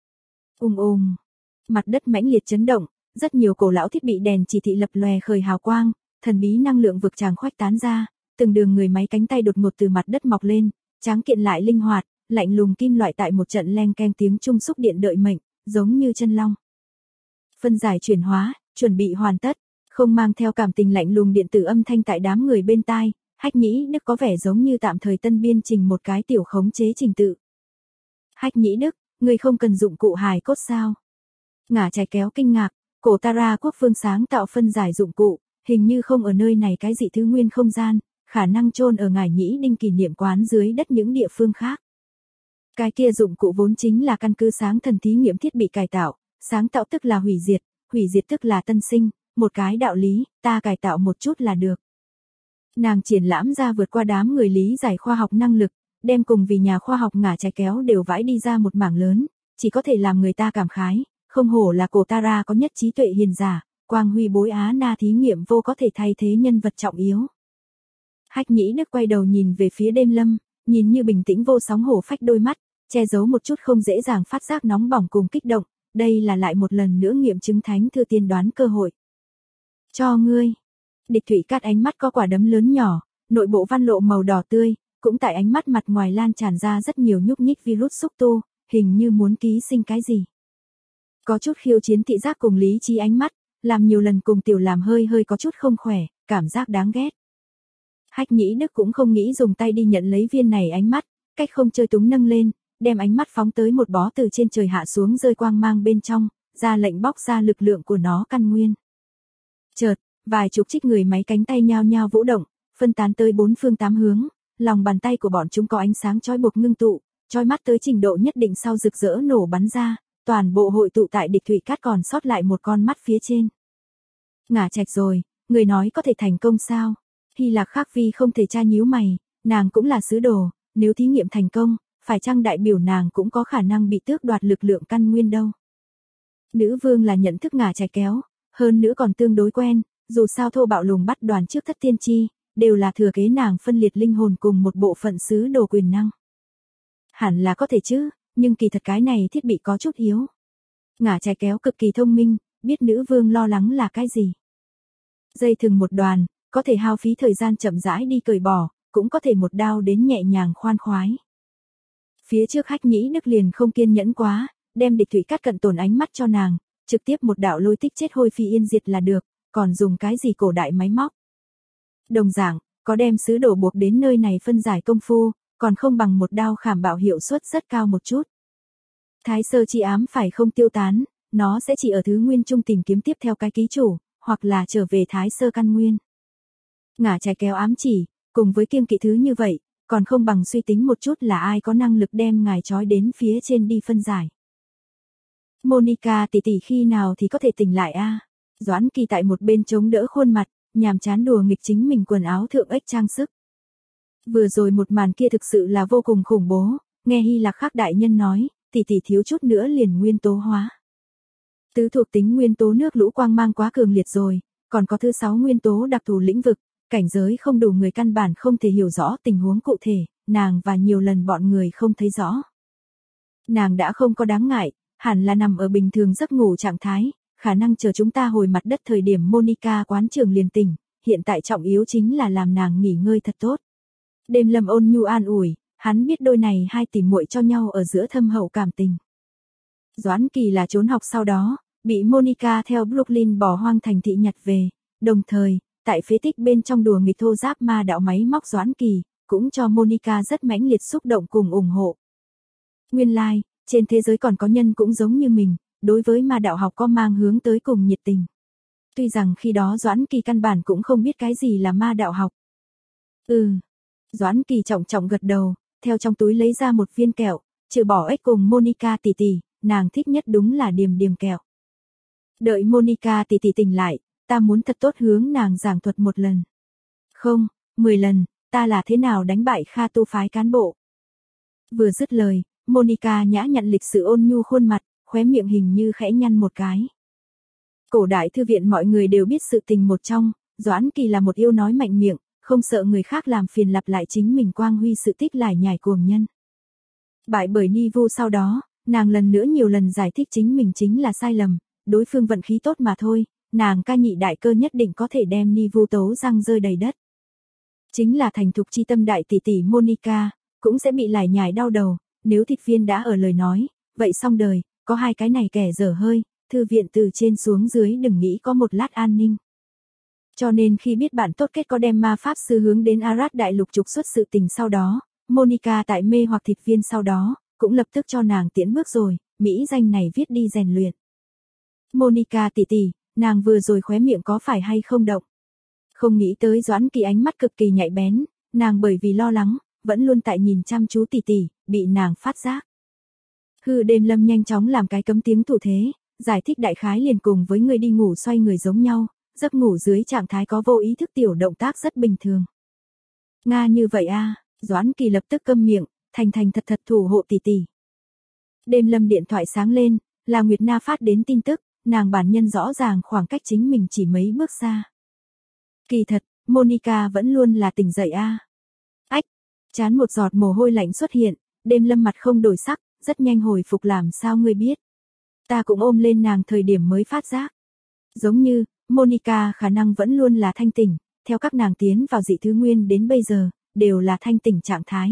Mặt đất mãnh liệt chấn động, rất nhiều cổ lão thiết bị đèn chỉ thị lập lòe khởi hào quang, thần bí năng lượng vực tràng khuếch tán ra, từng đường người máy cánh tay đột ngột từ mặt đất mọc lên, tráng kiện lại linh hoạt, lạnh lùng kim loại tại một trận leng keng tiếng trung xúc điện đợi mệnh, giống như chân long. Phân giải chuyển hóa, chuẩn bị hoàn tất, không mang theo cảm tình lạnh lùng điện tử âm thanh tại đám người bên tai, Hách Nhĩ Đức có vẻ giống như tạm thời tân biên trình một cái tiểu khống chế trình tự. Hách Nhĩ Đức, người không cần dụng cụ hài cốt sao? Ngả Trạch kéo kinh ngạc, cổ Tara quốc phương sáng tạo phân giải dụng cụ, hình như không ở nơi này cái dị thứ nguyên không gian, khả năng chôn ở Ngải Nhĩ Đinh kỷ niệm quán dưới đất những địa phương khác. Cái kia dụng cụ vốn chính là căn cứ sáng thần thí nghiệm thiết bị cải tạo, sáng tạo tức là hủy diệt tức là tân sinh, một cái đạo lý, ta cải tạo một chút là được. Nàng triển lãm ra vượt qua đám người lý giải khoa học năng lực, đem cùng vì nhà khoa học Ngả Trạch kéo đều vãi đi ra một mảng lớn, chỉ có thể làm người ta cảm khái, không hổ là cổ Tara có nhất trí tuệ hiền giả, quang huy bối Á Na thí nghiệm vô có thể thay thế nhân vật trọng yếu. Hách Nhĩ Đức quay đầu nhìn về phía Đêm Lâm, nhìn như bình tĩnh vô sóng hổ phách đôi mắt, che giấu một chút không dễ dàng phát giác nóng bỏng cùng kích động, đây là lại một lần nữa nghiệm chứng thánh thư tiên đoán cơ hội. Cho ngươi. Địch Thủy Cát ánh mắt có quả đấm lớn nhỏ, nội bộ văn lộ màu đỏ tươi, cũng tại ánh mắt mặt ngoài lan tràn ra rất nhiều nhúc nhích virus xúc tu, hình như muốn ký sinh cái gì. Có chút khiêu chiến thị giác cùng lý trí ánh mắt, làm nhiều lần cùng tiểu làm hơi có chút không khỏe, cảm giác đáng ghét. Hách Nhĩ Đức cũng không nghĩ dùng tay đi nhận lấy viên này ánh mắt, cách không chơi túng nâng lên, đem ánh mắt phóng tới một bó từ trên trời hạ xuống rơi quang mang bên trong, ra lệnh bóc ra lực lượng của nó căn nguyên. Chợt, vài chục chiếc người máy cánh tay nhao nhao vũ động, phân tán tới bốn phương tám hướng, lòng bàn tay của bọn chúng có ánh sáng chói buộc ngưng tụ, chói mắt tới trình độ nhất định sau rực rỡ nổ bắn ra, toàn bộ hội tụ tại địch thủy cát còn sót lại một con mắt phía trên. Ngả Trạch rồi, người nói có thể thành công sao? Hy Lạc Khắc Vi không thể tra nhíu mày, nàng cũng là sứ đồ, nếu thí nghiệm thành công, phải chăng đại biểu nàng cũng có khả năng bị tước đoạt lực lượng căn nguyên đâu? Nữ vương là nhận thức Ngả Trạch kéo, hơn nữa còn tương đối quen, dù sao thô bạo lùng bắt đoàn trước thất tiên tri, đều là thừa kế nàng phân liệt linh hồn cùng một bộ phận sứ đồ quyền năng. Hẳn là có thể chứ, nhưng kỳ thật cái này thiết bị có chút yếu. Ngả Trạch kéo cực kỳ thông minh, biết nữ vương lo lắng là cái gì. Dây thừng một đoàn, có thể hao phí thời gian chậm rãi đi cởi bỏ, cũng có thể một đao đến nhẹ nhàng khoan khoái. Phía trước Hách Nhĩ Đức liền không kiên nhẫn quá, đem địch thủy cát cận tổn ánh mắt cho nàng, trực tiếp một đạo lôi tích chết hôi phi yên diệt là được, còn dùng cái gì cổ đại máy móc. Đồng dạng, có đem sứ đồ buộc đến nơi này phân giải công phu, còn không bằng một đao khảm bạo hiệu suất rất cao một chút. Thái sơ chi ám phải không tiêu tán, nó sẽ chỉ ở thứ nguyên trung tìm kiếm tiếp theo cái ký chủ, hoặc là trở về thái sơ căn nguyên. Ngả Trạch kéo ám chỉ, cùng với kiêng kỵ thứ như vậy, còn không bằng suy tính một chút là ai có năng lực đem ngài trói đến phía trên đi phân giải. Monica tỷ tỷ khi nào thì có thể tỉnh lại a? Doãn Kỳ tại một bên chống đỡ khuôn mặt, nhàm chán đùa nghịch chính mình quần áo thượng ếch trang sức. Vừa rồi một màn kia thực sự là vô cùng khủng bố, nghe Hy Lạc Khắc đại nhân nói, tỷ tỷ thiếu chút nữa liền nguyên tố hóa. Tứ thuộc tính nguyên tố nước lũ quang mang quá cường liệt rồi, còn có thứ 6 nguyên tố đặc thù lĩnh vực, cảnh giới không đủ người căn bản không thể hiểu rõ tình huống cụ thể, nàng và nhiều lần bọn người không thấy rõ. Nàng đã không có đáng ngại, hẳn là nằm ở bình thường giấc ngủ trạng thái, khả năng chờ chúng ta hồi mặt đất thời điểm Monica quán trường liền tỉnh, hiện tại trọng yếu chính là làm nàng nghỉ ngơi thật tốt. Đêm Lâm ôn nhu an ủi, hắn biết đôi này hai tỷ muội cho nhau ở giữa thâm hậu cảm tình. Doãn Kỳ là trốn học sau đó, bị Monica theo Brooklyn bỏ hoang thành thị nhặt về, đồng thời, tại phế tích bên trong đùa nghịch thô giáp ma đạo máy móc Doãn Kỳ, cũng cho Monica rất mãnh liệt xúc động cùng ủng hộ. Nguyên lai, trên thế giới còn có nhân cũng giống như mình, đối với ma đạo học có mang hướng tới cùng nhiệt tình. Tuy rằng khi đó Doãn Kỳ căn bản cũng không biết cái gì là ma đạo học. Doãn Kỳ trọng trọng gật đầu, theo trong túi lấy ra một viên kẹo, trừ bỏ ếch cùng Monica tỷ tỷ, nàng thích nhất đúng là điềm điềm kẹo. Đợi Monica tỷ tỷ tỉnh lại, ta muốn thật tốt hướng nàng giảng thuật một lần. Không, 10 lần, ta là thế nào đánh bại Kha tu phái cán bộ. Vừa dứt lời, Monica nhã nhặn lịch sự ôn nhu khuôn mặt, khóe miệng hình như khẽ nhăn một cái. Cổ đại thư viện mọi người đều biết sự tình một trong, Doãn Kỳ là một yêu nói mạnh miệng, không sợ người khác làm phiền lặp lại chính mình quang huy sự tích lải nhải cuồng nhân. Bại bởi Ni Vu sau đó, nàng lần nữa nhiều lần giải thích chính mình chính là sai lầm, đối phương vận khí tốt mà thôi, nàng ca nhị đại cơ nhất định có thể đem Ni Vu tấu răng rơi đầy đất. Chính là thành thục chi tâm đại tỷ tỷ Monica, cũng sẽ bị lải nhải đau đầu, nếu thịt viên đã ở lời nói, vậy xong đời, có hai cái này kẻ dở hơi, thư viện từ trên xuống dưới đừng nghĩ có một lát an ninh. Cho nên khi biết bạn tốt kết có đem ma pháp sư hướng đến Arad đại lục trục xuất sự tình sau đó, Monica tại mê hoặc thịt viên sau đó, cũng lập tức cho nàng tiễn bước rồi, mỹ danh này viết đi rèn luyện. Monica tỷ tỷ, nàng vừa rồi khóe miệng có phải hay không động? Không nghĩ tới Doãn Kỳ ánh mắt cực kỳ nhạy bén, nàng bởi vì lo lắng, vẫn luôn tại nhìn chăm chú tỷ tỷ, bị nàng phát giác. Đêm Lâm nhanh chóng làm cái cấm tiếng thủ thế, giải thích đại khái liền cùng với người đi ngủ xoay người giống nhau, giấc ngủ dưới trạng thái có vô ý thức tiểu động tác rất bình thường. Nga như vậy a, Doãn Kỳ lập tức câm miệng, thành thành thật thật thủ hộ tỷ tỷ. Đêm Lâm điện thoại sáng lên, là Nguyệt Na phát đến tin tức, nàng bản nhân rõ ràng khoảng cách chính mình chỉ mấy bước xa. Kỳ thật, Monica vẫn luôn là tỉnh dậy a. Ách, chán một giọt mồ hôi lạnh xuất hiện, Đêm Lâm mặt không đổi sắc, rất nhanh hồi phục làm sao ngươi biết. Ta cũng ôm lên nàng thời điểm mới phát giác. Giống như, Monica khả năng vẫn luôn là thanh tỉnh, theo các nàng tiến vào dị thứ nguyên đến bây giờ, đều là thanh tỉnh trạng thái.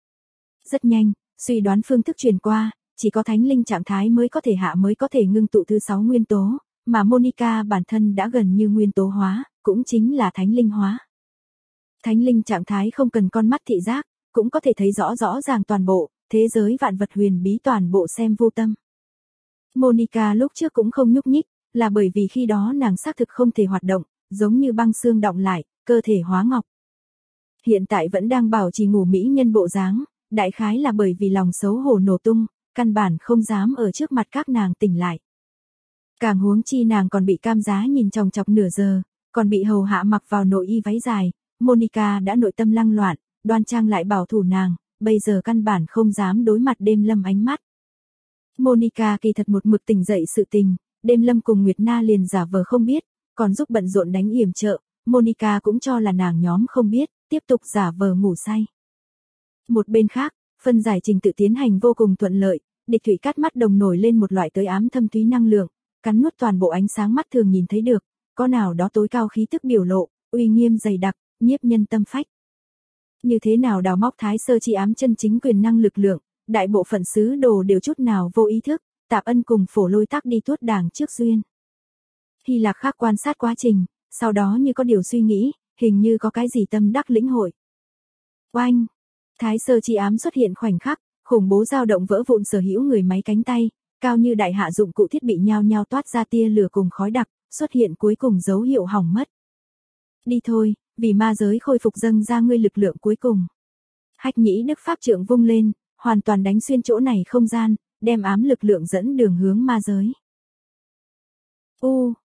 Rất nhanh, suy đoán phương thức truyền qua, chỉ có thánh linh trạng thái mới có thể hạ mới có thể ngưng tụ thứ 6 nguyên tố, mà Monica bản thân đã gần như nguyên tố hóa, cũng chính là thánh linh hóa. Thánh linh trạng thái không cần con mắt thị giác, cũng có thể thấy rõ rõ ràng toàn bộ, thế giới vạn vật huyền bí toàn bộ xem vô tâm. Monica lúc trước cũng không nhúc nhích, là bởi vì khi đó nàng xác thực không thể hoạt động, giống như băng xương đọng lại, cơ thể hóa ngọc. Hiện tại vẫn đang bảo trì ngủ mỹ nhân bộ dáng, đại khái là bởi vì lòng xấu hổ nổ tung, căn bản không dám ở trước mặt các nàng tỉnh lại. Càng huống chi nàng còn bị cam giá nhìn chòng chọc nửa giờ, còn bị hầu hạ mặc vào nội y váy dài, Monica đã nội tâm lăng loạn, đoan trang lại bảo thủ nàng, bây giờ căn bản không dám đối mặt đêm lâm ánh mắt. Monica kỳ thật một mực tỉnh dậy sự tình, đêm lâm cùng Nguyệt Na liền giả vờ không biết, còn giúp bận rộn đánh yểm trợ, Monica cũng cho là nàng nhóm không biết, tiếp tục giả vờ ngủ say. Một bên khác, phân giải trình tự tiến hành vô cùng thuận lợi, địch thủy cắt mắt đồng nổi lên một loại tới ám thâm thúy năng lượng, cắn nuốt toàn bộ ánh sáng mắt thường nhìn thấy được, có nào đó tối cao khí tức biểu lộ, uy nghiêm dày đặc, nhiếp nhân tâm phách. Như thế nào đào móc thái sơ chi ám chân chính quyền năng lực lượng, đại bộ phận sứ đồ đều chút nào vô ý thức, Tạp Ân cùng Phổ Lôi Tắc đi tuốt đàng trước duyên. Hy Lạc khác quan sát quá trình, sau đó như có điều suy nghĩ, hình như có cái gì tâm đắc lĩnh hội. Oanh! Thái sơ chi ám xuất hiện khoảnh khắc, khủng bố dao động vỡ vụn sở hữu người máy cánh tay, cao như đại hạ dụng cụ thiết bị nhao nhao toát ra tia lửa cùng khói đặc, xuất hiện cuối cùng dấu hiệu hỏng mất. Đi thôi, vì ma giới khôi phục dâng ra ngươi lực lượng cuối cùng. Hách nhĩ đức pháp trượng vung lên, hoàn toàn đánh xuyên chỗ này không gian, đem ám lực lượng dẫn đường hướng ma giới.